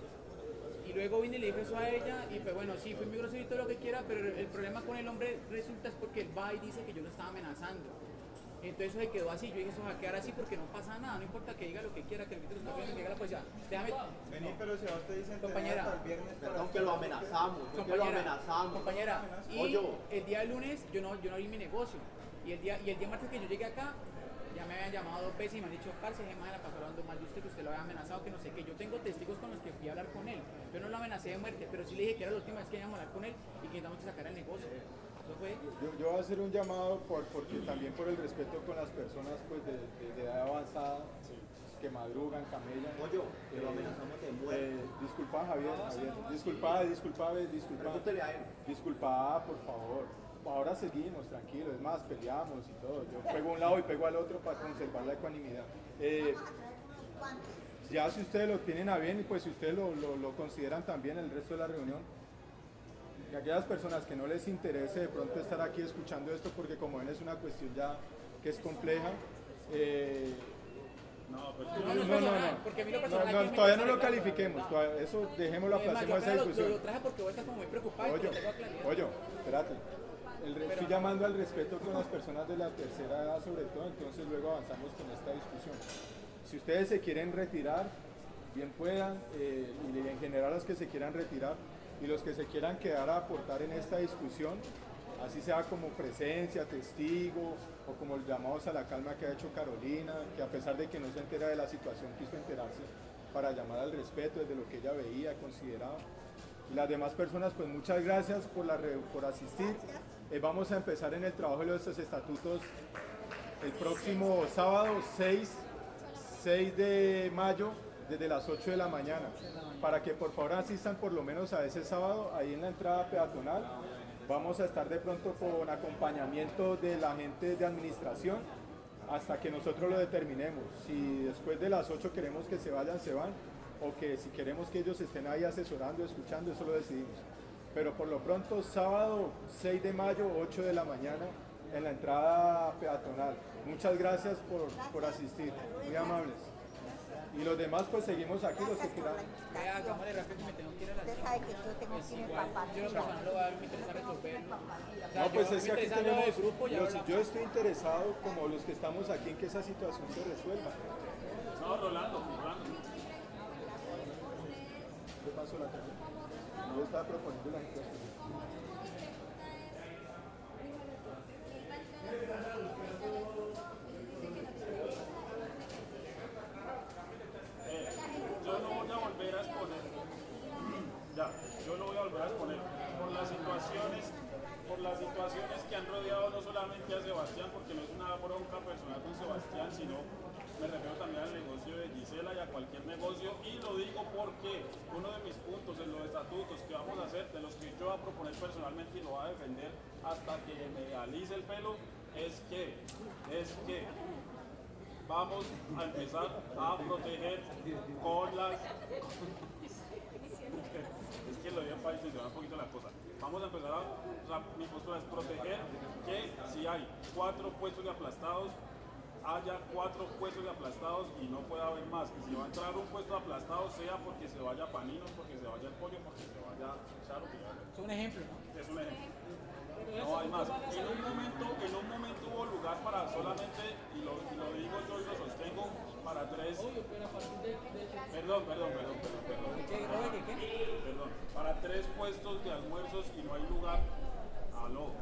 Y luego vine y le dije eso a ella y pues bueno, sí, fui muy grosero y todo lo que quiera, pero el, el problema con el hombre resulta es porque él va y dice que yo lo estaba amenazando. Entonces eso se quedó así, yo dije eso va a quedar así porque no pasa nada, no importa que diga lo que quiera, que el grito que diga la policía. Déjame. Vení, pero si a usted dicen compañera, hasta el viernes, perdón que lo amenazamos, que lo amenazamos. Compañera, y el día lunes yo no, yo no vi mi negocio. Y el día, y el día martes que yo llegué acá, ya me habían llamado dos veces y me han dicho, parce, Gemma la pasó hablando mal de usted, que usted lo había amenazado, que no sé qué. Yo tengo testigos con los que fui a hablar con él. Yo no lo amenacé de muerte, pero sí le dije que era la última vez que íbamos a hablar con él y que necesitamos que sacar el negocio. Eso fue. Yo, yo voy a hacer un llamado por, porque también por el respeto con las personas pues, de, de, de edad avanzada, sí, que madrugan, camellan. Oye, que eh, lo amenazamos de muerte. Eh, disculpa, Javier, Javier. Disculpa, disculpa, disculpa. Pregúntele a él. Disculpa, por favor. Ahora seguimos, tranquilos, es más, peleamos y todo. Yo pego a un lado y pego al otro para conservar la ecuanimidad. Eh, ya si ustedes lo tienen a bien y pues si ustedes lo, lo, lo consideran también el resto de la reunión, y aquellas personas que no les interese de pronto estar aquí escuchando esto, porque como ven es una cuestión ya que es compleja. Eh, No, pues, no, no, no, no, no, porque a mí lo personal no, no, todavía no lo califiquemos, todavía, eso dejémoslo, aplacemos esa discusión. Lo, lo traje porque voy a estar como muy preocupado. Oye, oye, espérate. El, estoy llamando al respeto con las personas de la tercera edad sobre todo, entonces luego avanzamos con esta discusión. Si ustedes se quieren retirar, bien puedan, eh, y en general los que se quieran retirar y los que se quieran quedar a aportar en esta discusión, así sea como presencia, testigo o como llamados a la calma que ha hecho Carolina, que a pesar de que no se entera de la situación quiso enterarse para llamar al respeto desde lo que ella veía, consideraba. Y las demás personas, pues muchas gracias por, la, por asistir. Eh, vamos a empezar en el trabajo de los estatutos el próximo sábado seis de mayo desde las ocho de la mañana, para que por favor asistan por lo menos a ese sábado ahí en la entrada peatonal. Vamos a estar de pronto con acompañamiento de la gente de administración hasta que nosotros lo determinemos. Si después de las ocho queremos que se vayan, se van, o que si queremos que ellos estén ahí asesorando, escuchando, eso lo decidimos. Pero por lo pronto, sábado seis de mayo, ocho de la mañana, en la entrada peatonal. Muchas gracias por, por asistir, muy amables. Y los demás pues seguimos aquí, los que quieran. Vea, hagámosle rápido que me tengo que ir a la Usted sabe que yo tengo Pues que ir igual, papá. yo personal lo voy a ver, me interesa resolverlo. O sea, No, pues yo es que me aquí interesa lo del tenemos, grupo, ya los- hablamos. yo estoy interesado, como los que estamos aquí, en que esa situación se resuelva. No, Rolando, Rolando. ¿Qué pasó la calle? Yo estaba proponiendo la situación. Eh, yo no voy a volver a exponer. Ya, yo lo voy a volver a exponer. Por las situaciones, por las situaciones que han rodeado no solamente a Sebastián, porque no es una bronca personal con Sebastián, sino me refiero también al negocio de Gisela y a cualquier negocio, y lo digo porque uno de mis puntos en los estatutos que vamos a hacer, de los que yo voy a proponer personalmente y lo voy a defender hasta que me alice el pelo, es que, es que vamos a empezar a proteger con las... Es que lo digo para distorsionar un poquito la cosa. Vamos a empezar a... O sea, mi postura es proteger que si hay cuatro puestos de aplastados, haya cuatro puestos de aplastados y no pueda haber más. Que si va a entrar un puesto de aplastados, sea porque se vaya Paninos, porque se vaya el pollo, porque se vaya Charo, que ya- Es un ejemplo, ¿no? es un ejemplo. No hay más. En un momento, en un momento hubo lugar para solamente, y lo, y lo digo yo y lo sostengo, para tres. Perdón, perdón, perdón, perdón, perdón. Perdón. Para tres puestos de almuerzos y no hay lugar. Aló.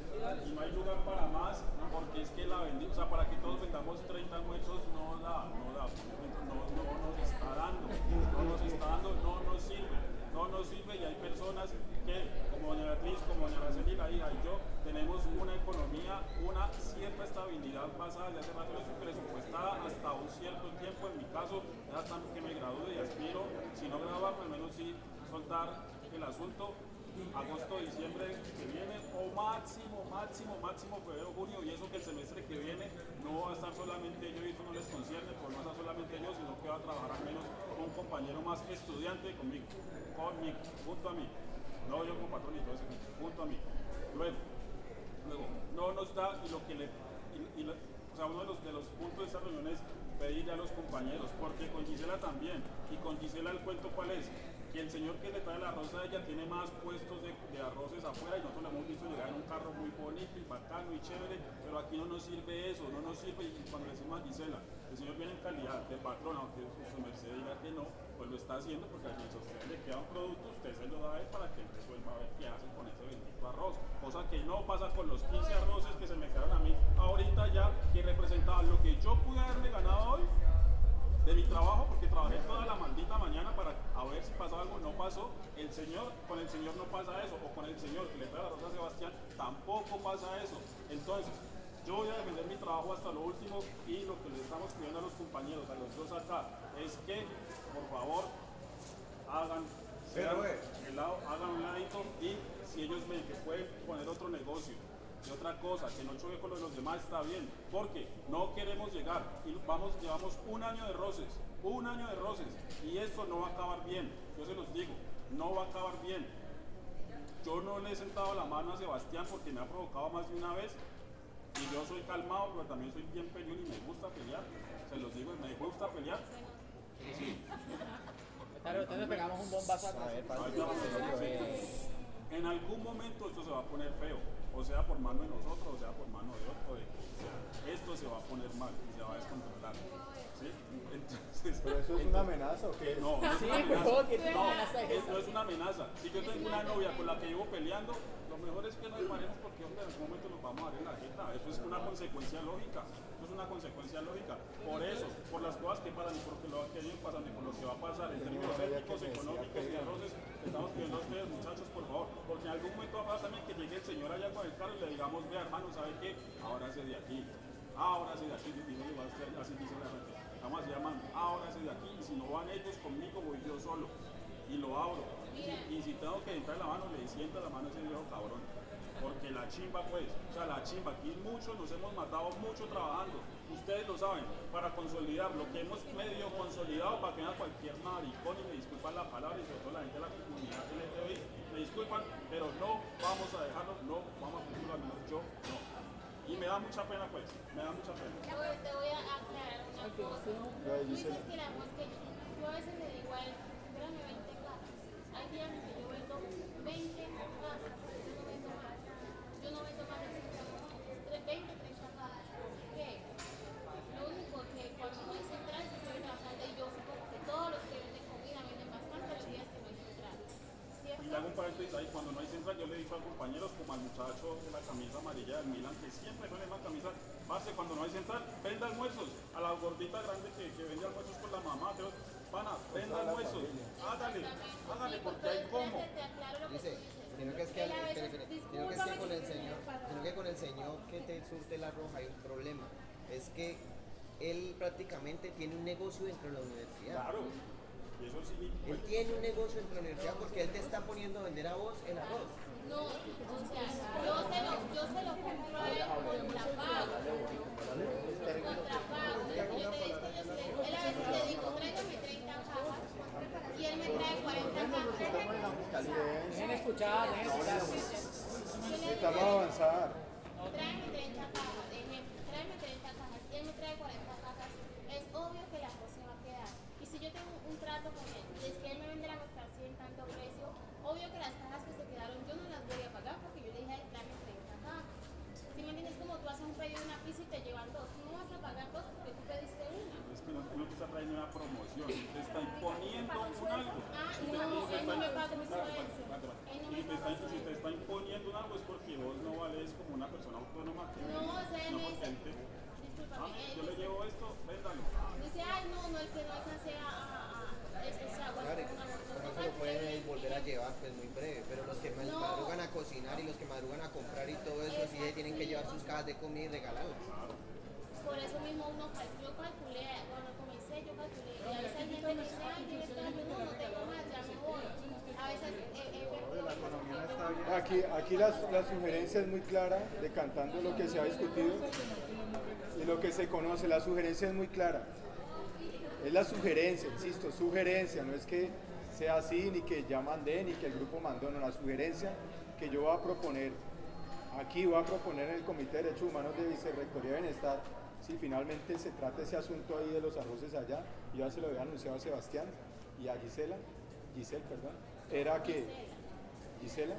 Y no hay lugar para más, porque es que la vendí, o sea, para que todos vendamos treinta almuerzos no da, no da, no, no nos está dando, no nos está dando, no nos sirve, no nos sirve y hay personas que, como doña Beatriz, como doña Araceli, la hija y yo, tenemos una economía, una cierta estabilidad basada desde hace rato presupuestada hasta un cierto tiempo, en mi caso, es hasta que me gradúe y aspiro, si no graduarme, al menos sí soltar el asunto, agosto, diciembre que viene, o máximo, máximo, máximo febrero, junio, y eso que el semestre que viene no va a estar solamente yo y eso no les concierne, pues no va a estar solamente yo, sino que va a trabajar al menos un compañero más estudiante conmigo, conmigo, junto a mí, no yo como patrón y todo eso, junto a mí. Luego, luego, no nos da, y lo que le, y, y lo- o sea, uno de los, de los puntos de esta reunión es pedirle a los compañeros, porque con Gisela también, y con Gisela el cuento cuál es, que el señor que le trae el arroz a ella tiene más puestos de, de arroces afuera y nosotros lo hemos visto llegar en un carro muy bonito y bacano y chévere, pero aquí no nos sirve eso, no nos sirve, y cuando le decimos a Gisela, el señor viene en calidad de patrón, aunque su, su merced diga que no, pues lo está haciendo porque si a usted le queda un producto, usted se lo da a él para que él resuelva a ver qué hace con ese bendito arroz, cosa que no pasa con los quince arroces que se me quedaron a mí ahorita ya, que representaban lo que yo pude haberme ganado hoy de mi trabajo, porque trabajé toda la maldita mañana para a ver si pasaba algo, no pasó. El señor, con el señor no pasa eso, o con el señor que le trae la rosa a Sebastián, tampoco pasa eso. Entonces, yo voy a defender mi trabajo hasta lo último, y lo que le estamos pidiendo a los compañeros, a los dos acá, es que, por favor, hagan, sean el lado, hagan un ladito, y si ellos ven que pueden poner otro negocio, de otra cosa, que no choque con lo de los demás, está bien, porque no queremos llegar y vamos, llevamos un año de roces, un año de roces, y esto no va a acabar bien, yo se los digo, no va a acabar bien. Yo no le he sentado la mano a Sebastián porque me ha provocado más de una vez, y yo soy calmado, pero también soy bien peleón y me gusta pelear, se los digo, me gusta pelear. Sí. Entonces pegamos un bombazo acá. En algún momento esto se va a poner feo, o sea por mano de nosotros, o sea por mano de otro, de quien sea. Esto se va a poner mal y se va a descontrolar. ¿Sí? Entonces, ¿Pero eso es una amenaza o qué? No, no es Sí, una amenaza. pero ¿qué tipo de No, amenaza es es- esa? no es una amenaza. Si yo tengo una novia con la que llevo peleando, lo mejor es que nos separemos porque hombre, en algún momento nos vamos a dar en la jeta. Eso es una consecuencia lógica. Eso es una consecuencia lógica. Por eso, por las cosas que pasan y por lo que lo que viene pasando y por lo que va a pasar en términos éticos, económicos y arroces, estamos pidiendo a ustedes, muchachos, por favor, porque en algún momento va a pasar también que llegue el señor allá con el carro y le digamos, vea hermano, ¿sabe qué? Ahora se de aquí. Ahora se de aquí. Dice, así dice la gente. Vamos así llamando. Ahora se de aquí. Y si no van ellos conmigo, voy yo solo. Y lo abro. Y, y si tengo que entrar la mano, le sienta la mano a ese viejo cabrón. porque la chimba pues, o sea, la chimba, aquí muchos nos hemos matado mucho trabajando, ustedes lo saben, para consolidar lo que hemos medio consolidado, para que no haya cualquier maricón, y me disculpan la palabra, y sobre todo la gente de la comunidad L G B T I, me disculpan, pero no vamos a dejarlo, no vamos a cumplir, al menos yo no. Y me da mucha pena pues, me da mucha pena. Te voy, te voy a aclarar una cosa. Tú dices que la mosca, yo a veces le digo a él, espérame veinte cajas. Hay días en que yo vendo veinte cajas, yo no vendo más. Yo no vendo más de veinte, treinta cajas. ¿Qué? Lo único que cuando no hay central, yo estoy trabajando y yo supongo que todos los que venden comida venden bastante los días que no hay central. ¿Cierto? Y le hago un paréntesis ahí, cuando no hay central, yo le he dicho a compañeros como al muchacho de la camisa amarilla del Milan, que siempre pone más camisa, base cuando no hay central, venda almuerzos, a la gordita grande que, que vende almuerzos con la mamá, creo, pana, venda almuerzos, hágale, hágale, porque hay como. Dice, sino que es que, espere, espere, sino que es que con el señor, sino que con el señor que te surte el arroz hay un problema, es que él prácticamente tiene un negocio dentro de la universidad. Claro. Y eso sí, él tiene un negocio en la universidad porque él te está poniendo a vender a vos el arroz. No, o sea, yo se lo, yo se lo compro a él contrapago. Contrapago. Yo te digo, él a veces le digo, tráigame treinta cajas y él me trae cuarenta cajas. Dejen escuchar, dejen escuchar. Necesitamos avanzar. Tráeme treinta cajas, ejemplo, tráeme treinta cajas y él me trae cuarenta cajas. Es obvio que la cosa va a quedar. Y si yo tengo un trato con él, y es que él me vende la mercancía en tanto precio, obvio que las cajas que se quedaron yo no las voy a pagar porque yo le dije a él, tráeme treinta cajas. Si me entiendes, como tú haces un pedido de una pizza y te llevan dos, tú no vas a pagar dos porque tú pediste una. Es que no, no te está trayendo una promoción, te está imponiendo un algo. Ah, Si no, te, él no me paga mi influencia. Él no Y me te está, paga si te está imponiendo un algo es porque vos no vales como una persona autónoma que No, o sea, él no me porque dice, él te, discúlpame, "Mami, él yo le dice- llevo esto, véndalo. dice, ay, no, no, el que no alcance a, a, a, es, es agua, Claro, con una por botella. eso lo pueden volver a llevar pues muy breve, pero los que No. madrugan a cocinar y los que madrugan a comprar y todo eso, sí se tienen que llevar sus cajas de comida y regalarlas. Por eso mismo uno cal- yo calculé, cuando comencé yo calculé, y a veces hay gente que me dice, ay, tienes cambio, no, no tengo más, ya me voy. A veces eh, eh, Aquí, aquí la, la sugerencia es muy clara, decantando lo que se ha discutido y lo que se conoce. La sugerencia es muy clara. Es la sugerencia, insisto, sugerencia, no es que sea así, ni que ya mandé, ni que el grupo mandó, no, la sugerencia que yo voy a proponer, aquí voy a proponer en el Comité de Derechos Humanos de Vicerrectoría de Bienestar, si finalmente se trata ese asunto ahí de los arroces allá, yo ya se lo había anunciado a Sebastián y a Gisela, Giselle, perdón, era que, Gisela,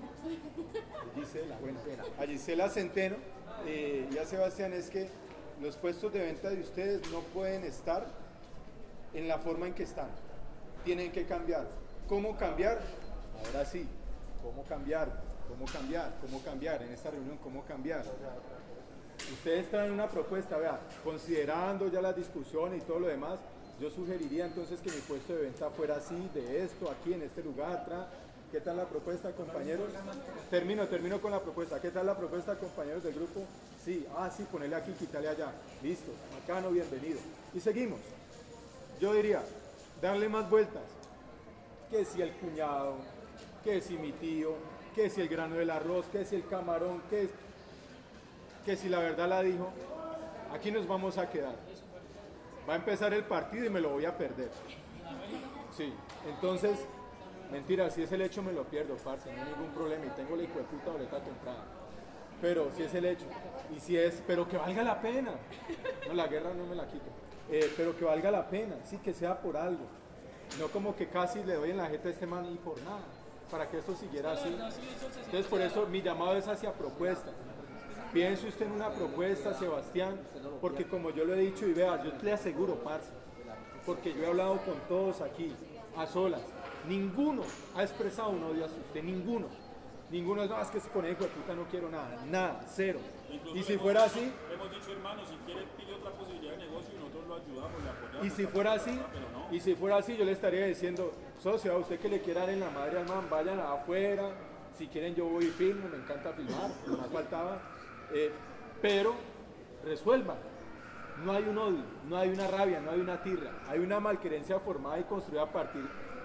Gisela, bueno, a Gisela Centeno eh, y a Sebastián, es que los puestos de venta de ustedes no pueden estar en la forma en que están, tienen que cambiar. ¿Cómo cambiar? Ahora sí, ¿cómo cambiar? ¿Cómo cambiar? ¿Cómo cambiar? En esta reunión, ¿cómo cambiar? Ustedes traen una propuesta, vea, considerando ya la discusión y todo lo demás, yo sugeriría entonces que mi puesto de venta fuera así, de esto, aquí, en este lugar, atrás. ¿Qué tal la propuesta, compañeros? Termino, termino con la propuesta. ¿Qué tal la propuesta, compañeros del grupo? Sí, ah, sí, ponerle aquí, quitarle allá. Listo, bacano, bienvenido. Y seguimos. Yo diría, darle más vueltas. Que si el cuñado, que si mi tío, que si el grano del arroz, que si el camarón, que, que si la verdad la dijo. Aquí nos vamos a quedar. Va a empezar el partido y me lo voy a perder. Sí, entonces, mentira, si es el hecho me lo pierdo, parce, no hay ningún problema y tengo la hijo de puta boleta comprada. Pero si es el hecho, y si es, pero que valga la pena. No, la guerra no me la quito. Eh, pero que valga la pena, sí, que sea por algo. No como que casi le doy en la jeta a este man y por nada, para que esto siguiera así. Entonces por eso mi llamado es hacia propuestas. Piense usted en una propuesta, Sebastián, porque como yo lo he dicho y vea, yo le aseguro, parce, porque yo he hablado con todos aquí, a solas, ninguno ha expresado un odio hacia usted, ninguno. Ninguno es más que con el hijo de puta no quiero nada, nada, cero. Incluso Y si le hemos fuera dicho- así, le hemos dicho, hermano, si quiere pide otra posibilidad de negocio y nosotros lo ayudamos, le apoyamos. y si fuera así, Pero no. y si fuera así, yo le estaría diciendo, socio, a usted que le quiera dar en la madre al man, vayan afuera, si quieren yo voy y filmo, me encanta filmar, lo más faltaba, eh, pero resuelvan. No hay un odio, no hay una rabia, no hay una tirra, hay una malquerencia formada y construida a partir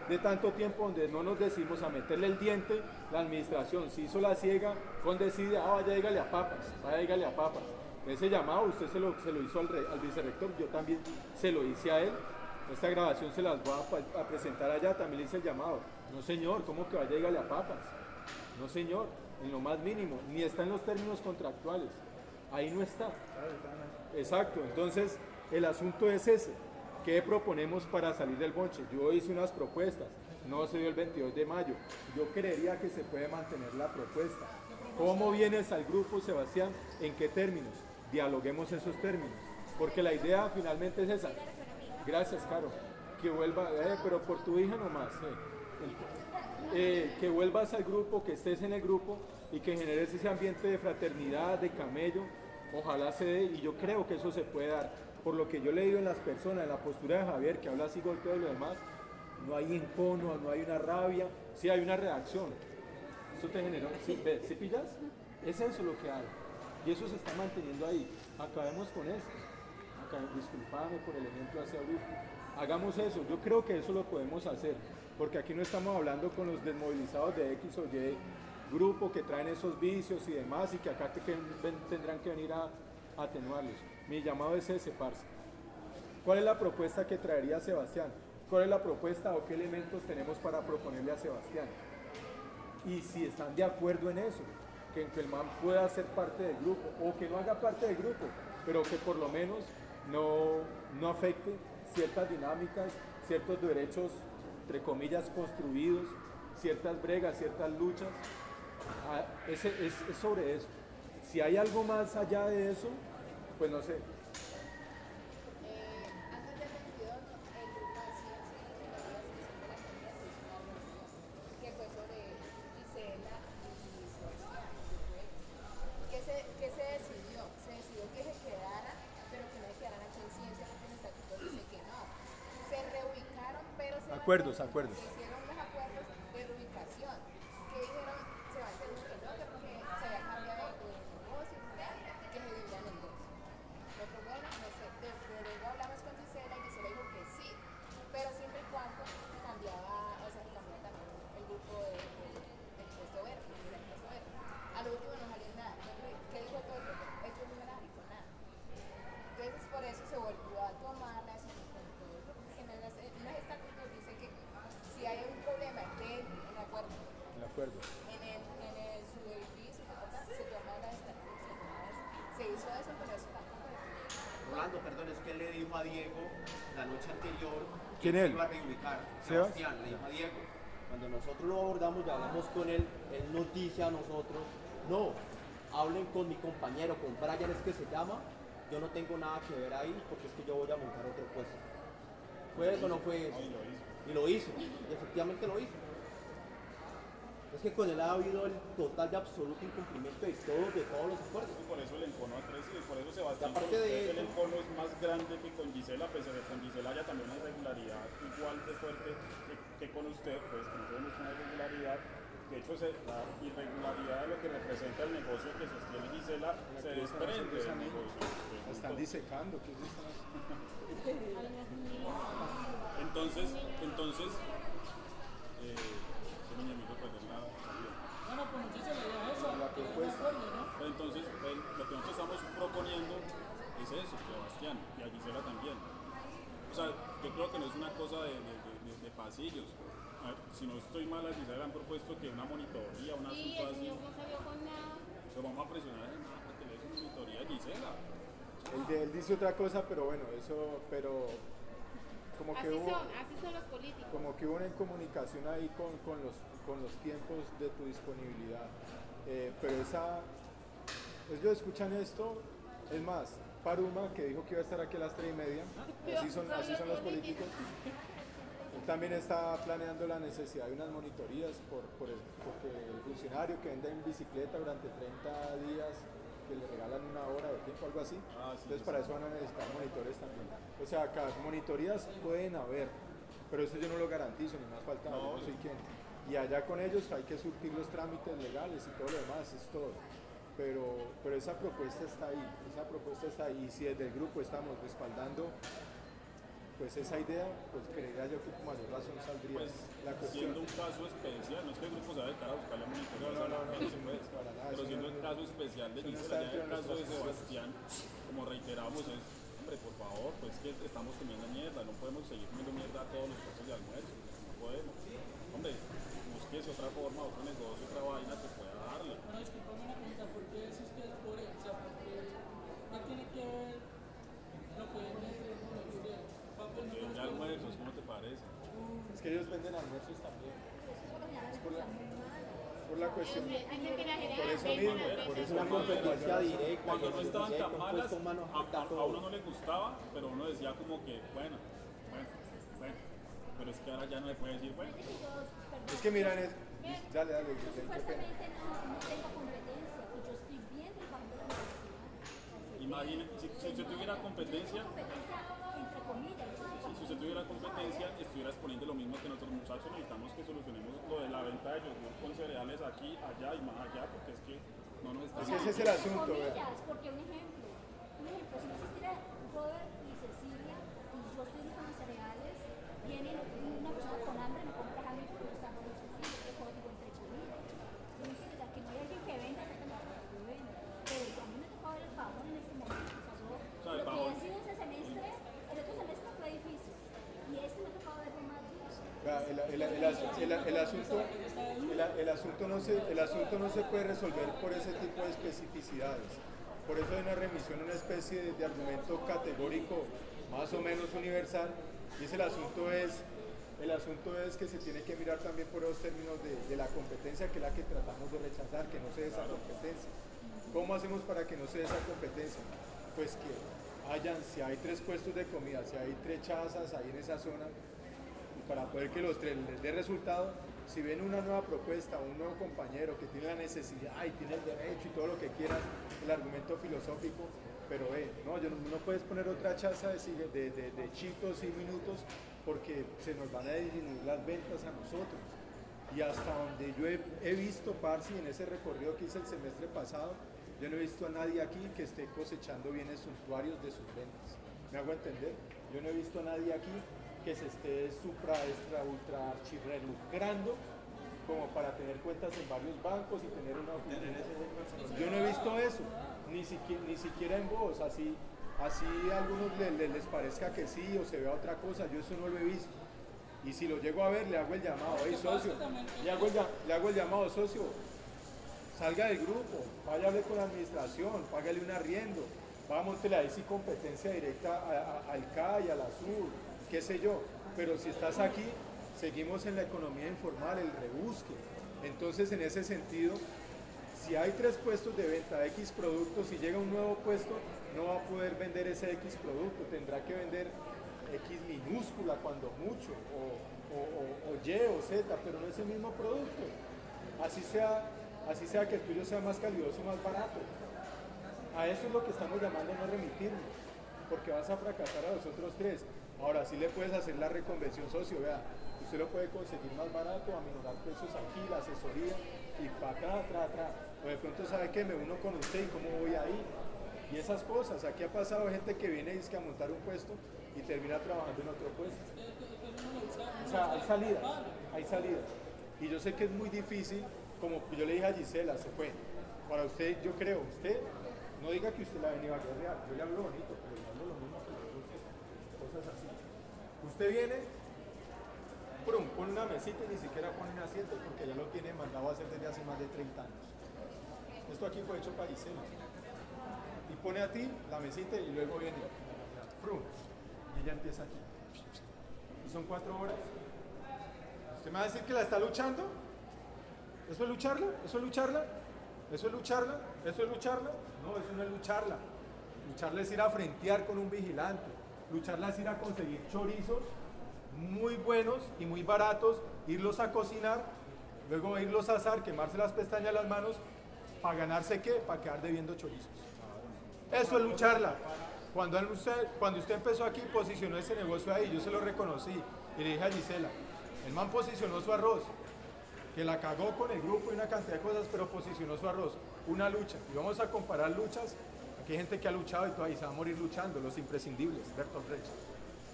de tanto tiempo donde no nos decimos a meterle el diente, la administración se hizo la ciega con decide, ah, vaya, dígale a papas, vaya, dígale a papas. Ese llamado usted se lo, se lo hizo al, re, al vicerrector, yo también se lo hice a él. Esta grabación se las voy a, a presentar allá, también le hice el llamado. No señor, ¿cómo que vaya, dígale a papas? No señor, en lo más mínimo, ni está en los términos contractuales. Ahí no está. Exacto, entonces el asunto es ese. ¿Qué proponemos para salir del bonche? Yo hice unas propuestas, no se dio el veintidós de mayo. Yo creería que se puede mantener la propuesta. ¿Cómo vienes al grupo, Sebastián? ¿En qué términos? Dialoguemos esos términos. Porque la idea finalmente es esa. Gracias, Caro. Que vuelva, eh, pero por tu hija nomás. Eh. Eh, que vuelvas al grupo, que estés en el grupo y que generes ese ambiente de fraternidad, de camello. Ojalá se dé, y yo creo que eso se puede dar. Por lo que yo he leído en las personas, en la postura de Javier, que habla así golpeo y lo demás, no hay encono, no hay una rabia, sí hay una reacción. Eso te generó, ¿sí, ¿ves? ¿Sí pillas? Es eso lo que hay. Y eso se está manteniendo ahí. Acabemos con esto. Acá, disculpame por el ejemplo hacia grupo. Hagamos eso. Yo creo que eso lo podemos hacer. Porque aquí no estamos hablando con los desmovilizados de X o Y grupo que traen esos vicios y demás y que acá te, que ven, tendrán que venir a, a atenuarlos. Mi llamado es ese, parce. ¿Cuál es la propuesta que traería Sebastián? ¿Cuál es la propuesta o qué elementos tenemos para proponerle a Sebastián? Y si están de acuerdo en eso, que, que el man pueda ser parte del grupo o que no haga parte del grupo, pero que por lo menos no, no afecte ciertas dinámicas, ciertos derechos, entre comillas, construidos, ciertas bregas, ciertas luchas. Ah, ese, es, es sobre eso. Si hay algo más allá de eso, pues no sé. Acuerdos, acuerdos. Se hicieron los acuerdos de reubicación, que dijeron se va a hacer un que no, que porque se había cambiado de negocio y que se dividía el negocio. Lo que bueno, no sé, de, de luego hablamos con Gisela y Gisela dijo que sí, pero siempre y cuando cambiaba, o sea, cambiaba también el grupo de, de, del puesto verde, del puesto verde. A lo último no salió nada. ¿Qué dijo todo el grupo? Hecho no era dijo nada. Entonces por eso se volvió a tomar la decisión con todo el grupo, porque no es, no es estatuto dice que si hay un problema de en acuerdo, en acuerdo, en el, en el su edificio, se toma la estatuto, se hizo eso, pero eso tampoco. Rolando, perdón, es que él le dijo a Diego la noche anterior que ¿quién se él? iba a reubicar. ¿Sebas? Sebastián, le dijo a Diego. Cuando nosotros lo abordamos y hablamos con él, él nos dice a nosotros, no, hablen con mi compañero, con Brian es que se llama, yo no tengo nada que ver ahí porque es que yo voy a montar otro puesto. ¿Fue eso o no fue eso? Y lo hizo, y efectivamente lo hizo. Es que con él ha habido el total de absoluto incumplimiento de todos, de todos los acuerdos. Y por eso el encono ha crecido, y por eso Sebastián, aparte con de usted, eso, el encono es más grande que con Gisela, pese a que con Gisela haya también una irregularidad igual de fuerte que, que con usted, pues no tenemos una irregularidad. De hecho, se, la irregularidad de lo que representa el negocio que sostiene Gisela se desprende del negocio. Están disecando, ¿qué es esto? Entonces, entonces, eh, ese niño perder la salida. Bueno, pues muchachos, le digo eso. La propuesta. Pero entonces, el, lo que nosotros estamos proponiendo es eso, Sebastián, y a Gisela también. O sea, yo creo que no es una cosa de, de, de, de pasillos. A ver, si no estoy mal, a Gisela le han propuesto que una monitoría, una Sí, asunto el así. señor no salió con nada. Pero vamos a presionar a nada para que le dé su monitoría a Gisela. Él, de- él dice otra cosa, pero bueno, eso, pero como que Así hubo, son, así son los políticos. como que hubo una incomunicación ahí con, con, los, con los tiempos de tu disponibilidad. Eh, pero esa, ellos escuchan esto, es más, Paruma, que dijo que iba a estar aquí a las tres y media, así son, así son los políticos. Él también está planeando la necesidad de unas monitorías por, por el, porque el funcionario que vende en bicicleta durante treinta días, que le regalan una hora de tiempo, algo así. Ah, sí, Entonces sí. para eso van a necesitar monitores también. O sea, acá monitorías pueden haber, pero eso yo no lo garantizo, ni más falta, No, no, no soy quien. Y allá con ellos hay que surtir los trámites legales y todo lo demás, es todo. Pero, pero esa propuesta está ahí, esa propuesta está ahí. Y si desde el grupo estamos respaldando pues esa idea, pues creería yo que con mayor razón saldría Pues, la cuestión. siendo un caso especial, no es que el grupo se va a dedicar a buscarle monitorio No, a no, la no, gente, no, pues, para nada, pero eso siendo no- el caso especial de eso no Gisela, está ya dentro el de caso de nuestras Sebastián, como reiteramos, es, hombre, por favor, pues que estamos comiendo mierda, no podemos seguir comiendo mierda a todos los puestos de almuerzo, no podemos. Hombre, busquese otra forma, otro negocio, otra vaina que pueda darle. Bueno, disculpame una pregunta, ¿por qué decís que es por él? O sea, ¿por qué, ¿qué tiene que ver lo que vende con la historia? Papel no Porque vende almuerzos, ¿cómo te parece? Es que ellos venden almuerzos también. Es por la, por la cuestión. Hay que crear Por eso mismo, por eso una mismo, competencia mayor razón. directa. Cuando no que estaban directa, tan un malas, puesto humano a, afecta a- a todo. uno no le gustaba, pero uno decía como que, bueno, bueno, bueno. Pero es que ahora ya no le puede decir, bueno. Es que miran, es, dale, dale, Yo qué pena. supuestamente no, no tengo competencia, y yo estoy bien trabajando en la universidad. Imagine, si, si usted tuviera competencia, Competencia entre comillas. yo soy si, si usted tuviera competencia, estuviera exponiendo lo mismo que nosotros muchachos. Necesitamos que solucionemos lo de la venta de yogur con cereales aquí, allá y más allá, porque es que no nos está Es que ese es el asunto, entre vea. comillas, porque un ejemplo, un ejemplo, si no existiera Robert y Cecilia y yo estoy con los cereales, viene una persona con hambre y me compra a mí porque no está con Cecilia, que es digo entre comillas. ¿Sí me entiendes? O sea, que no hay alguien que venda exactamente lo que yo vendo. Pero a mí me tocó ver el bajón en este momento. O sea, yo, sea, el lo que bajón. he sido ese semestre, el otro semestre fue difícil. Y este me ha tocado verlo más difícil. Vea, El, el, el, asu- el, el asunto, el, el asunto no se, el asunto no se puede resolver por ese tipo de especificidades. Por eso hay una remisión, una especie de, de argumento categórico más o menos universal. Y ese el asunto es, el asunto es que se tiene que mirar también por los términos de, de la competencia, que es la que tratamos de rechazar, que no se dé esa competencia. ¿Cómo hacemos para que no se dé esa competencia? Pues que hayan, si hay tres puestos de comida, si hay tres chazas ahí en esa zona, y para poder que los tres les dé resultado, si ven una nueva propuesta, un nuevo compañero que tiene la necesidad y tiene el derecho y todo lo que quieras, el argumento filosófico, pero ve, no, yo no, no puedes poner otra chaza de, sigue- de, de, de chitos y minutos porque se nos van a disminuir las ventas a nosotros. Y hasta donde yo he, he visto, Parsi, en ese recorrido que hice el semestre pasado, yo no he visto a nadie aquí que esté cosechando bienes suntuarios de sus ventas. ¿Me hago entender? Yo no he visto a nadie aquí que se esté supra, extra, ultra, archirre lucrando como para tener cuentas en varios bancos y tener una oficina. Yo no he visto eso, ni siquiera, ni siquiera en vos, así, así a algunos le- le- les parezca que sí o se vea otra cosa, yo eso no lo he visto. Y si lo llego a ver, le hago el llamado, hey socio, le hago el, lla- le hago el llamado, socio, salga del grupo, vaya a hablar con la administración, págale un arriendo, vámontele ahí sí competencia directa a- a- al C A y al ASUR, qué sé yo, pero si estás aquí, seguimos en la economía informal, el rebusque. Entonces, en ese sentido, si hay tres puestos de venta de X productos, si llega un nuevo puesto, no va a poder vender ese X producto, tendrá que vender X minúscula cuando mucho, o, o- o- o Y o Z, pero no es el mismo producto. Así sea, así sea que el tuyo sea más calidoso y más barato. A eso es lo que estamos llamando no remitirnos, porque vas a fracasar a los otros tres. Ahora sí le puedes hacer la reconversión socio, vea, usted lo puede conseguir más barato, aminorar precios aquí, la asesoría, y para atrás, atrás, atrás. O de pronto sabe que me uno con usted y cómo voy ahí. Y esas cosas, aquí ha pasado gente que viene y dice que a montar un puesto y termina trabajando en otro puesto. O sea, hay salidas, hay salidas. Y yo sé que es muy difícil, como yo le dije a Gisela, se fue. Para usted, yo creo, usted, no diga que usted la ha venido a guerrear, yo le hablo bonito, pero le hablo lo mismo que los otros, cosas así. Usted viene, prum, pone una mesita y ni siquiera pone un asiento porque ya lo tiene mandado a hacer desde hace más de treinta años. Esto aquí fue hecho para Gisela. Y pone a ti la mesita y luego viene, prum, y ella empieza aquí. Y son cuatro horas. ¿Usted me va a decir que la está luchando? ¿Eso es lucharla? ¿Eso es lucharla? ¿Eso es lucharla? ¿Eso es lucharla? No, eso no es lucharla. Lucharla es ir a frentear con un vigilante. Lucharla es ir a conseguir chorizos muy buenos y muy baratos, irlos a cocinar, luego irlos a asar, quemarse las pestañas a las manos, para ganarse qué, para quedar debiendo chorizos. Eso es lucharla. Cuando él- usted, cuando usted empezó aquí, posicionó ese negocio ahí, yo se lo reconocí y le dije a Gisela, el man posicionó su arroz, que la cagó con el grupo y una cantidad de cosas, pero posicionó su arroz, una lucha. Y vamos a comparar luchas, aquí hay gente que ha luchado y todavía se va a morir luchando, los imprescindibles, Bertolt Brecht.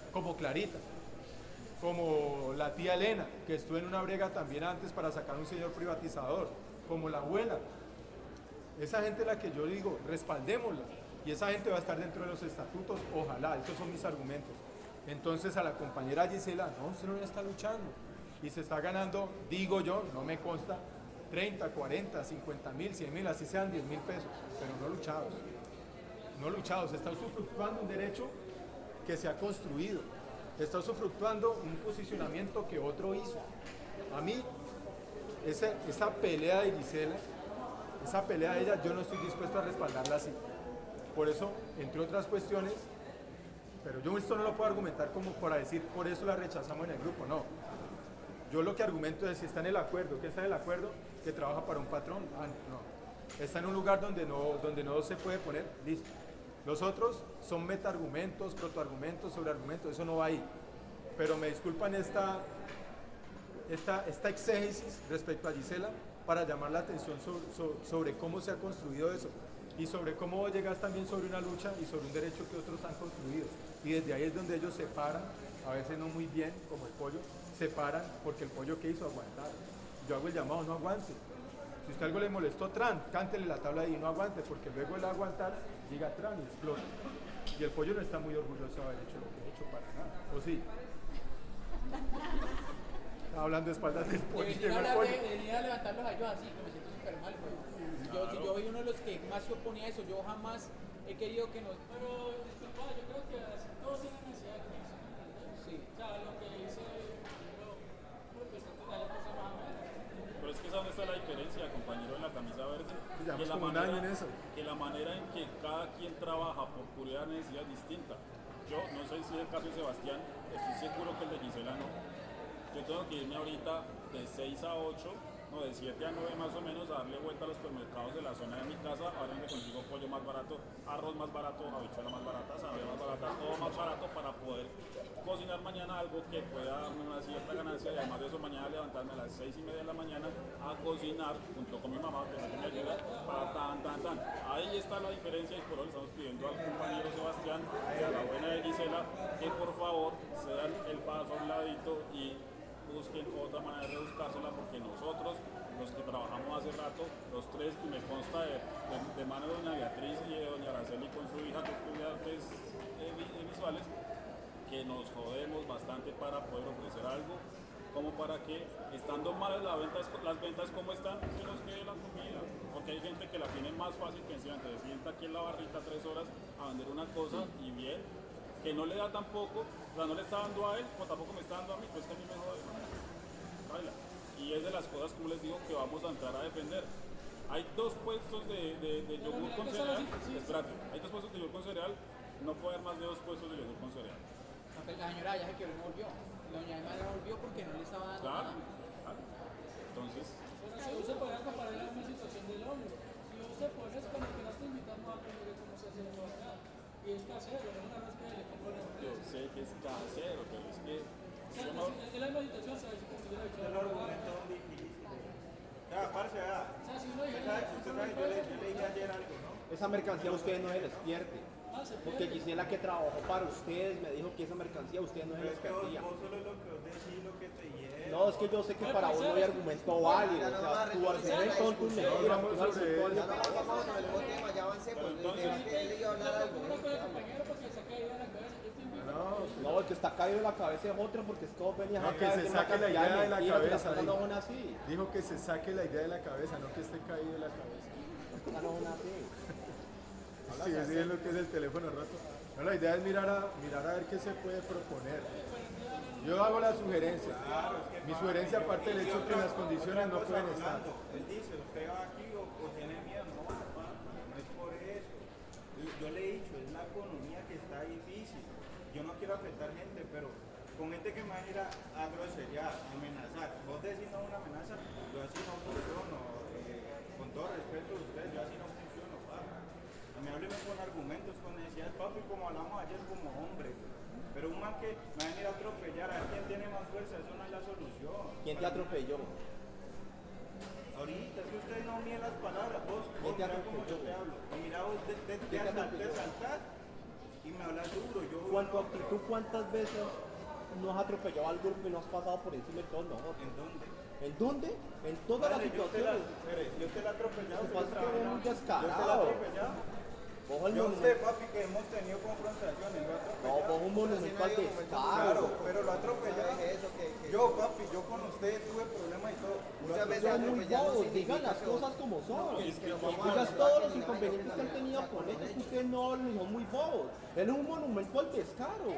como Clarita, como la tía Elena, que estuvo en una brega también antes para sacar un señor privatizador, como la abuela. Esa gente es la que yo digo, respaldémosla, y esa gente va a estar dentro de los estatutos, ojalá, esos son mis argumentos. Entonces a la compañera Gisela, no, usted no está luchando, y se está ganando, digo yo, no me consta, treinta, cuarenta, cincuenta mil, cien mil, así sean diez mil pesos, pero no luchados, no luchados, está usufructuando un derecho que se ha construido, está usufructuando un posicionamiento que otro hizo. A mí, esa, esa pelea de Gisela, esa pelea de ella, yo no estoy dispuesto a respaldarla así. Por eso, entre otras cuestiones, pero yo esto no lo puedo argumentar como para decir, por eso la rechazamos en el grupo, no. Yo lo que argumento es si está en el acuerdo, ¿qué está en el acuerdo? Que trabaja para un patrón. Ah, no. Está en un lugar donde no, donde no se puede poner, listo. Los otros son metaargumentos, protoargumentos, sobreargumentos, eso no va ahí. Pero me disculpan esta, esta, esta exégesis respecto a Gisela para llamar la atención sobre, sobre, sobre cómo se ha construido eso y sobre cómo llegas también sobre una lucha y sobre un derecho que otros han construido. Y desde ahí es donde ellos se paran, a veces no muy bien, como el pollo, se paran porque el pollo que hizo aguantar. Yo hago el llamado, no aguante. Si usted algo le molestó, Tran, cántele la tabla ahí, no aguante, porque luego el aguantar llega Tran y explota. Y el pollo no está muy orgulloso de haber hecho lo que ha hecho para nada. ¿O sí? Estaba hablando de espaldas del pollo. Venir a, hablar de, venir a levantarlos a ellos así, que me siento súper mal. Pues. Yo, si yo soy uno de los que más se oponía a eso, yo jamás he querido que nos... Pero, disculpa, yo creo que así todos tienen necesidad de eso. Sí. O sea, lo que dice... Pero es que esa dónde está la diferencia, compañero de la camisa verde. Que la, manera, en eso. que la manera en que cada quien trabaja por pura necesidad es distinta. Yo no sé si es el caso de Sebastián, estoy seguro que el de Gisela no. Yo tengo que irme ahorita de seis a ocho, no, de siete a nueve más o menos, a darle vuelta a los supermercados de la zona de mi casa, a ver dónde consigo pollo más barato, arroz más barato, habichuela más barata, zanahoria más barata, todo más barato para poder cocinar mañana algo que pueda darme una cierta ganancia y además de eso mañana levantarme a las seis y media de la mañana a cocinar junto con mi mamá que me ayuda para tan tan tan. Ahí está la diferencia y por eso le estamos pidiendo al compañero Sebastián y a la buena de Gisela que por favor se dan el paso a un ladito y busquen otra manera de rebuscársela porque nosotros, los que trabajamos hace rato, los tres, y me consta de, de, de mano de doña Beatriz y de doña Araceli con su hija que estudia artes eh, visuales, que nos jodemos bastante para poder ofrecer algo, como para que, estando mal las ventas, las ventas como están, se nos quede la comida. Porque hay gente que la tiene más fácil que encima, te sienta aquí en la barrita tres horas a vender una cosa y bien, que no le da tampoco, o sea, no le está dando a él, o tampoco me está dando a mí, pues que a mí me jode. Baila. Y es de las cosas, como les digo, que vamos a entrar a defender. Hay dos puestos de, de, de yogur con cereal, espérate, hay dos puestos de yogur con cereal, no puede haber más de dos puestos de yogur con cereal. La señora ya se quebró y no volvió. La doña Emma no volvió porque no le estaba dando claro, nada. Claro. Entonces... Pero si usted podría comparar a una situación del hombre. Si usted pone es como que no te invitamos a aprender cómo se hace eso acá. Y es casero, no es una vez que le compro la empresa. Yo sé que es casero, pero es que... O sea, no... es la misma situación, ¿sabes? Como si yo le he dicho... Es el argumento difícil. Ya, parce, ya. O sea, si uno dice... Usted sabe, yo le dije ayer algo, ¿no? Esa mercancía ustedes no se les pierde. Porque Gisela que trabajó para ustedes me dijo que esa mercancía ustedes no se les perdía. Vos solo lo que vos decís, lo que te hiere. No, es que yo sé que para vos no hay argumento válido. O sea, tu argumento con tus mentiras, tu argumento Ya no vamos sobre el mismo tema, ya avancemos. Él iba a hablar algo. No, el que está caído en la cabeza es otro porque es que vos venías no, acá que se saque la idea de la cabeza. Dijo. Así. Dijo que se saque la idea de la cabeza, no que esté caído de la cabeza. No, no, así. Sí, así es lo que es el teléfono roto. No, la idea es mirar a, mirar a ver qué se puede proponer. Yo hago la sugerencia. Mi sugerencia, aparte del hecho que las condiciones no pueden estar. Él dice, usted va aquí o, o tiene miedo. No, no es por eso. Yo le he dicho, es la economía que está difícil. Yo no quiero afectar gente, pero con gente que me va a ir a, a grosería, a amenazar. Vos decís no una amenaza, yo así no funciono. Eh, con todo respeto de ustedes, yo así no funciono. Pa. A mí hábleme con argumentos, con necesidades, papi, como hablamos ayer como hombre. Pero un man que me va a venir a atropellar, a ver quién tiene más fuerza, eso no es la solución. ¿Quién te atropelló? Ahorita, es que ustedes no miden las palabras, vos, ¿Quién vos te mira como yo atropelló? te hablo. Mira vos, te, te, te, ¿Quién te asal- te atropelló? saltás y y me hablas duro. Yo ¿Cuánto actitud, cuántas veces nos has atropellado al grupo y nos has pasado por encima de todos nosotros? ¿En dónde? ¿En dónde? En todas las Madre, yo te la- situaciones. espere, yo te la he atropellado. Lo que usted pasa es que sabe, eres ¿no? muy Yo te la he descarado. atropellado. Cojo el Yo monumento. sé, papi, que hemos tenido confrontaciones, lo he No, atropellado. cojo un monumento al descaro. Claro, pero lo ha atropellado. ¿Sabes eso? Que, que Yo, papi, yo con usted tuve problemas y todo. Muchas veces Son muy atropellar no bobos, digan significa las que- cosas como son. No, es que nos vamos a Digas arreglar todos que los ni inconvenientes que han tenido con él, es que ustedes no hablan y son muy bobos. Él es un monumento al descaro.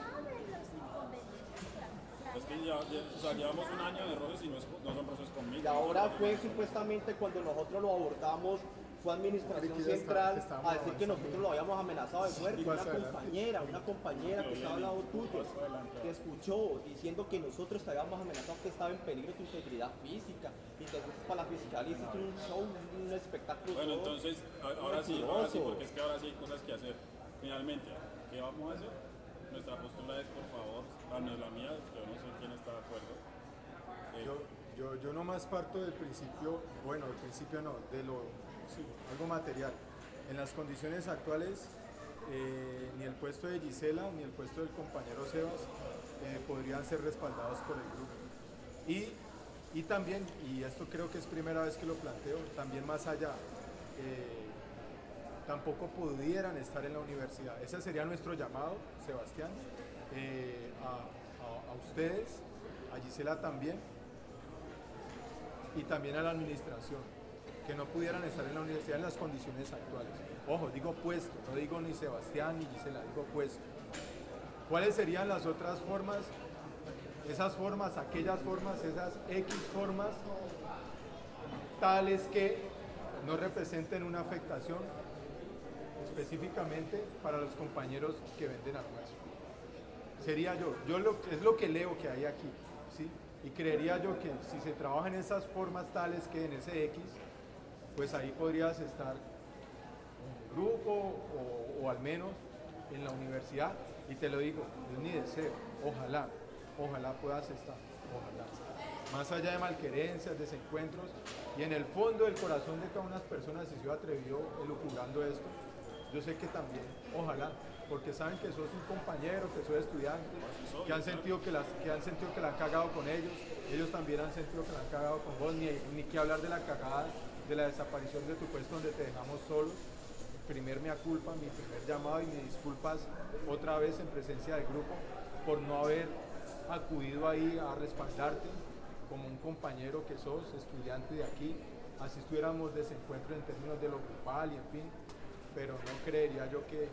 Es que ya, ya, o sea, llevamos un año de roces y no, es, no son roces conmigo. Y ahora fue supuestamente cuando nosotros lo abordamos, fue administración Ahorita ya está- central estamos a decir que avanzando. nosotros lo habíamos amenazado de muerte. Sí, Una más adelante. compañera, una compañera que estaba al lado tuyo, que escuchó diciendo que nosotros te habíamos amenazado, que estaba en peligro tu integridad física, y te fuiste para la fiscalía, hiciste un show, un espectáculo. Bueno, todo entonces, a- ahora sí, ahora sí, mentiroso. porque es que ahora sí hay cosas que hacer. Finalmente, ¿qué vamos a hacer? Nuestra postura es, por favor, la, no es la mía, yo no sé quién está de acuerdo. Eh, Yo, yo, yo nomás parto del principio, bueno, del principio no, de lo, sí, algo material. En las condiciones actuales, eh, ni el puesto de Gisela ni el puesto del compañero Sebas eh, podrían ser respaldados por el grupo. Y, y también, y esto creo que es primera vez que lo planteo, también más allá, eh, tampoco pudieran estar en la universidad. Ese sería nuestro llamado, Sebastián, eh, a, a- a ustedes, a Gisela también, y también a la administración, que no pudieran estar en la universidad en las condiciones actuales. Ojo, digo puesto, no digo ni Sebastián ni Gisela, digo puesto. ¿Cuáles serían las otras formas? Esas formas, aquellas formas, esas X formas, tales que no representen una afectación específicamente para los compañeros que venden almuerzo. Sería yo, yo lo, es lo que leo que hay aquí, ¿sí? Y creería yo que si se trabaja en esas formas tales que en ese X, pues ahí podrías estar en el grupo o, o al menos en la universidad. Y te lo digo, es mi deseo, ojalá, ojalá puedas estar, ojalá. Más allá de malquerencias, desencuentros, y en el fondo del corazón de cada una de las personas, si se atrevió elucubrando esto, yo sé que también, ojalá, porque saben que sos un compañero, que sos estudiante, que han sentido que, las, que han sentido que la han cagado con ellos, ellos también han sentido que la han cagado con vos, ni, ni que hablar de la cagada, de la desaparición de tu puesto donde te dejamos solos. Primer mea culpa, mi primer llamado y mis disculpas otra vez en presencia del grupo por no haber acudido ahí a respaldarte como un compañero que sos, estudiante de aquí, así estuviéramos desencuentro en términos de lo grupal y en fin, pero no creería yo que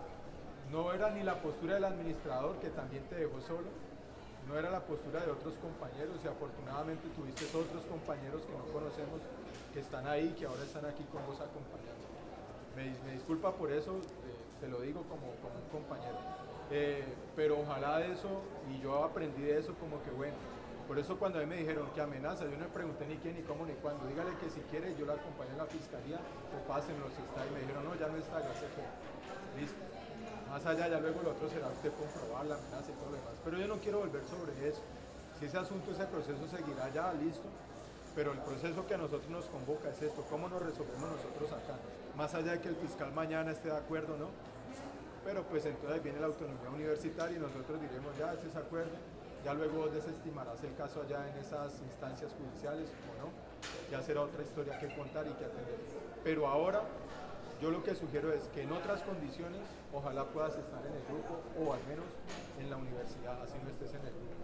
no era ni la postura del administrador que también te dejó solo, no era la postura de otros compañeros y afortunadamente tuviste otros compañeros que no conocemos que están ahí, que ahora están aquí con vos acompañando. Me, me disculpa por eso, eh, te lo digo como, como un compañero. Eh, pero ojalá de eso, y yo aprendí de eso como que bueno. Por eso cuando a mí me dijeron que amenaza, yo no le pregunté ni quién, ni cómo, ni cuándo. Dígale que si quiere yo la acompañé a la fiscalía, o pásenlo si está. Y me dijeron, no, ya no está, ya se fue. Listo. Más allá, ya luego lo otro será usted comprobar la amenaza y todo lo demás. Pero yo no quiero volver sobre eso. Si ese asunto, ese proceso seguirá ya, listo. Pero el proceso que a nosotros nos convoca es esto, ¿cómo nos resolvemos nosotros acá? Más allá de que el fiscal mañana esté de acuerdo, ¿no? Pero pues entonces viene la autonomía universitaria y nosotros diremos ya, este es acuerdo, ya luego vos desestimarás el caso allá en esas instancias judiciales o no, ya será otra historia que contar y que atender. Pero ahora, yo lo que sugiero es que en otras condiciones, ojalá puedas estar en el grupo o al menos en la universidad, así no estés en el grupo.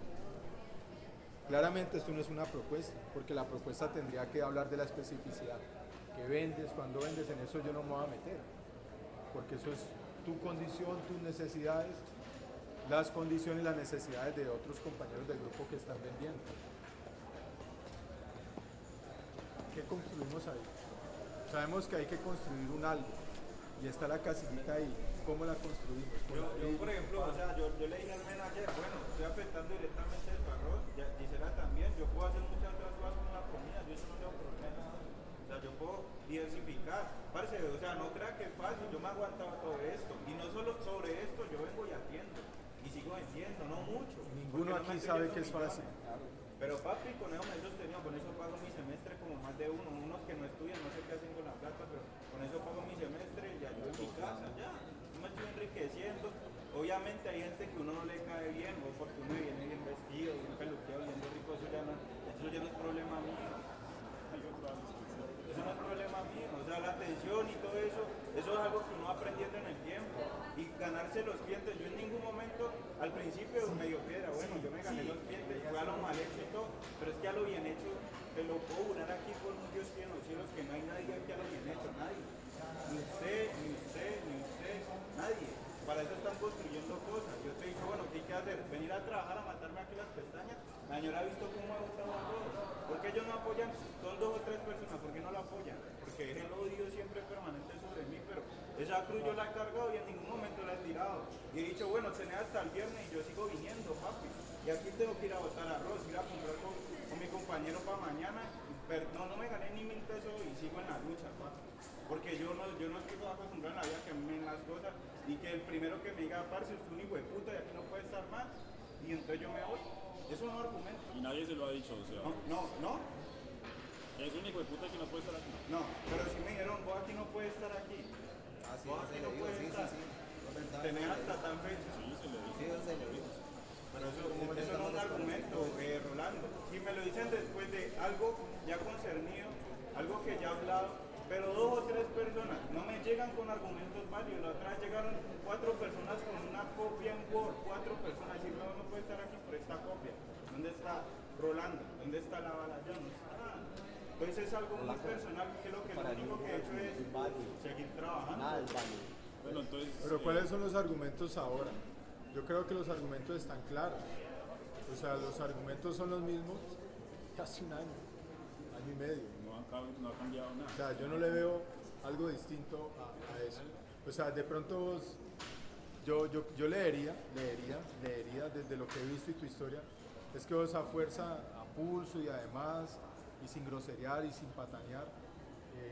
Claramente esto no es una propuesta, porque la propuesta tendría que hablar de la especificidad. Que vendes, cuando vendes, en eso yo no me voy a meter, porque eso es tu condición, tus necesidades, las condiciones y las necesidades de otros compañeros del grupo que están vendiendo. ¿Qué construimos ahí? Sabemos que hay que construir un algo, y está la casillita ahí. ¿Cómo la construimos? Yo, yo, por ejemplo, o sea, yo, yo le dije al men ayer, bueno, estoy afectando directamente el arroz, ya, Gisela también, yo puedo hacer muchas otras cosas con la comida, yo eso no tengo problema. O sea, yo puedo diversificar. Parce, o sea, no crea que es fácil, yo me aguantaba todo esto. Y no solo sobre esto, yo vengo y atiendo. Y sigo vendiendo, no mucho. Ninguno no aquí me sabe estoy que es yendo fácil. millones. Pero papi, con eso me he sostenido, con eso pago mi semestre como más de uno. Unos que no estudian, no sé qué hacen con la plata, pero con eso pago mi semestre y ayudo en mi casa, ya. yo me estoy enriqueciendo. Obviamente hay gente que uno no le cae bien, o porque uno viene bien vestido, bien peluqueado, bien rico, eso ya no, eso ya no es problema mío. Eso no es problema mío, o sea, la atención y todo eso, eso es algo que uno va aprendiendo en el tiempo. Y ganarse los clientes, yo en ningún momento, al principio medio piedra, bueno, yo me gané los clientes, fue a lo mal hecho y todo, pero es que a lo bien hecho, te lo puedo jurar aquí por un Dios que en los cielos, que no hay nadie aquí a lo bien hecho, nadie. Ni usted, ni usted, ni usted, nadie. Para eso están construyendo cosas. Yo te digo, bueno, ¿qué hay que hacer? ¿Venir a trabajar a matarme aquí las pestañas? La señora ha visto cómo ha gustado a todos. ¿Por qué ellos no apoyan? Son dos o tres personas, ¿por qué no la apoyan? Porque es el odio siempre permanente sobre mí, pero esa cruz yo la he cargado y en ningún momento la he tirado. Y he dicho, bueno, tenés hasta el viernes y yo sigo viniendo, papi. Y aquí tengo que ir a botar arroz, ir a comprar con, con mi compañero para mañana. Pero no, no me gané ni mil pesos y sigo en la lucha, papi. Porque yo no, yo no estoy acostumbrado en la vida que me den las cosas y que el primero que me diga, parce, usted es un hijo de puta y aquí no puede estar más, y entonces yo me voy. Eso no es argumento. Y nadie se lo ha dicho, o sea. No, no, no. Es un hijo de puta que no puede estar aquí. No, pero si me dijeron, vos aquí no puedes estar aquí. Ah, sí, vos se aquí le no dijo, puedes sí, estar. sí, sí. Tenés hasta tal fecha. Sí, se le dijo. Sí, se le dijo. Pero eso, eso no es un argumento, eh, Rolando. Y me lo dicen después de algo ya concernido, algo que ya he hablado. Pero dos o tres personas no me llegan con argumentos válidos. La otra vez llegaron cuatro personas con una copia en Word, cuatro personas y no, no puede estar aquí por esta copia. ¿Dónde está Rolando? ¿Dónde está la bala? Ya no está nada. Entonces es algo muy personal que lo que lo único que he hecho es seguir trabajando. Bueno, entonces, Pero eh, ¿cuáles son los argumentos ahora? Yo creo que los argumentos están claros. O sea, los argumentos son los mismos que hace un año, año y medio. no ha, no ha cambiado nada. O sea, yo no le veo algo distinto a, a eso. O sea, de pronto vos, yo, yo, yo leería, leería, leería desde lo que he visto y tu historia, es que vos a fuerza, a pulso y además, y sin groserear y sin patanear, eh,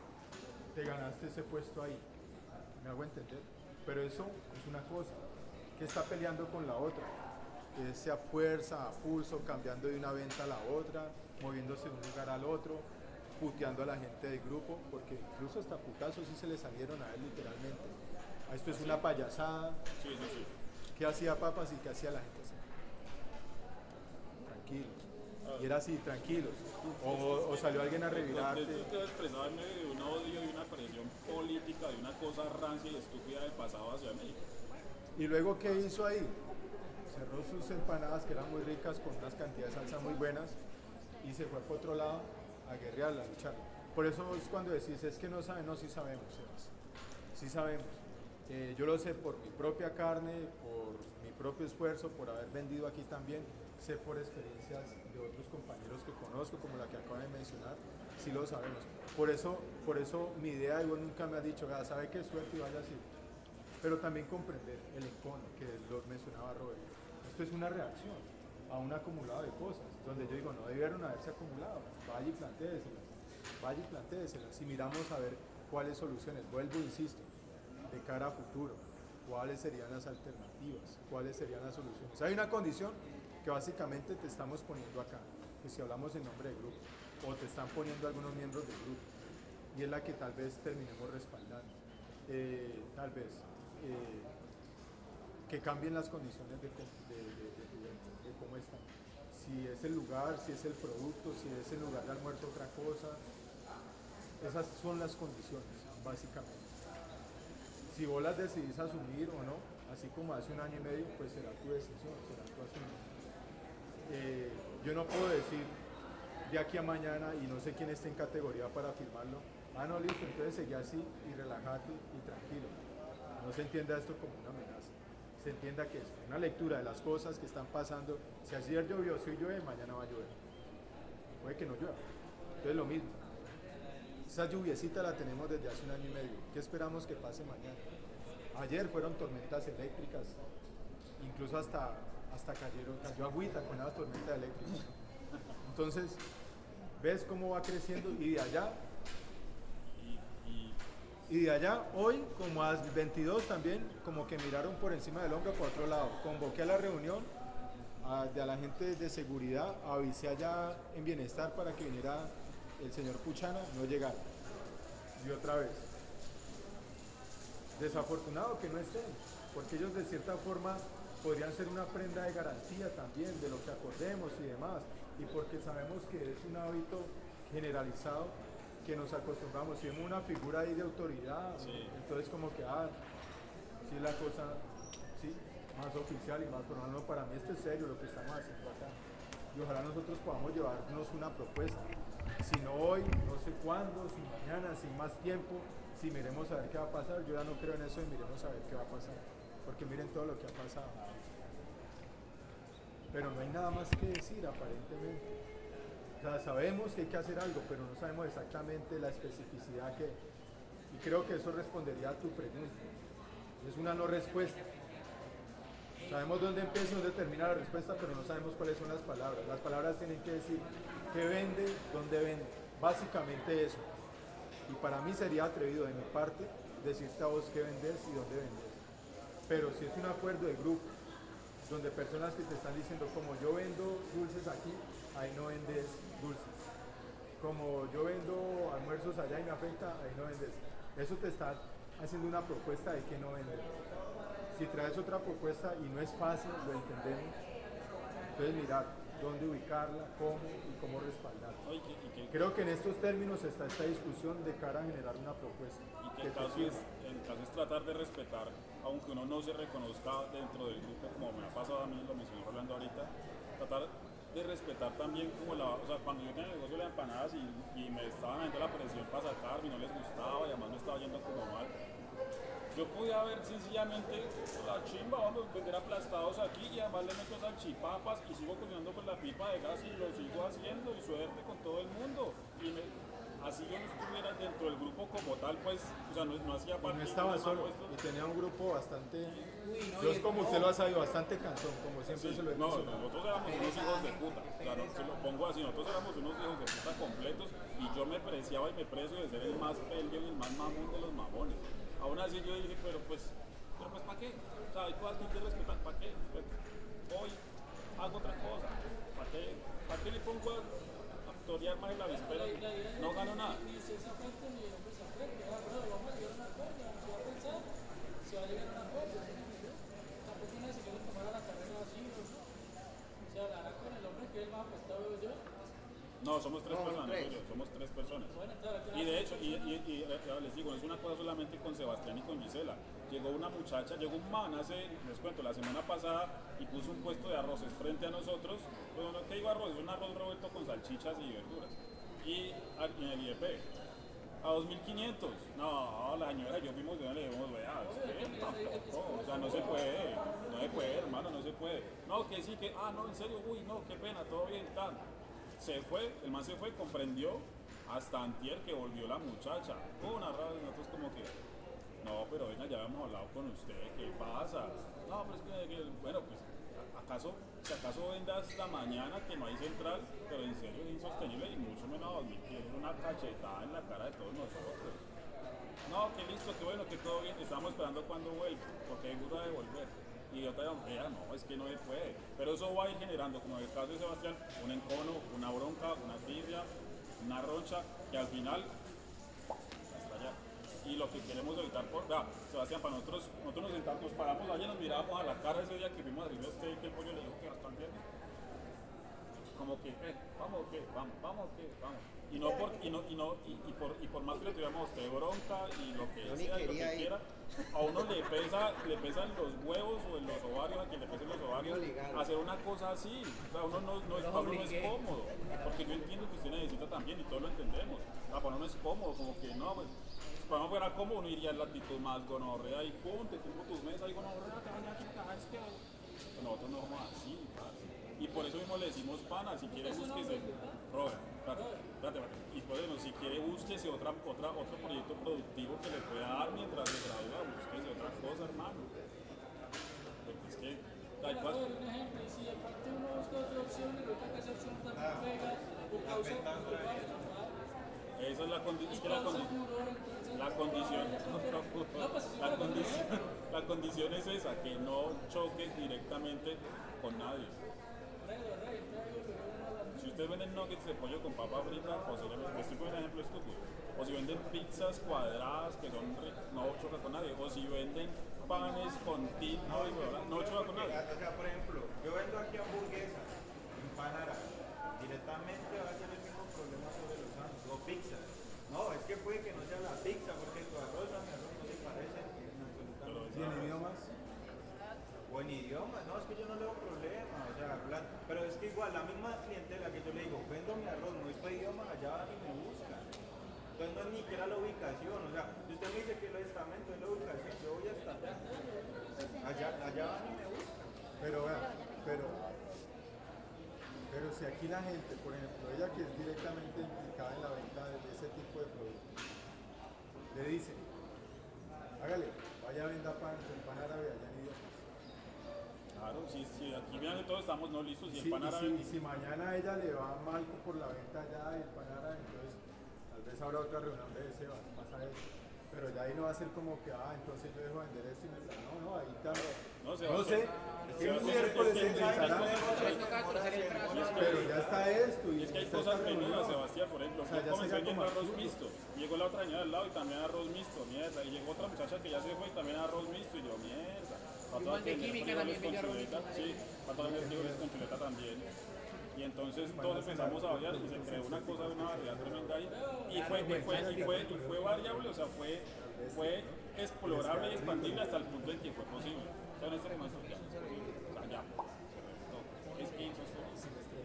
te ganaste ese puesto ahí. ¿Me hago entender? Pero eso es una cosa, que está peleando con la otra. Que sea fuerza, a pulso, cambiando de una venta a la otra, moviéndose de un lugar al otro, puteando a la gente del grupo, porque incluso hasta putazos sí se le salieron a él literalmente. Esto es una payasada. Sí, sí, sí. ¿Qué hacía Papas y qué hacía la gente así? Tranquilos. Y era así, tranquilos. O, o salió alguien a revirarte. Esto quedó expresado en medio de un odio y una presión política, de una cosa rancia y estúpida del pasado hacia México. ¿Y luego qué hizo ahí? Cerró sus empanadas que eran muy ricas con unas cantidades de salsa muy buenas y se fue por otro lado a guerrear, a luchar. Por eso es cuando decís, es que no saben, no, sí sabemos, Sebas. Sí sabemos. Eh, yo lo sé por mi propia carne, por mi propio esfuerzo, por haber vendido aquí también, sé por experiencias de otros compañeros que conozco, como la que acabo de mencionar, sí lo sabemos. Por eso, por eso mi idea, y vos nunca me has dicho, ah, ¿sabe qué suerte y vaya así? Pero también comprender el encono que lo mencionaba Robert. Esto es una reacción a un acumulado de cosas, donde yo digo, no debieron haberse acumulado, vaya y plantéeselas, vaya y plantéeselas, y miramos a ver cuáles soluciones, vuelvo, insisto, de cara a futuro, cuáles serían las alternativas, cuáles serían las soluciones. Hay una condición que básicamente te estamos poniendo acá, que si hablamos en nombre del grupo, o te están poniendo algunos miembros del grupo, y es la que tal vez terminemos respaldando, eh, tal vez. Eh, que cambien las condiciones de, de, de, de, de, de cómo están. Si es el lugar, si es el producto, si es el lugar de almuerzo otra cosa. Esas son las condiciones, básicamente. Si vos las decidís asumir o no, así como hace un año y medio, pues será tu decisión, será tu asunto. Eh, yo no puedo decir de aquí a mañana, y no sé quién esté en categoría para firmarlo, ah, no, listo, entonces seguí así y relájate y tranquilo. No se entienda esto como una amenaza, se entienda que es una lectura de las cosas que están pasando. Si ayer llovió, si hoy llueve, mañana va a llover. Puede que no llueva. Entonces lo mismo. Esa lluviecita la tenemos desde hace un año y medio. ¿Qué esperamos que pase mañana? Ayer fueron tormentas eléctricas, incluso hasta, hasta cayeron, cayó agüita con la tormenta eléctrica. Entonces, ves cómo va creciendo y de allá Y de allá, hoy, como a las veintidós también, como que miraron por encima del hombro por otro lado. Convoqué a la reunión a, de a la gente de seguridad, avisé allá en Bienestar para que viniera el señor Puchana, no llegaron. Y otra vez. desafortunado que no estén, porque ellos de cierta forma podrían ser una prenda de garantía también de lo que acordemos y demás, y porque sabemos que es un hábito generalizado que nos acostumbramos, si vemos una figura ahí de autoridad, sí. Entonces como que, ah, sí la cosa, sí, más oficial y más formal, no, para mí esto es serio lo que estamos haciendo acá, y ojalá nosotros podamos llevarnos una propuesta, si no hoy, no sé cuándo, si mañana, si más tiempo, si miremos a ver qué va a pasar. Yo ya no creo en eso y miremos a ver qué va a pasar, porque miren todo lo que ha pasado, pero no hay nada más que decir aparentemente. O sea, sabemos que hay que hacer algo, pero no sabemos exactamente la especificidad que, y creo que eso respondería a tu pregunta. Es una no respuesta. Sabemos dónde empieza y dónde termina la respuesta, pero no sabemos cuáles son las palabras. Las palabras tienen que decir qué vende, dónde vende. Básicamente eso. Y para mí sería atrevido de mi parte decirte a vos qué vendes y dónde vendes. Pero si es un acuerdo de grupo, donde personas que te están diciendo, como yo vendo dulces aquí, ahí no vendes dulces. Como yo vendo almuerzos allá y me afecta, ahí no vendes. Eso te está haciendo una propuesta de que no vender. Si traes otra propuesta y no es fácil, lo entendemos, entonces mirar dónde ubicarla, cómo y cómo respaldarla. Creo que en estos términos está esta discusión de cara a generar una propuesta. Y que el caso, es, el caso es tratar de respetar, aunque uno no se reconozca dentro del grupo, como me ha pasado a mí, lo mencionó Rolando ahorita, tratar de respetar también como la, o sea, cuando yo tenía el negocio de las empanadas y, y me estaban haciendo la presión para sacarme y no les gustaba y además me estaba yendo como mal, yo podía ver sencillamente la chimba, vamos a vender aplastados aquí y además le meto salchipapas y sigo cocinando con la pipa de gas y lo sigo haciendo y suerte con todo el mundo. Y me, así yo no estuviera dentro del grupo como tal, pues, o sea, no, no hacía parte. No estaba solo y tenía un grupo bastante, uy, no, yo es como no. Usted lo ha sabido, bastante cansón, como siempre sí, se lo he dicho. No, nosotros éramos unos hijos de puta, claro, se lo pongo así, nosotros éramos unos hijos de puta completos y yo me preciaba y me precio de ser el más pelio y el más mamón de los mamones. Aún así yo dije, pero pues, pero pues ¿para qué? O sea, hay cosas que hay que respetar, ¿para qué? Pues, hoy hago otra cosa, ¿para qué? ¿Para qué le pongo a, a torear más en la víspera? No gano nada. Ni se cuenta ni de hombre se aprende. Vamos a llegar a un acuerdo, vamos a pensar si va a llegar a un acuerdo. Tampoco nadie se quiere tomar a la carrera así, ¿no? O sea, hablará con el hombre que es más apostado yo. No, somos tres no, personas, tres. Yo, somos tres personas. Bueno, claro, y de hecho, y, y, y, y les digo, no es una cosa solamente con Sebastián y con Gisela. Llegó una muchacha, llegó un man hace, les cuento, la semana pasada y puso un puesto de arroces frente a nosotros. Bueno, ¿qué digo arroz? Es un arroz revuelto con salchichas y verduras. Y en el I E P, a dos mil quinientos. No, la señora y yo fuimos de una le dijimos, vea, tampoco, o sea, no se puede, no se puede, hermano, no se puede. No, que sí, que, ah, no, en serio, uy, no, qué pena, todo bien, tal. Se fue, el man se fue, comprendió hasta antier que volvió la muchacha. Una rabia, nosotros como que, no, pero venga, ya habíamos hablado con usted, ¿qué pasa? No, pero es que, que bueno, pues, ¿acaso, si acaso vende hasta mañana que no hay central? Pero en serio es insostenible y mucho menos que es una cachetada en la cara de todos nosotros. No, que listo, que bueno, que todo bien, estamos esperando cuando vuelva, porque hay duda de volver. Y yo te digo, vea, no, es que no se puede. Pero eso va a ir generando, como en el caso de Sebastián, un encono, una bronca, una tirria, una roncha, que al final hasta allá. Y lo que queremos evitar, por, vea, Sebastián, para nosotros, nosotros nos sentamos, nos paramos allá, nos mirábamos a la cara ese día que vimos a Río Steak, que el pollo le dijo que hasta el viernes. Como que, eh, vamos, que, vamos, vamos, que, vamos. Y no por, y no, y no, y, y por, y por más que le tuviéramos usted bronca y lo que yo sea, y lo que ir. quiera, a uno le pesa, le pesan los huevos o en los ovarios, a quien le pesen los ovarios, hacer una cosa así. O sea, uno no, no, es, uno no es cómodo, porque yo entiendo que usted necesita también y todos lo entendemos. Ah, para uno no es cómodo, como que no, pues, para uno fuera cómodo, uno iría en la actitud más gonorrea y pum, te tengo tus mesas y gonorrea, te van a quitar, es que nosotros no somos así, parce. Y por eso mismo le decimos pana, si quiere búsquese, Robert, espérate, espérate, espérate. Y por eso, si quiere búsquese otra, otra, otro proyecto productivo que le pueda dar mientras se gradúa, búsquese otra cosa, hermano. Porque es que hay cosas. Un ejemplo, y si aparte uno busca otra opción, y otra que esa opción también pega, o causa un gasto, esa es la condición, es que la, condi la condición, la condición, la condición es esa, que no choques directamente con nadie. Si ustedes venden nuggets de pollo con papa frita, posiblemente, estoy poniendo un ejemplo estúpido, o si venden pizzas cuadradas que son ri- no choca con nadie, o si venden panes con tinto y huevada, no choca con nadie. O sea, por ejemplo, yo vendo aquí hamburguesas, empanadas, directamente va a ser el mismo problema sobre los santos, o pizzas. No, es que puede que no sea la pizza, porque tu arroz a mi arroz no se parecen en absolutamente ¿Y en idiomas? O en idiomas, no, es que yo no le veo problema, o sea, hablan, pero es que igual la misma clientela que yo le digo, vendo mi arroz, no es para idiomas, allá van y me buscan. Entonces no es ni siquiera la ubicación, o sea, si usted me dice que el estamento es la ubicación, yo voy hasta allá. Allá, allá van y me buscan. Pero vean, pero, pero si aquí la gente, por ejemplo, ella que es directamente implicada en la venta de ese tipo de productos, le dice, hágale, vaya a vender pan, pan árabe allá en idiomas. Claro, si, si aquí vean que todos estamos no listos y el Sí, pan y árabe. si, y si mañana a ella le va mal por la venta allá del pan árabe, entonces tal vez habrá otra reunión de ese, pasa eso. Pero ya ahí no va a ser como que, ah, entonces yo dejo vender esto y me la... No, no, ahí también. No, se va No a sé, hacer- el se va a hacer- miércoles es se que- pensará. Pero ya está esto. Y es que hay está cosas esta menudas, reunión. Sebastián, por ejemplo. O sea, Yo ya comencé sería vendiendo como arroz absurdo. mixto. Llegó la otra señora al lado y también arroz mixto, mierda. Y llegó otra muchacha que ya se fue y también arroz mixto. Y yo, mierda. Y un man de química también vendió arroz mixto. Sí, para todos los frijoles con chuleta también. Y entonces todos empezamos a variar y se creó una cosa, una variedad tremenda ahí. Y fue, y fue, y fue, y fue variable, o sea, fue, fue explorable y expandible hasta el punto en que fue posible. O sea, en este momento ya, o sea, ya, se reventó. Es que eso es todo.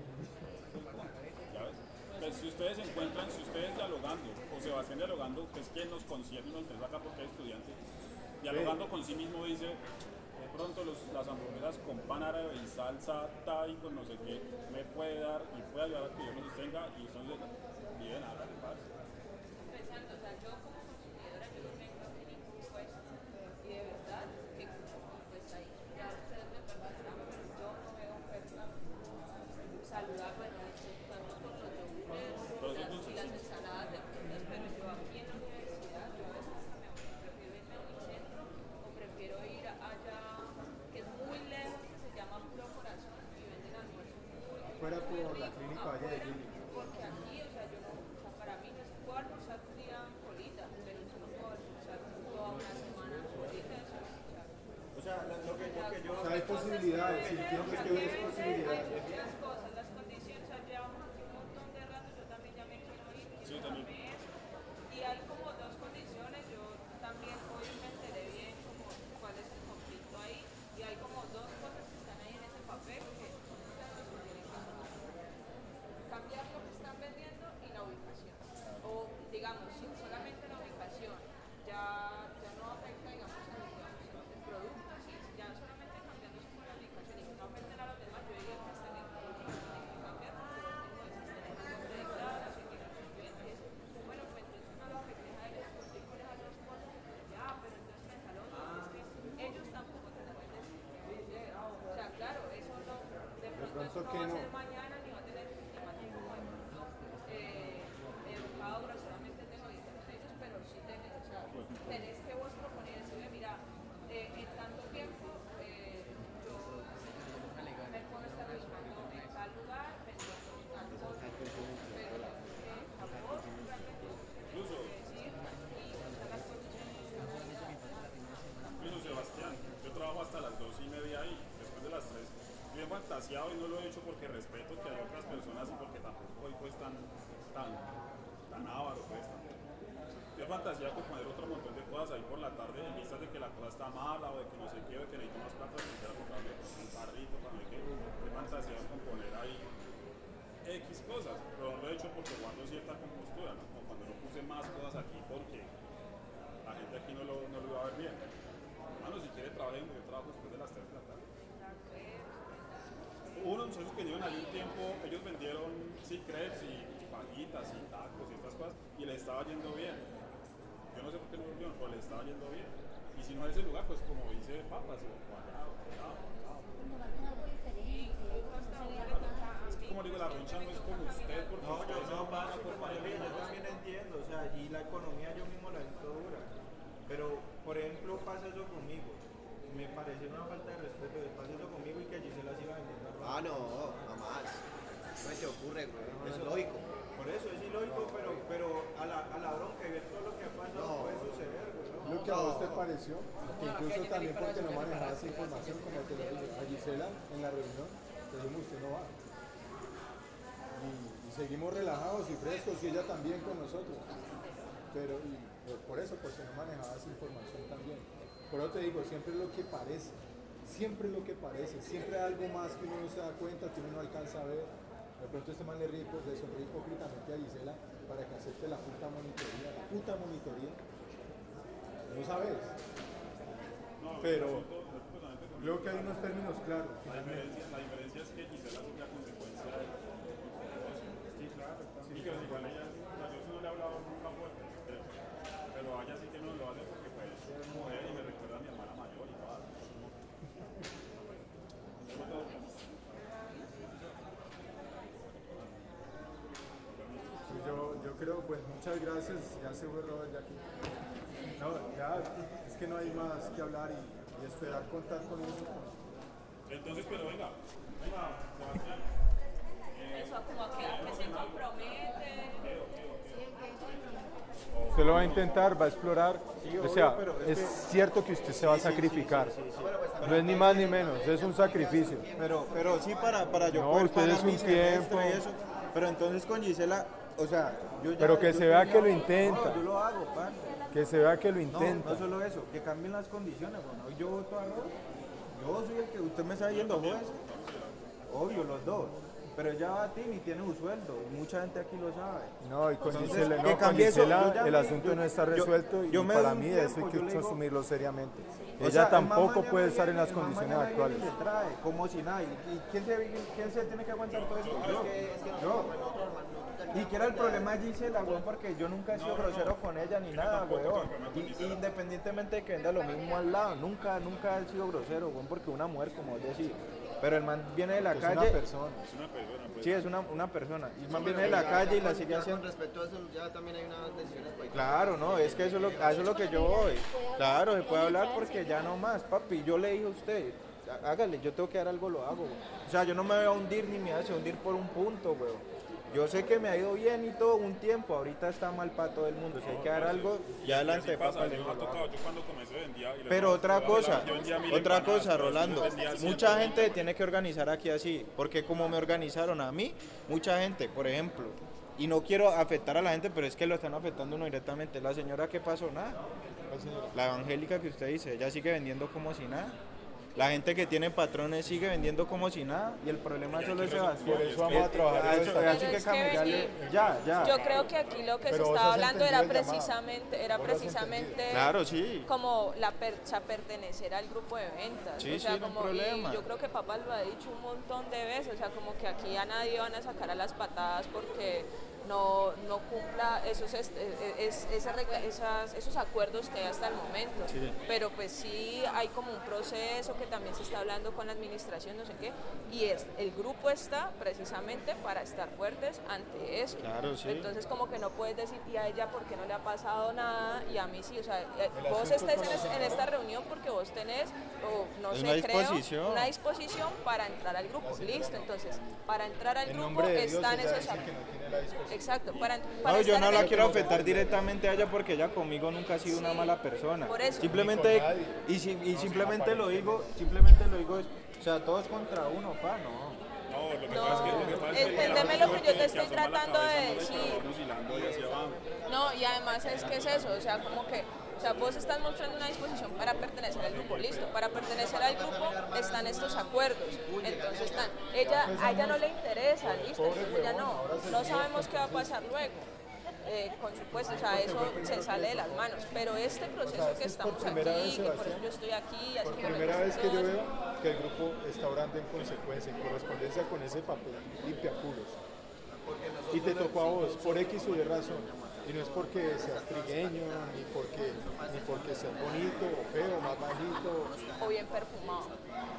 ¿Ya ves? Pues si ustedes se encuentran, si ustedes dialogando, o Sebastián dialogando, que es quien nos concierne y nos interesa acá porque es estudiante, dialogando con sí mismo dice, de pronto los, las hamburguesas con pan árabe y salsa thai con no sé qué, me puede dar y puede ayudar a que yo me sostenga y entonces bien, hágale, parce. Pensando, o sea, yo como consumidora yo no tengo ningún puesto y de verdad que pues ahí ya ustedes me perdonan, pero yo no veo oferta saludable, bueno, tanto por los yogures y las ensaladas de frutas, pero yo aquí en la universidad yo a veces hasta me voy, prefiero irme a un centro o prefiero ir allá que es muy lejos, que se llama Puro Corazón y venden almuerzos muy, Fuera muy por la ricos clínica Valle de afuera, Gili. porque aquí, o sea, yo no, o sea, para mí no se puede almorzar un día en colita, pero yo no puedo almorzar toda una semana en colita, eso es, o sea, O sea, lo, lo que, lo que yo... O sea, hay posibilidades, si entiendo que hay posibilidades. hay muchas cosas, las condiciones, o sea, llevamos aquí un montón de rato, yo también ya me quiero ir, quiero Sí, también. comer, y hay como dos condiciones, yo también hoy me enteré bien como cuál es el conflicto ahí, y hay como dos cosas que están ahí en ese papel que ustedes no se tienen que solucionar. Cambiar lo que están vendiendo y la ubicación, o digamos, si solamente la ubicación ya, ya no afecta, digamos, a los, digamos, a los productos, si ya solamente cambiando como la ubicación y que no afecten a los demás, yo diría que hasta en el producto se tiene que cambiar, porque los mismos están en el nombre de declaración y que los clientes, bueno, pues entonces no lo afecten a ellos, porque con esas dos cosas, ya, pero entonces frente al otro, es que ellos tampoco te pueden decir, o sea, claro, eso no, de pronto pronto eso no que va a no. ser mañana ni va a tener ni va a tener como de pronto eh, educado groseramente tengo diciendo en ellos, pero sí tenés, o sea, tenés que vos proponer y decirle, mira, eh, en tanto tiempo eh, yo me puedo estar ubicando en tal lugar, vendiendo tal cosa, pero yo que a vos realmente Incluso, decir y buscar las condiciones que están incluso Sebastián, yo trabajo hasta las dos y media ahí, después de las tres. Yo he fantaseado y no lo he hecho porque respeto que hay otras personas y porque tampoco soy pues tan, tan, tan avaro pues. Tan. Yo he fantaseado con poner otro montón de cosas ahí por la tarde en vistas de que la cosa está mala o de que no sé qué, o de que necesito más plata, de que quiero comprarme un carrito, para no sé qué. He fantaseado con poner ahí X cosas, pero no lo he hecho porque guardo cierta compostura, ¿no? Como cuando no puse más cosas aquí porque la gente aquí no lo, no lo iba a ver bien. Hermano, si quiere trabajen, yo trabajo después de las tres de la tarde. Hubo unos muchachos que llevan ahí un tiempo, ellos vendieron sí, crepes y pajitas y tacos y estas cosas y les estaba yendo bien. Yo no sé por qué no volvieron, pero les estaba yendo bien. Y si no es ese lugar, pues como dice papas, o allá, o allá, o allá. Es que como digo, la roncha no es como usted, porque No, yo ustedes no son paso una por forma de María, yo vida. también entiendo, o sea, allí la economía yo mismo la he visto dura. Pero, por ejemplo, pasa eso conmigo. Me parece una falta de respeto que pasa eso conmigo y que allí se las iba vendiendo. Ah, no, jamás. No se te ocurre, güey. Eso es lógico. Por eso es ilógico, pero, pero a, la, a la bronca y ver todo lo que ha pasado no puede suceder, güey. ¿no? Lo que a vos te pareció, que incluso también porque no manejabas información, como te lo dije, a Gisela en la reunión, te dijimos, usted no va. Y, y seguimos relajados y frescos, y ella también con nosotros. Pero, y, por eso, porque no manejabas información también. Por eso te digo, siempre es lo que parece, siempre es lo que parece, siempre hay algo más que uno no se da cuenta, que uno no alcanza a ver. De pronto este man le, ríe, le sonríe hipócritamente a Gisela para que acepte la puta monitoría, la puta monitoría. No sabes. Pero creo que hay unos términos claros. La diferencia, la diferencia es que Gisela es una consecuencia de sí, claro, y que igual ella, o sea, yo no le he hablado nunca fuerte, pero, pero a ella sí que no lo hace porque pues es mujer y me recuerda a mi hermana mayor y todo. Yo, yo creo, pues muchas gracias, ya se fue Robert ya aquí. No, ya es que no hay más que hablar y, y esperar contar con eso. Entonces, pero venga, venga, Sebastián. Eso, como a que, a que se compromete. Usted lo va a intentar, va a explorar. Sí, o obvio, sea, pero es, es que- cierto que usted se va a Sí, sí, sacrificar. sí, sí, sí. No es ni más ni menos, es un sacrificio. Pero, pero sí para, para yo No, poder ustedes pagar un mi semestre tiempo. y eso. Pero entonces con Gisela, o sea, yo ya... Pero que yo se vea tenía- que lo intenta. No, yo lo hago, pan. Que se vea que lo No, intenta. no solo eso, que cambien las condiciones, bueno, hoy yo voto a Ross, yo soy el que usted me está yendo juez, obvio, los dos, pero ella va a ti y tiene un sueldo, y mucha gente aquí lo sabe. No, y con Entonces, Gisela, que no, con cambie eso, Gisela yo ya el me- asunto yo- no está yo- resuelto yo y me para doy un mí eso hay tiempo, que yo le digo- asumirlo seriamente. O Ella sea, el man tampoco mañana puede estar en viene, las el man condiciones mañana viene actuales. y le trae, como si nada, y, y ¿quién, se, ¿quién se tiene que aguantar todo esto? Yo. Yo. Y que era el problema de Gisela, weón, porque yo nunca he sido grosero con ella ni nada, weón. Y, y independientemente de que venda lo mismo al lado, nunca, nunca he sido grosero, weón, porque una mujer, como vos decís. Pero el man viene de la Es calle. una persona. Es una persona, pues. Sí, es una, una persona. Y el man Sí, viene pero de la ya- calle ya y la con- sigue ya haciendo. Con respecto a eso, ya también hay unas decisiones para Claro, no, es que eso es lo, a eso es lo que yo voy. Claro, se puede hablar porque ya no más, papi. Yo le dije a usted, há- hágale, yo tengo que dar algo, lo hago. O sea, yo no me voy a hundir ni me voy a hundir por un punto, weón. Yo sé que me ha ido bien y todo un tiempo, ahorita está mal para todo el mundo. Si hay que dar algo, ya adelante, Así pasa, papá. yo me ha tocado, yo cuando comencé vendía y le Pero daba- otra yo cosa, vendía- yo vendía mil otra empanadas, cosa, pero yo Rolando, vendía cien mucha por gente ciento. tiene que organizar aquí así, porque como me organizaron a mí, mucha gente, por ejemplo, y no quiero afectar a la gente, pero es que lo están afectando uno directamente. La señora, ¿qué pasó? Nada. La evangélica que usted dice, ella sigue vendiendo como si nada. La gente que tiene patrones sigue vendiendo como si nada y el problema solo es Sebastián. Por eso vamos a trabajar en Eso- esta- así Pero que es que cambiarle- vení, ya, ya. Yo creo que aquí lo que Pero se vos estaba has hablando entendido era el llamado. precisamente, era Vos lo has precisamente Claro, sí. como la per- o sea, pertenecer al grupo de ventas. Sí, o sea, sí, no hay como, y problema. yo creo que papá lo ha dicho un montón de veces, o sea, como que aquí a nadie van a sacar a las patadas porque no, no cumpla esos, est- es- esa regla- esas- esos acuerdos que hay hasta el momento. Sí. Pero pues sí hay como un proceso que también se está hablando con la administración, no sé qué, y es, el grupo está precisamente para estar fuertes ante eso. Claro, sí. Entonces como que no puedes decir, y a ella porque no le ha pasado nada, y a mí sí, o sea, eh, El vos asunto estés con en, es- nosotros. en esta reunión porque vos tenés, o no Es sé, una creo, disposición. una disposición para entrar al grupo. Listo, entonces, para entrar al En grupo nombre de Dios, están ella esos... dice que no tiene la disposición. Exacto, para, No, para yo estar no en la el quiero grupo. afectar directamente a ella porque ella conmigo nunca ha sido una Sí, mala persona. por eso. Simplemente, Ni con nadie. y, si- y No, simplemente sin lo aparentemente. digo, simplemente lo digo, es, o sea, todos contra uno, pa, no. No, lo que No, pasa es que lo que pasa es que entendeme la lo que yo gente te estoy asoma la tratando de cabeza, no le decir. va fusilando y hacia abajo. No, y además es que es eso, o sea, como que, o sea, vos estás mostrando una disposición para pertenecer al grupo, listo, para pertenecer al grupo están estos acuerdos, entonces están, ella, a ella no le interesa, listo, entonces ella no, no sabemos qué va a pasar luego. Eh, con su puesto, o sea, eso se sale de las manos, pero este proceso que estamos por primera aquí, vez, que por eso Sebastián, yo estoy aquí, Por haciendo primera vez que yo todo veo que el grupo está orando en consecuencia, en correspondencia con ese papel, limpia culos. Y te tocó a vos, por X o Y razón. Y no es porque seas trigueño, ni porque, ni porque seas bonito, o feo, más bajito, o bien perfumado.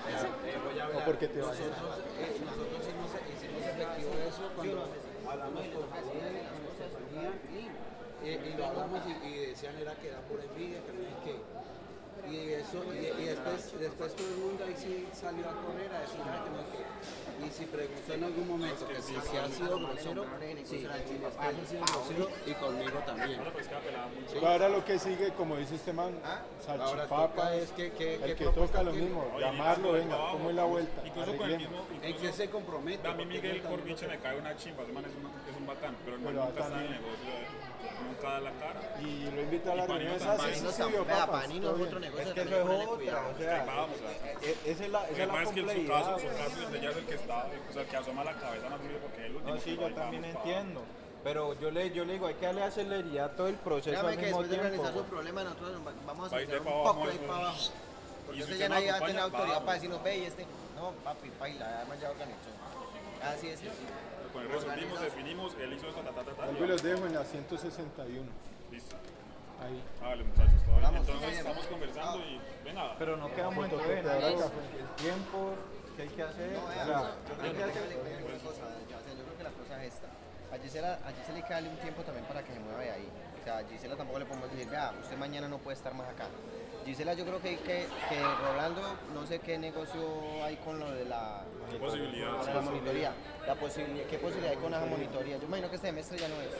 o porque te vayas. Nosotros, eh, nosotros hicimos, hicimos efectivo eso cuando hablamos con Javier, con Estefanía, y, eh, y lo hablamos y, y decían era que era por envidia, que no sé qué. Y, eso, y, y después, después todo el mundo ahí sí salió a correr a decir ah, que no sé qué. Y si preguntó en algún momento que si se ha sido grosero, sí, mi papá ha sido grosero y conmigo también. Sí. Ahora lo que sigue, como dice este man, salchipapa, es que, que, el que que toca lo mismo, llamarlo, venga, ¿cómo es la vuelta? Incluso con el mismo, ¿En qué se compromete? a mí Miguel Corbiche me cae una chimba, ese man es, una, es un bacán, pero el man nunca está en el negocio, nunca da la cara. Y lo invita a la Y reunión, Panino esa sí, sí, vio, Vea, papas, Panino todo es bien. otro negocio. Es que eso también, es ponle otra, cuidado. o sea, Vamos, o sea, e- esa es la, esa Lo es que la pasa es que en su complejidad. caso, su caso es de ella es el que está, o sea, el que asoma la cabeza más duro porque es el último. No, sí, que yo va y también vamos pa' entiendo. Pero yo le, yo le digo, hay que darle celeridad a todo el proceso Créame al que mismo después de tiempo. organizar su problema, nosotros nos va- vamos a Va a ir de solucionar pa' un abajo poco ahí eso. para abajo. Y Porque si usted usted ya no nadie va a acompaña, tener autoridad vamos. para decirnos, ve, y este, no, papi, paila, además ya organizó. Así es, sí. Con el resolvimos, definimos, él hizo esto, ta, ta, ta, ta. Vuelvo y los dejo en la ciento sesenta y uno. Listo. Ahí. Vale, muchachos, todo bien. Vamos. Entonces estamos conversando y venga. Pero no quedamos en Fotocopiadora novena, ¿no? café. El tiempo, ¿qué hay que hacer? No, O vea, sea, yo hay creo que que hacer- le cuento una cosa, ya, o sea, yo creo que la cosa es esta. A Gisela, a Gisela hay que darle un tiempo también para que se mueva de ahí. O sea, a Gisela tampoco le podemos decir, vea, usted mañana no puede estar más acá. Gisela, yo creo que, que, que Rolando, no sé qué negocio hay con lo de la, ¿Qué posibilidad? con la monitoría. La posibilidad, ¿qué posibilidad hay con la monitoría? Yo imagino que este semestre ya no es.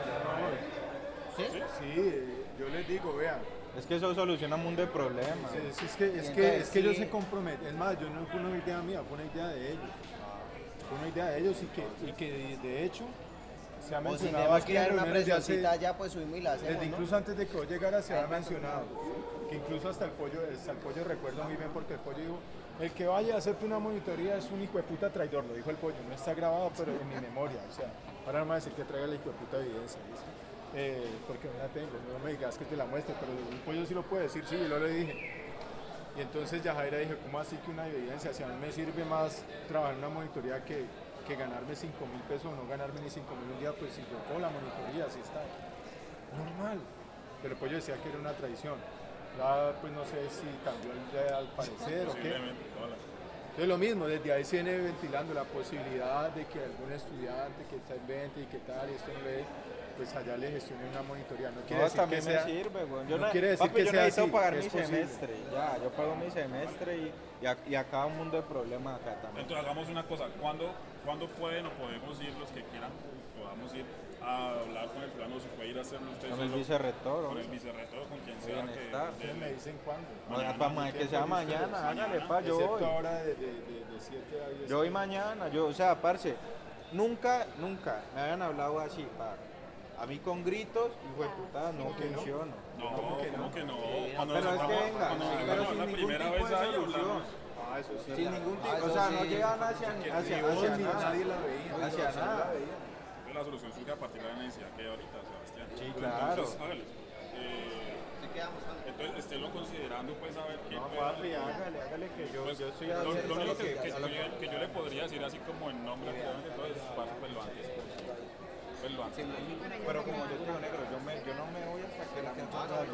¿Sí? Sí, yo les digo, vean. Es que eso soluciona un mundo de problemas. Sí, sí, es que, es que, es que ellos se comprometen. Es más, yo no fue una idea mía, fue una idea de ellos. Fue una idea de ellos y que, y que de, de hecho se ha O si mencionado tenemos aquí que en dar una reuniones de hace- presioncita allá, pues subimos y la hacemos, desde ¿no? incluso antes de que yo llegara se ha mencionado que incluso hasta el pollo, hasta el pollo recuerdo muy bien porque el pollo dijo, el que vaya a hacerte una monitoría es un hijo de puta traidor, lo dijo el pollo, no está grabado pero en mi memoria, o sea, ahora no me va a decir que traiga la hijo de puta evidencia, ¿listo? Eh, porque no la tengo, no me digas que te la muestre, pero el pollo sí lo puede decir, sí, yo le dije. Y entonces Yajaira dije, ¿cómo así que una evidencia? Si a mí me sirve más trabajar en una monitoría que, que ganarme cinco mil pesos o no ganarme ni cinco mil un día, pues si yo cojo la monitoría, así está. Normal. Pero el pollo decía que era una traición. Ya pues no sé si cambió el- al parecer o qué. Posiblemente, hola. Entonces lo mismo, desde ahí se viene ventilando la posibilidad de que algún estudiante que está en veinte y que tal, y esto no le, pues allá le gestione una monitoría. No quiere No, decir también que me sea, sirve, güey. Yo no na- quiere decir papi, que yo sea necesito así, pagar que mi es posible. semestre, ya, yo pago mi semestre y, y, a- y acaba un mundo de problemas acá también. Entonces hagamos una cosa, ¿cuándo, ¿cuándo pueden o podemos ir los que quieran? Podamos ir a hablar con el plano, se puede ir a hacerlo usted Con el solo, vicerrector, con ¿no? el vicerrector o con quien sea que... Bienestar. de- Ustedes me dicen cuándo. Mañana, pa' ma- que sea mañana, hágale, pa, yo Excepto voy. ahora de, de, de, de siete a diez. Yo voy mañana, yo, o sea, parce, nunca, nunca me habían hablado así, pa. A mí con gritos, hijo de puta, no ¿Cómo que no? funciono. No, ¿cómo que no? Cuando Pero nos es que sentamos- venga, cuando nos pero sentamos sin la ningún primera tipo vez de ahí solución. hablamos. Ah, eso sí. Sin ningún Ah, tipo, eso o sea, sí. no llegan hacia, hacia, hacia, Dios, ni nada. nadie la veía. Hacia Nadie la nada. veía. Entonces, la solución surge a partir de la necesidad que hay ahorita, Sebastián. Sí, Pero claro. Entonces, hágale. Eh, Sí quedamos, Juan. entonces, estélo considerando, pues, a ver qué No, puede- papi, hágale, hágale que yo, Pues, yo estoy lo, lo haciendo único lo que, que, a lo yo, que yo le podría decir así como en nombre de todo es paso pues lo antes posible. Pues lo antes. Pero como yo te digo, negro, yo, me, yo no me voy hasta que la gente salga.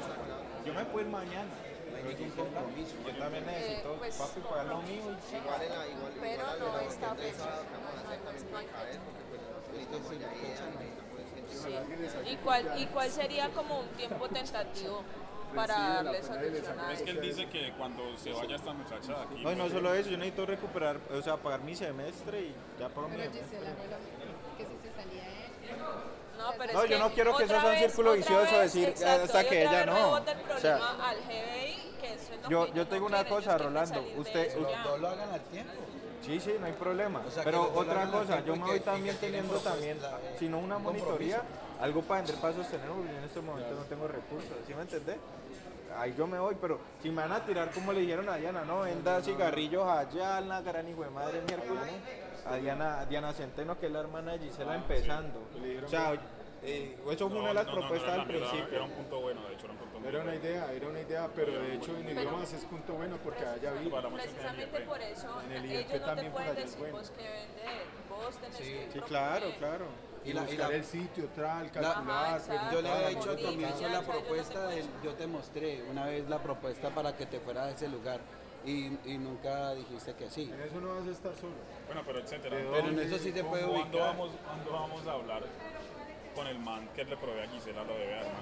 Yo me puedo ir mañana, pero es un compromiso. Yo también necesito, pues, papi, pagar lo mío. y- Igual en la, igual, Pero igual no a lo está que ustedes fecha. saben que vamos a hacer también No hay a ver, porque pues necesito pues ya ir, necesitamos gente. ¿Y cuál, ¿Y cuál sería como un tiempo tentativo para darle solución a Es que eso? él dice que cuando se vaya esta muchacha de aquí. No, y no solo eso, yo necesito recuperar, o sea, pagar mi semestre y ya pago mi Pero semestre. Gisela no era que si se salía él. No, pero No, es yo no quiero que eso otra sea un vez- círculo otra vicioso, vez, decir, exacto, hasta y que otra ella vez no. rebota el O sea, problema al G B I, que eso es lo Yo, que yo ellos te digo no una quieren, cosa, ellos quieren Rolando, salir de usted, eso ya. No lo hagan al tiempo. sí, sí, no hay problema. O sea, que Pero los dos otra hagan al cosa, yo tiempo me y voy que- también y que teniendo tenemos también, la- eh, si no una un monitoría, compromiso. algo para vender para sostener, porque yo en este momento no tengo recursos, ¿sí me entendés? Ahí yo me voy, pero si me van a tirar como le dijeron a Diana, no, venda cigarrillos allá, la gran hijo de madre miércoles, a Diana, a Diana Centeno, que es la hermana de Gisela, empezando. O sea, eh, eso fue una de las No, no, no, propuestas era- al era- principio. Era un punto bueno, de hecho era un punto muy Era una bueno. idea, era una idea, pero de hecho en idiomas es punto bueno porque allá vi. Para muchos Precisamente por eso, En el I E P ellos no te también por pueden allá es decir bueno. vos que vender, vos tenés que Sí, proponer. claro, claro. Y, Y la- y buscar la- el sitio, tal, La- calcular. exacto. Yo le había dicho al Bonito, comienzo ya, la o sea, yo no te propuesta puedo del, decir. yo te mostré una vez la propuesta para que te fuera a ese lugar y, y nunca dijiste que sí. En eso no vas a estar solo. Bueno, pero etcétera. ¿De Pero en dónde? eso sí se puede ¿Cuándo ubicar. vamos, ¿Cuándo vamos a hablar con el man que le provee a Gisela lo de Bearman?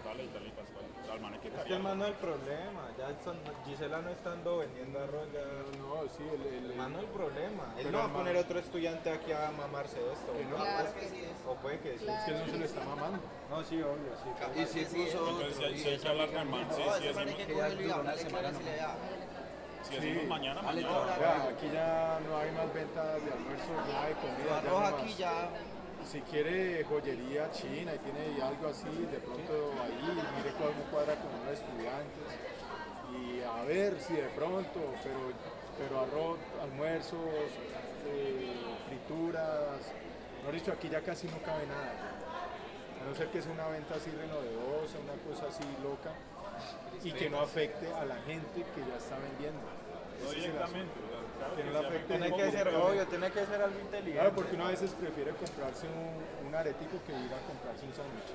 Dale y dale y Pascual. Al man hay que Es que el callarlo. man no es el problema, ya son- Gisela no estando vendiendo arroz, ya... No, sí, el, el, el man no es el problema. Él Pero no va el a man- poner otro estudiante aquí a mamarse esto. Que no, ¿no? Claro que sí es. O puede que sí. Es que no se lo está mamando. No, sí, obvio, sí. Y si puso Entonces, si hay- si hay que hablar con el man, sí, No, sí, ese man hay decimos- que cogerlo y hablarle claro si le da. Si decimos mañana, Dale, mañana. no, Vea, aquí ya no hay más ventas de almuerzo, ya de comida. ya Arroz no aquí más. ya. Si quiere joyería china y tiene ahí algo así, de pronto ahí, mire cómo cuadra con unos estudiantes. Y a ver si de pronto, pero, pero arroz, almuerzos, eh, frituras, no dicho, aquí ya casi no cabe nada. A no ser que sea una venta así renovedosa, una cosa así loca, y que no afecte a la gente que ya está vendiendo. No Ese es el directamente, asunto. claro Que que no le sí, afecte Tiene que ser directamente. obvio, tiene que ser algo inteligente. Claro, porque uno a veces prefiere comprarse un, un aretico que ir a comprarse un sándwich.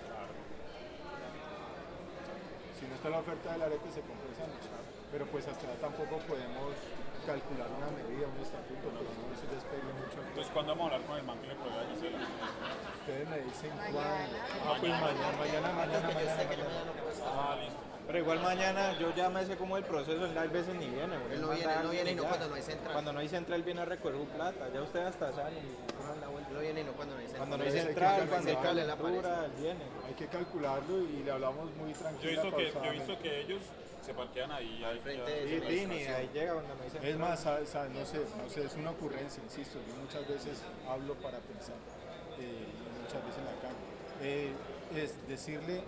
Si no está la oferta del arete, se compra el sándwich. Pero pues hasta ahora tampoco podemos calcular una medida, un estatuto, pero no se despegue mucho. Entonces, ¿cuándo vamos a hablar con el man que le provee a Gisela? Ustedes me dicen cuándo. Ah, pues mañana, mañana, mañana, mañana. mañana. Ah, listo. Pero igual mañana yo ya me sé cómo es el proceso, él a veces ni viene. güey. Él no manda viene, a él no alguien viene y no ya. cuando no hay central. Cuando no hay central él viene a recoger plata, ya ustedes hasta saben cómo es la vuelta. Él no viene y no cuando no hay central. Cuando no hay Entonces hay que central, cuando hay calcularlo. calentura, él viene. Hay que calcularlo y le hablamos muy Yo he tranquila, visto que, yo he pausadamente. visto que ellos se parquean ahí al frente ya- de Sí, la Vini, estación. ahí llega cuando no hay central. Es más, sa- sa- no sé, no sé, es una ocurrencia, insisto, yo muchas veces hablo para pensar eh, y muchas veces la cago. Eh, es decirle,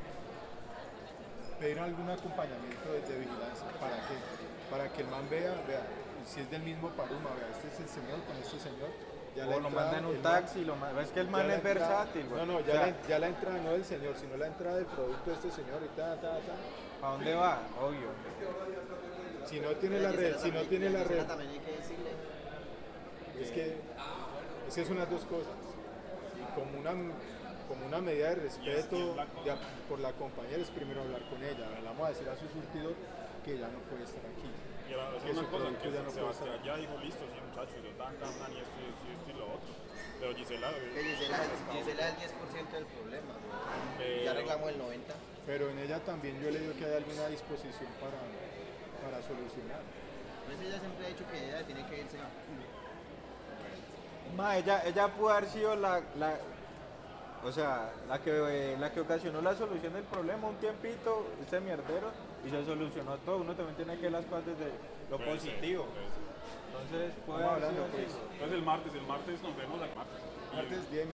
pedir algún acompañamiento de, de vigilancia, ¿para qué? Para que el man vea, vea, si es del mismo Paruma, vea, este es el señor con este señor. Ya la O lo entrada, manda en un el man- taxi, lo ma- es que el ya man la es entrada- versátil, güey. No, no, O ya, sea, la, ya la entrada no del señor, sino la entrada del producto de este señor y ta, ta, ta. ¿a dónde va? Obvio. Si no tiene la red, si no tiene la red, También hay que decirle. es que, es que son las dos cosas. Y como una, como una medida de respeto de a- por la compañera es primero hablar con ella. Le vamos a decir a su surtidor que ya no puede estar aquí. Y ahora, es Que una su cosa producto que ya no puede estar Sebastián ya dijo, listo, sí muchachos, yo dan, dan, dan, y esto, y esto, y esto y lo otro. Pero Gisela... Que Gisela, Gisela es el diez por ciento del problema. güey. Pero- Ya arreglamos el noventa por ciento. Pero en ella también yo le digo que hay alguna disposición para, para solucionar. Pues ella siempre ha dicho que ella tiene que irse. Ma, ella, ella pudo haber sido la, la o sea, la que, eh, la que ocasionó la solución del problema, un tiempito, este mierdero, y se solucionó todo. Uno también tiene que ver las cosas desde lo Puede ser, positivo. puede ser. Entonces, puede Vamos haber hablando, sido así. pues. Entonces el martes, el martes nos vemos aquí. Martes diez